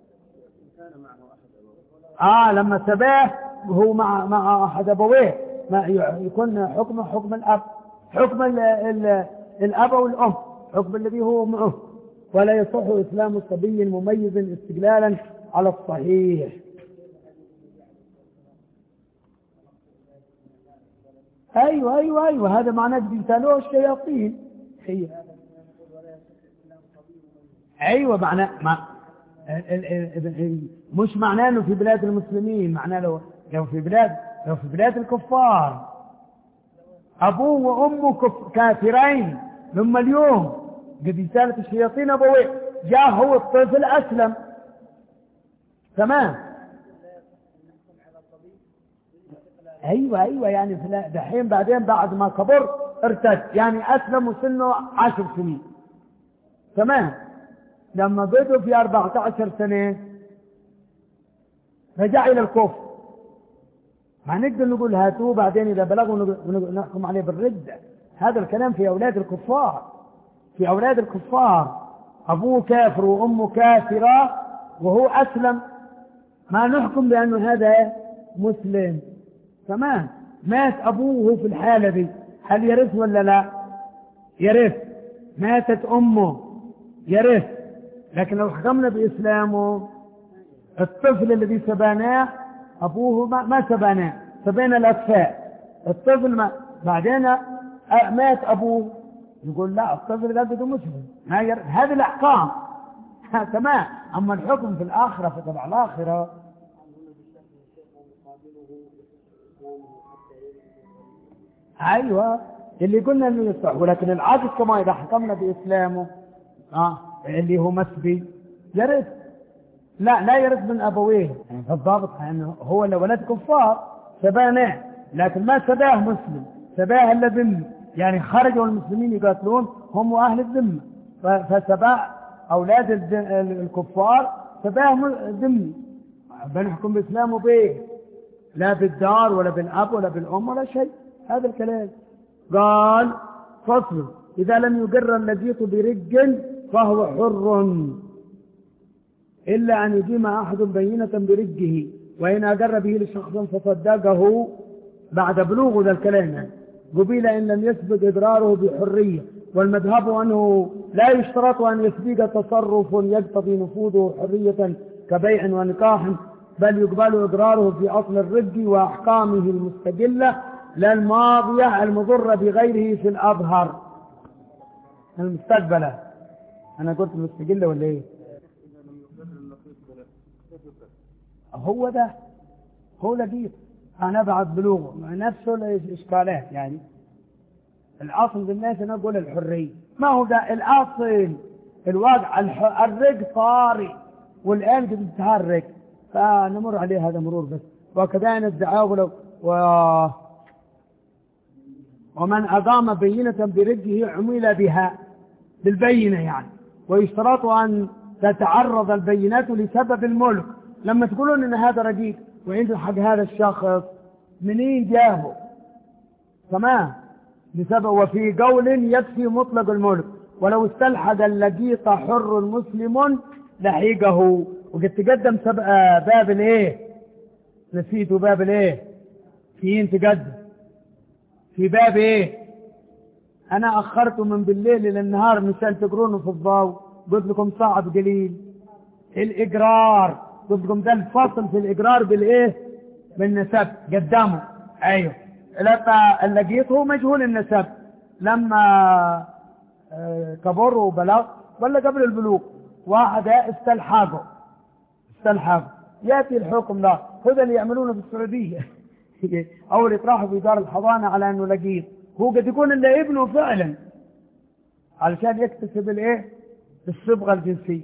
آه لما سباه هو مع مع أحد أبويه ما يكون حكم حكم الأب حكم ال ال الأب والأم حكم الذي هو معه. ولا يصح إسلام الصبي المميز استقلالا على الصحيح. أيوة أيوة أيوة هذا معناه بيسالوه الشياطين. هي أيوة معناه ما مش معناه أنه في بلاد المسلمين، معناه لو لو في بلاد لو في بلاد الكفار أبوه وأمه كف كافرين ثم اليوم قد يسالت الشياطين أبوه جاء هو الطفل أسلم تمام. أيوة أيوة يعني دحين بعدين بعد ما كبر ارتد يعني أسلم وسنه عشر سنين تمام. لما بدوا في أربعة عشر سنة رجع إلى الكفر. ما نقدر نقول هاتوه بعدين إذا بلغوا نحكم عليه بالردة. هذا الكلام في أولاد الكفار في أولاد الكفار أبوه كافر وأمه كافرة وهو أسلم ما نحكم بأنه هذا مسلم تمام. مات أبوه في الحالة دي هل يرث ولا لا؟ يرث. ماتت أمه يرث. لكن لو حكمنا بإسلامه الطفل الذي سباناه أبوه ما, ما سباناه سبينا الأطفال الطفل ما بعدين مات أبوه يقول لا الطفل ده بده مسلم هذه الأحكام تمام. أما الحكم في الآخرة فتبع الآخرة. أيوة اللي قلنا أنه يصح. ولكن العكس كما إذا حكمنا بإسلامه آه اللي هو مسبي يرث لا لا يرث من أبويه. يعني الضابط أنه هو اللي ولد كفار سباناه لكن ما سباه مسلم سباه إلا ذمي يعني خرجوا المسلمين يقاتلون هم أهل الذمة فسباه أولاد الكفار سباه ذمي بنحكم بإسلامه بيه لا بالدار ولا بالأب ولا بالأم ولا شيء. هذا الكلام. قال فصل إذا لم يقر اللجيط برج فهو حر إلا أن يقيم أحد بينة برجه وإن أقر به لشخص فصدقه بعد بلوغ ذا الكلام قبيل إن لم يثبت إضراره بحرية والمذهب أنه لا يشترط أن يسبق تصرف يقتضي نفوذه حرية كبيع ونكاح، بل يقبل إضراره في أصل الرق وأحكامه المستقلة لا الماضية المضرة بغيره في الأظهر. المستقبلة أنا قلت المستقلة ولا إيه؟ هو ده هو لقيت أنا بعد بلوغه نفسه الإشكالات. يعني الأصل بالناس أنا أقول الحرية، ما هو ده الأصل الواقع. الرق طارئ والآن قد تتحرك، فنمر عليه هذا مرور بس. وكذا الدعاء و... ومن أقام بينة برقه عمل بها بالبينة يعني. ويشترط أن تتعرض البينات لسبب الملك. لما تقولون أن هذا رقيق وعنده حق هذا الشخص منين جابه؟ تمام بسبب. وفي قول يكفي مطلق الملك ولو استلحق اللقيط حر مسلم لحيقه. وقد تقدم باب الايه؟ نسيتوا باب الايه؟ في تقدم في باب ايه؟ انا اخرته من بالليل الى النهار مشان تقرونه في الضوء. قلت لكم صعب قليل. الاقرار قلت لكم ده الفصل في الاقرار بالايه؟ بالنسب قدامه. ايوه لما اللقيط هو مجهول النسب لما كبر وبلغ ولا قبل البلوغ واحد استلحقه استلحقه ياتي الحكم ده. هذا اللي يعملونه في السعوديه او اللي يطرحوا في دار الحضانه على انه لقيط. هو قد يكون اللي ابنه فعلا علشان يكتسب الايه؟ الصبغه الجنسيه.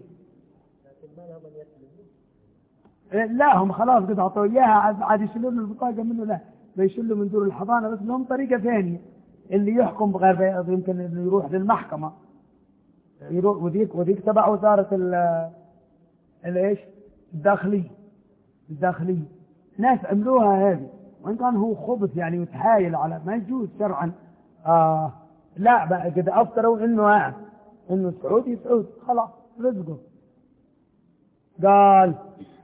لا هم خلاص قد اعطوا اياها عاد يشيلوا له البطاقه منه. لا بيشيلوا من دور الحضانه بس لهم طريقه ثانيه. اللي يحكم بغير يمكن انه يروح للمحكمه يروح. وذيك وذيك تبع وزاره الايش؟ الداخليه. الداخليه ناس عملوها هذه وان كان هو خبث يعني وتحايل على ما يجوز شرعا. آه لا بقى قد افتروا انه يعني انه سعودي سعودي خلاص رزقه. قال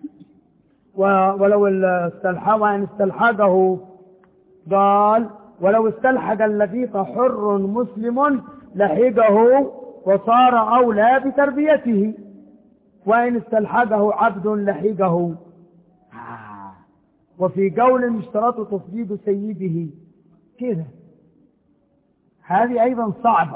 ولو استلحق ان استلحقه قال ولو استلحق اللقيط حر مسلم لحقه وصار أولى بتربيته، وإن استلحقه عبد لحقه. وفي قول اشترط تصديد سيده كذا. هذه أيضا صعبة.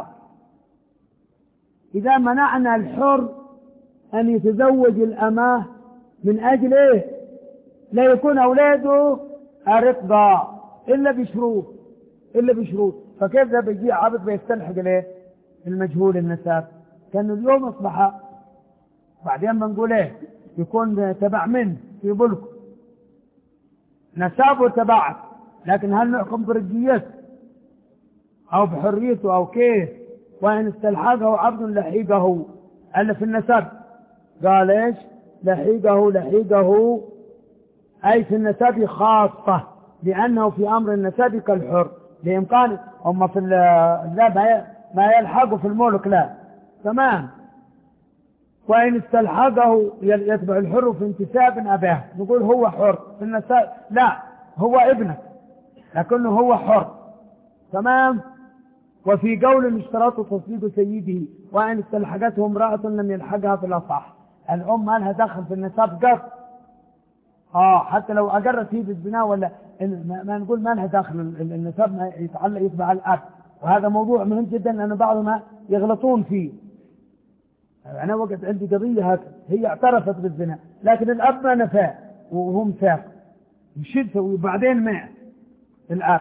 إذا منعنا الحر أن يتزوج الأماه من أجل إيه؟ لا يكون أولاده أرقاء إلا بشروط إلا بشروط. فكيف ده بيجي عبد بيستلحق ليه؟ المجهول النسب. كانوا اليوم أصبح بعدين بنقول إيه؟ يكون تبع منه في بلكم نسابه تبعك، لكن هل نحكم برجيته أو بحريته أو كيف؟ وإن استلحقه عبد لحيقه ألا في النسب. قال إيش؟ لحيقه لحيقه أي في النسب خاصة، لأنه في أمر النسب كالحر بإمكانه. هم في لا ما يلحقه في الملك لا. تمام. وإن استلحقه يتبع الحر في انتساب أباه، نقول هو حر في النسب. لا هو ابنك لكنه هو حر. تمام. وفي قول اشتراط تصديد سيده وإن استلحقته امرأة لم يلحقها في الأصح. الأم ما لها دخل في النسب قط. آه حتى لو أقرت هي بالزنا ولا ما نقول ما لها دخل. النسب ما يتعلق يتبع الأب. وهذا موضوع مهم جدا لأن بعضهم يغلطون فيه. أنا وقت عندي قضية هكذا هي اعترفت بالزنا لكن الأب ما نفاه وهو مسافر يشد وبعدين مات الأب.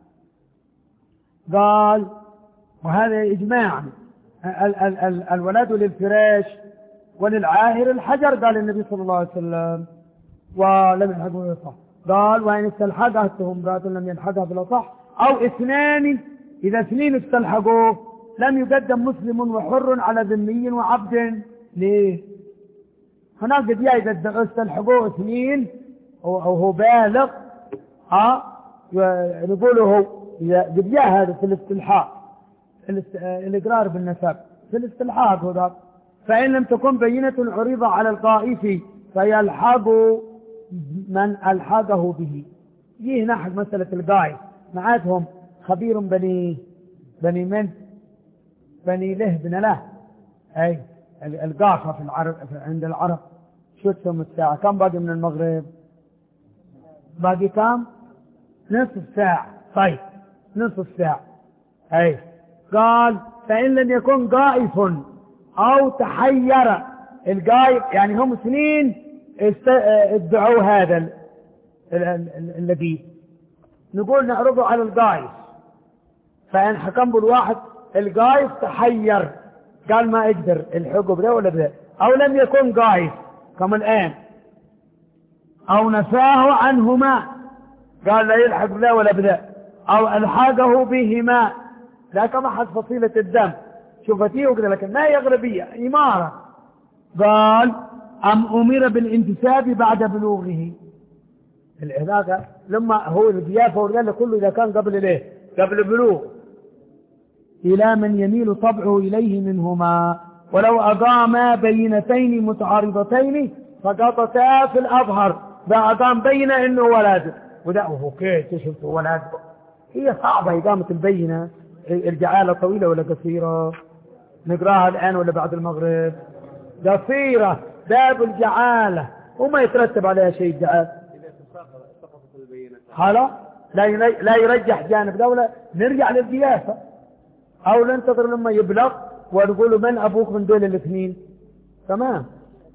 قال وهذا إجماعا ال ال ال الولد للفراش وللعاهر الحجر. قال النبي صلى الله عليه وسلم ولم يلحقه بالأصح. قال وإن استلحقته امرأة لم يلحقها بالأصح أو اثنان إذا اثنين استلحقوه لم يقدم مسلم وحر على ذمي وعبد. ليه؟ هناك قد إذا استلحقوه اثنين أو هو بالغ ها نقوله قد جاء هذا في الاستلحاق الإقرار بالنسب في الاستلحاق هذا. فإن لم تكن بينة عريضة على القائف فيلحق من ألحقه به. جيه نحق مسألة القائف معاتهم خبير بني بني من بني له بن له، أي القاصة في العرب عند العرب. شو تسمى الساعة؟ كم باقي من المغرب؟ باقي كم؟ نصف ساعة. طيب نصف ساعة. أي قال فإن لم يكن قائف أو تحير. القائف يعني هم سنين ادعوا هذا الذي نقول نعرضه على القائف، فإن حكم بالواحد القائف تحير قال ما اقدر الحقه بده ولا بده، أو لم يكن قائف كما الآن، أو نفاه عنهما قال لا يلحق بده ولا بده، أو ألحقه بهما لا كما حد فصيلة الدم شوفتيه وكذا، لكن ما هي أغلبية إمارة. قال أم أمر بالانتساب بعد بلوغه. العلاقة لما هو الضيافة والغلة كله إذا كان قبل ليه قبل بلوغ، إلى من يميل طبعه إليه منهما، ولو أقاما بينتين متعارضتين فقطتا في الأظهر. ده أقام بينة إنه ولد وده هو كيف شفته ولد. هي صعبة إقامة البينة. الجعالة طويلة ولا قصيرة؟ نقراها الآن ولا بعد المغرب؟ قصيرة. باب الجعالة وما يترتب عليها شيء الجعالة. حالا لا يرجح جانب دولة، نرجع للقياسة أو ننتظر لما يبلغ ونقول من أبوك من دول الاثنين. تمام.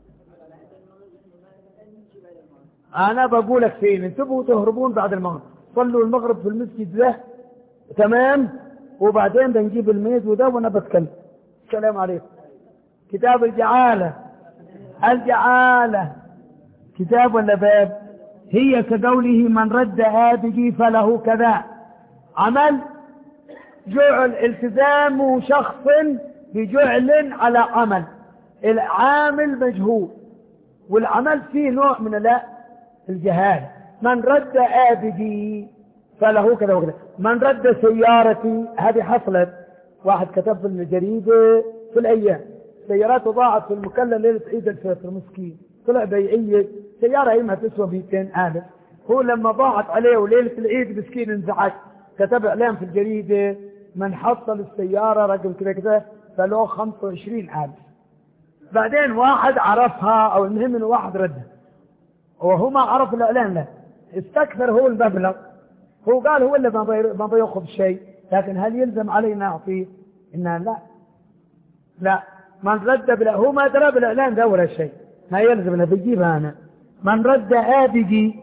أنا بقولك فين انتبهوا تهربون بعد المغرب، صلوا المغرب في المسجد له تمام، وبعدين بنجيب الميز وده وانا بتكلم. السلام عليكم. كتاب الجعالة. الجعالة كتاب ولا باب؟ هي كقوله من رد آبه فله كذا. عمل جعل التزام شخص بجعل على عمل، العامل مجهول والعمل فيه نوع من لا الجهالة. من رد آبه فله كذا وكذا. من رد سيارتي، هذه حصلت واحد كتب في الجريدة في الأيام سيارات ضاعت في المكلا ليلة عيد الفطر مسكين، طلع بيعية سيارة هي ما تسوى مئتين ألف، هو لما ضاعت عليه وليلة العيد مسكين انزعج، كتب إعلان في الجريدة من حصل السيارة رقم كذا كذا فله خمسة وعشرين ألف. بعدين واحد عرفها أو المهم إنه واحد ردها وهو ما عرف الإعلان له، استكثر هو المبلغ، هو قال هو اللي ما بيأخذ شيء، لكن هل يلزم علينا نعطيه؟ إنها لا لا. من رد بلا هو ما درى بالإعلان ده ولا شيء، ما يلزم أنا بجيبها أنا. من رد آبجي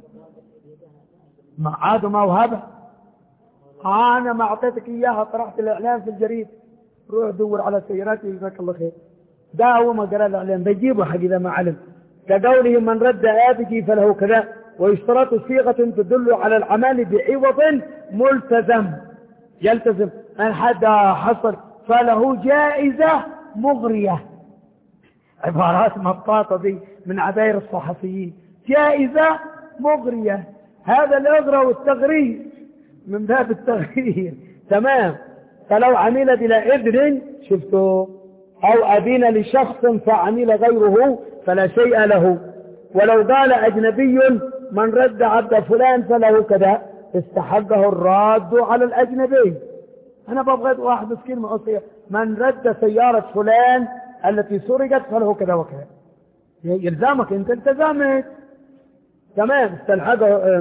ما عاد ما وهبه، أنا ما أعطيتك إياها طرحت الإعلان في الجريد، روح دور على سياراتي جزاك الله خير. ده هو ما قرأ الإعلان بجيبه حق إذا ما علم. كقوله من رد آبجي فله كذا، ويشترط صيغة تدل على العمل بعوض ملتزم يلتزم أن حد حصل فله جائزة مغرية. عبارات مطاطة دي من عباير الصحفيين. جائزة مغرية، هذا الإغرى والتغرير من باب التغرير. تمام. فلو عمل بلا إذن شفتوا أو أذن لشخص فعمل غيره فلا شيء له. ولو قال أجنبي من رد عبد فلان فله كذا استحقه الراد على الأجنبي. أنا ببغى واحد مسكين معصية من رد سيارة فلان التي سرقت فله كذا وكذا، يلزمك أنت التزمت. تمام. استلحقه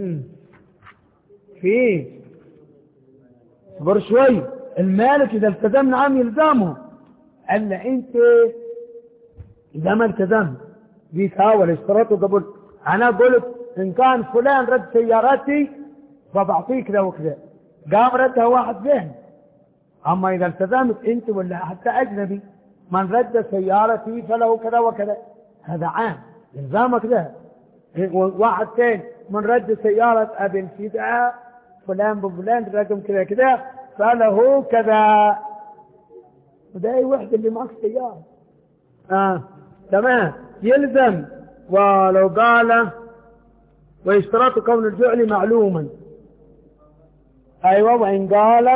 في صبر شوي. المالك إذا التزم نعم يلزمه، ألا أنت إذا ما التزم بيتهاول اشترطه قبل. أنا قلت إن كان فلان رد سيارتي فبعطيك ذا وكذا، قام ردها واحد ذهن. أما إذا التزمت أنت ولا حتى أجنبي من رد سيارتي فله كذا وكذا، هذا عام إلزامك ذا. واحد ثاني من رد سيارة أبي الفداء فلان بفلان رقم كذا كذا فله كذا، وده أي وحدة اللي معك سيارة. آه تمام. يلزم. ولو قال ويشترط كون الجعل معلوما. أيوة. وإن قال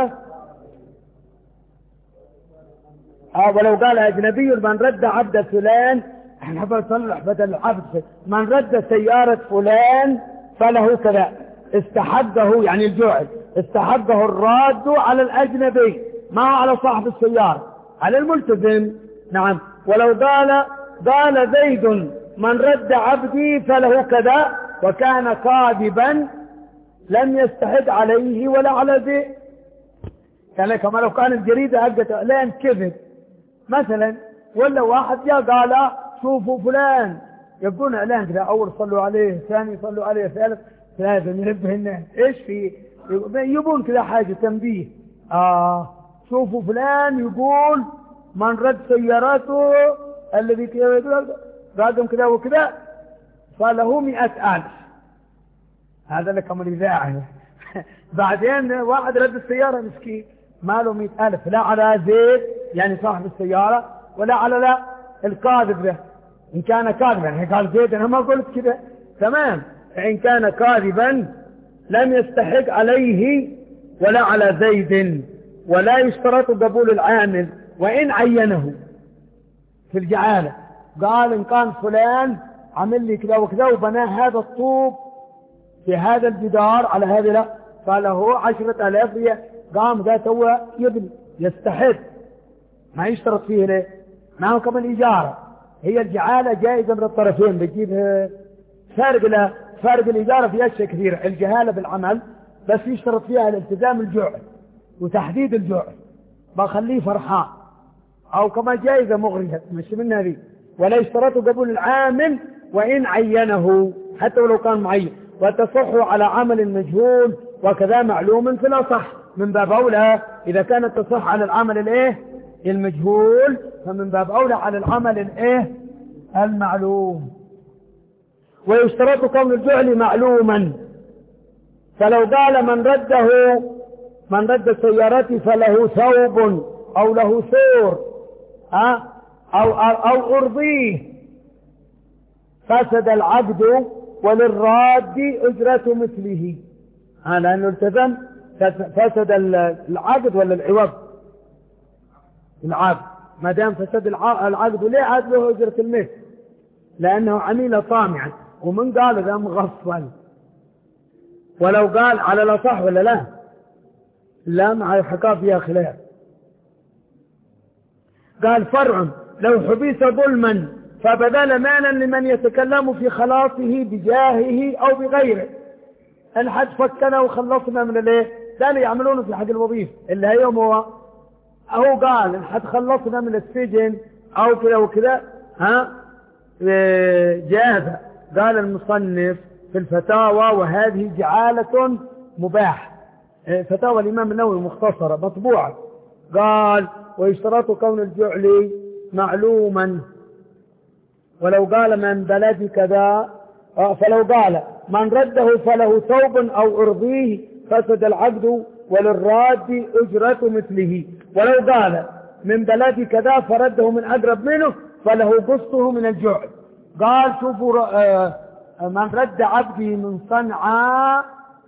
أو ولو قال أجنبي من رد عبد فلان، احنا بنصلح بدل العبد، من رد سيارة فلان فله كذا استحقه يعني الجعل استحقه الراد على الأجنبي. ما هو على صاحب السيارة، على الملتزم. نعم. ولو قال قال زيد من رد عبدي فله كذا وكان كاذبا لم يستحق عليه ولا على زيد. يعني كما لو كان الجريدة حقت اعلان كذب مثلا، ولا واحد جاء قال شوفوا فلان يبدون اعلان كذا، اول صلوا عليه، ثاني صلوا عليه، ثالث ثلاثة ينبه الناس ايش في، يبون كذا حاجة تنبيه. اه شوفوا فلان يقول من رد سيارته الذي رقم كذا وكذا فله مئة ألف. هذا لكم الإذاعة. بعدين واحد رد السيارة مسكين ما له مئة ألف، لا على زيد يعني صاحب السيارة ولا على لا الكاذب ده، إن كان كاذبا يعني قال زيد أنا ما قلت كذا. تمام. فإن كان كاذبا لم يستحق عليه ولا على زيد، ولا يشترط قبول العامل وإن عينه في الجعالة. قال إن كان فلان عمل لي كذا وكذا وبناه هذا الطوب في هذا الجدار على هذا، لا فله عشرة آلاف، قام ذا سوى يبني يستحق، ما يشترط فيه ليه؟ معه كمان إيجارة. هي الجعالة جائزة من الطرفين، بتجيب فرق لا فرق الإيجارة في أشياء كثيرة، الجهالة بالعمل بس يشترط فيها الالتزام الجوع وتحديد الجوع بخليه فرحان، أو كما جائزة مغرية مش من هذه. ولا يشترط قبول العامل وإن عينه حتى ولو كان معين، وتصح على عمل مجهول وكذا معلوم في الأصح، من باب أولى إذا كانت تصح على العمل الايه المجهول، فمن باب أولى على العمل الايه المعلوم. ويشترط كون الجعل معلوما، فلو قال من رده من رد سيارتي فله ثوب أو له ثور أه؟ أو, أو أرضيه فسد العبد وللراد أجرة مثله. آه لأنه التزم فسد العقد ولا العوض؟ العقد. ما دام فسد العقد ليه عاد له أجرة المثل؟ لأنه عميل طامعا، ومن قال ذا مغفل. ولو قال على الأصح ولا لا؟ لا، مع الحكاة فيها خلاف. قال فرع لو حبس ظلما فبذل مالا لمن يتكلم في خلاصه بجاهه أو بغيره. الحد فكنا وخلصنا من الايه ده اللي يعملونه في حق الوظيفة اللي هي يوم هو أهو قال الحد خلصنا من السجن أو كذا وكذا ها جاز. قال المصنف في الفتاوى وهذه جعالة مباح، فتاوى الإمام النووي مختصرة مطبوعة. قال ويشترط كون الجعل معلوما، ولو قال من بلد كذا فلو قال من رده فله ثوب أو أرضيه فسد العقد وللراد أجرة مثله. ولو قال من بلد كذا فرده من أقرب منه فله قسطه من الجعل. قال شوفوا من رد عبدي من صنعاء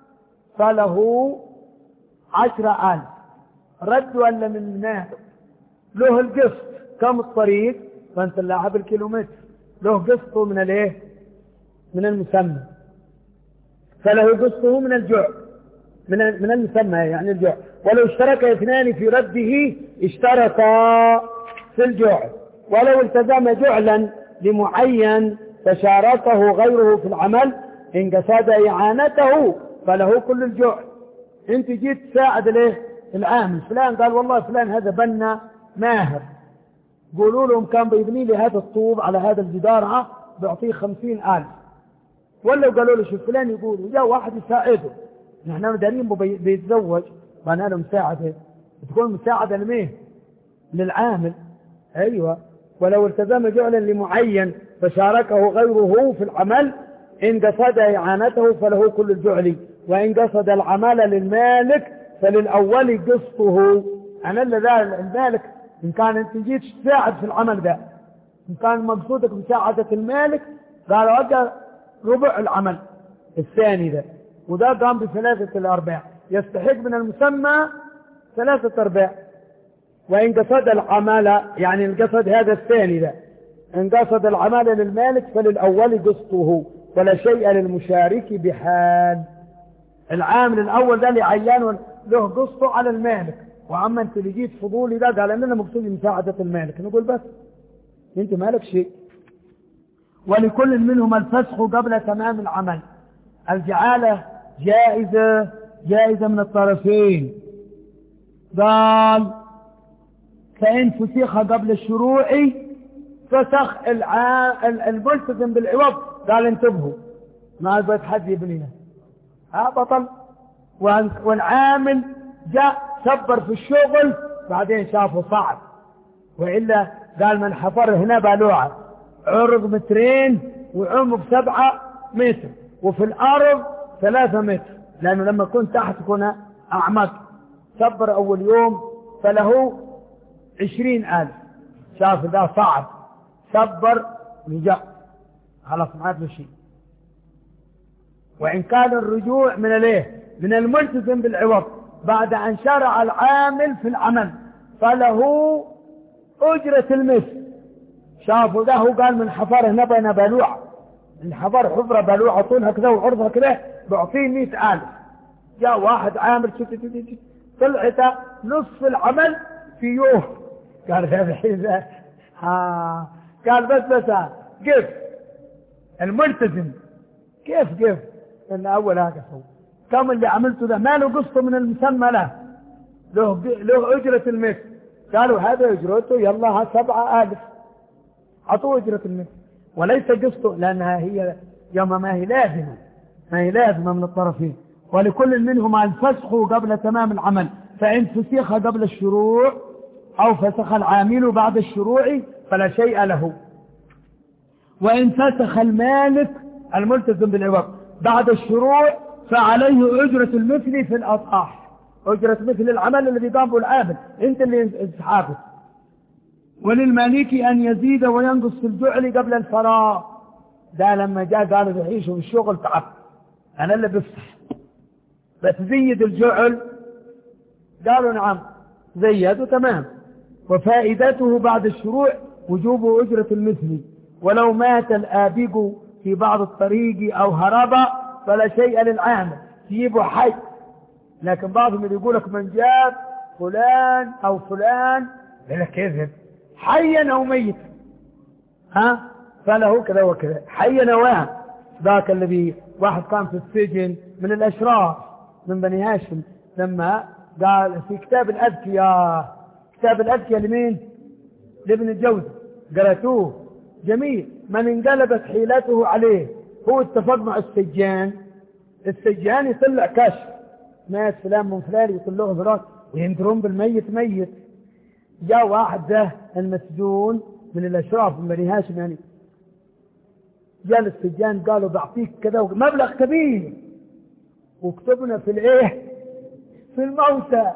فله عشرة ألف، رد ولا من ماء له القسط كم الطريق، فانت اللاعب الكيلومتر له قسطه من الايه من المسمى، فله قسطه من الجوع من من المسمى يعني الجوع. ولو اشترك اثنان في رده اشتركا في الجوع. ولو التزم جعلا لمعين فشاركه غيره في العمل ان قصد اعانته فله كل الجوع. انت جيت تساعد الايه العامل فلان، قال والله فلان هذا بنا ماهر، قولوا لهم كان بيبني لي هذا الطوب على هذا الجدار بعطيه خمسين ألف. ولا قالوا له شوف فلان يقول وجاء واحد يساعده، نحن دارين بيتزوج وانا له مساعدة، تكون مساعدة لمين؟ للعامل. ايوه. ولو التزم جعلا لمعين فشاركه غيره في العمل ان قصد اعانته فله كل الجعل، وان قصد العمل للمالك فللأول قسطه. أنا اللي ذا المالك إن كان أنت جيت تساعد في العمل ده، إن كان مقصودك مساعدة المالك قالوا أجل ربع العمل الثاني ده، وده قام بثلاثة الأرباع، يستحق من المسمى ثلاثة أرباع. وإن قصد العمل يعني القصد هذا الثاني ده، إن قصد العمل للمالك فللأول قسطه ولا شيء للمشارك بحال. العامل الأول ده اللي عيان له قسطه على المالك، وعما انت اللي جيت فضولي ده قال اننا مقصود مساعدة المالك، نقول بس انت مالك شيء. ولكل منهما الفسخ قبل تمام العمل. الجعالة جائزة جائزة من الطرفين. قال فإن فسخ قبل الشروع فسخ الملتزم بالعوض. قال انتبهوا ما بد حد يبنينا ها بطل. والعامل جاء سبر في الشغل بعدين شافه صعب، وإلا قال من حفر هنا بالوعة عرض مترين وعمق سبعة متر وفي الأرض ثلاثة متر، لأنه لما كنت تحت كنا أعمق. سبر أول يوم فله عشرين ألف، شاف ده صعب سبر رجع خلاص ما عاد له شيء. وإن كان الرجوع من الايه من الملتزم بالعوض بعد أن شرع العامل في العمل فله أجرة المثل. شافوا ده وقال من حفره نبى بلوع، من حفر حفرة بلوعة طولها كذا وعرضها كذا بعطيه مئة ألف. جاء واحد عامل طلعت نصف العمل في يوم. قال هذا حيزة ها قال بس بس كيف الملتزم كيف كيف ان اول هذا هو كم اللي عملته ده ما له قسط من المسمى له له له اجرة المثل. قالوا هذا اجرته يلا ها سبعة ألف عطوه اجرة المثل وليس قسطه، لانها هي يوم ما هي لازمة ما هي لازمة من الطرفين. ولكل منهما الفسخ قبل تمام العمل. فإن فسخ قبل الشروع أو فسخ العامل بعد الشروع فلا شيء له. وإن فسخ المالك الملتزم بالعوض بعد الشروع فعليه أجرة المثل في الأصح، أجرة مثل العمل الذي قام به العامل أنت اللي اسحابه. وللمالك أن يزيد وينقص في الجعل قبل الفراغ. ده لما جاء قالوا يعيشوا بالشغل تعب أنا اللي بفسح بس زيد الجعل. قالوا نعم زيدوا تمام. وفائدته بعد الشروع وجوب أجرة المثل. ولو مات الآبق في بعض الطريق أو هرب فلا شيء للعامل تجيبه حي. لكن بعضهم اللي يقول لك من جاب فلان أو فلان لك كذب حيا أو ميت ها فله كذا وكذا حيا نواه. ذاك الذي واحد كان في السجن من الأشراف من بني هاشم لما قال في كتاب الأذكياء، كتاب الأذكياء لمين؟ لابن الجوزي، قرأتوه جميل. من انقلبت حيلته عليه هو اتفق مع السجان، السجان يطلع كشف مات فلان من فلان يطلعوه فلان وينذرون بالميت ميت. جاء واحد ذا المسجون من الأشراف من بني هاشم يعني جاء السجان قالوا بعطيك كذا مبلغ كبير وكتبنا في الايه في الموتى،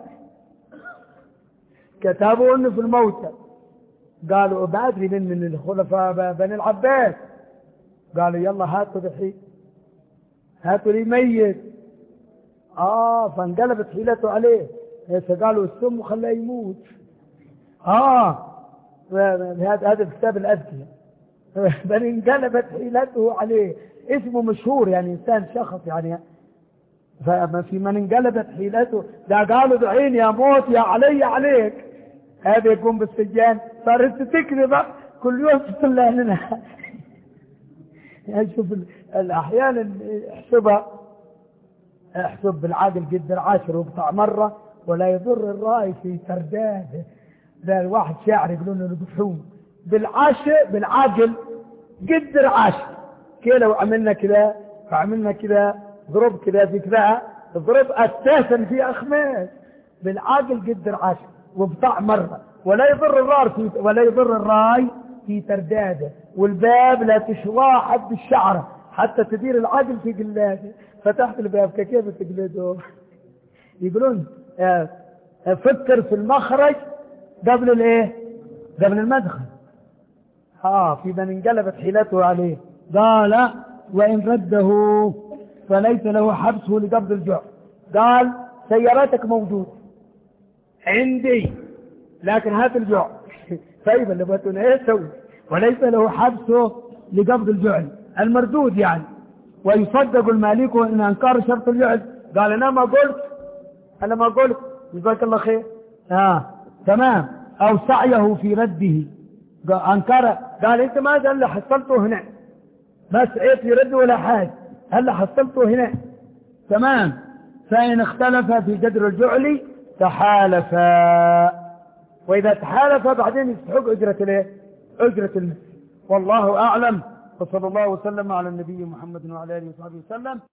كتبوا انه في الموتى. قالوا ابعد لي من الخلفاء بني العباس. قالوا يلا هاتوا بحي هاتوا لي ميت. اه فانقلبت حيلته عليه. قالوا السم وخلاه يموت. اه هذا هذا في كتاب الأذكياء. بل انقلبت حيلته عليه، اسمه مشهور يعني انسان شخص يعني. فما في من انقلبت حيلته ده قالوا دعين يا موت يا علي عليك. هذا يقوم بالسجان صارت تكذب كل يوم تطلع لنا. شوف احيانا احسبها احسب بالعقل قدر عشر وقطع مرة ولا يضر الرأي في ترداده. ده الواحد شاعر يقولون له القحوم بالعشر بالعقل قدر عشر كده وعملنا كده وعملنا كده ضرب كده في كذا ضرب اساسا في اخماس بالعقل قدر عشر وبطع مرة ولا يضر الراي في ولا يضر الراي في ترداده. والباب لا تشواه حد الشعره حتى تدير العقل في قلاده. فتحت الباب كيف تقلده؟ يقولون فكر في المخرج قبل الايه قبل المدخل. اه في من انقلبت حيلته عليه. قال وان رده فليس له حبسه لقبض الجوع. قال سياراتك موجود عندي لكن هات الجوع. طيب اللي بتقول ايه سوي؟ وليس له حبسه لقبض الجعل المردود يعني. ويصدق المالك ان انكر شرط الجعل. قال انا ما قلت انا ما قلت جزاك الله خير آه تمام، أو سعيه في رده، أنكر قال أنت ما قال اللي حصلته هنا، بس إيه في رده ولا حاجة، هل حصلته هنا. تمام. فإن اختلف في قدر الجعل تحالفا، وإذا تحالفا بعدين يستحق أجرة الايه؟ أجرة المثل. والله أعلم، وصلى الله وسلم على النبي محمد وعلى آله وصحبه وسلم.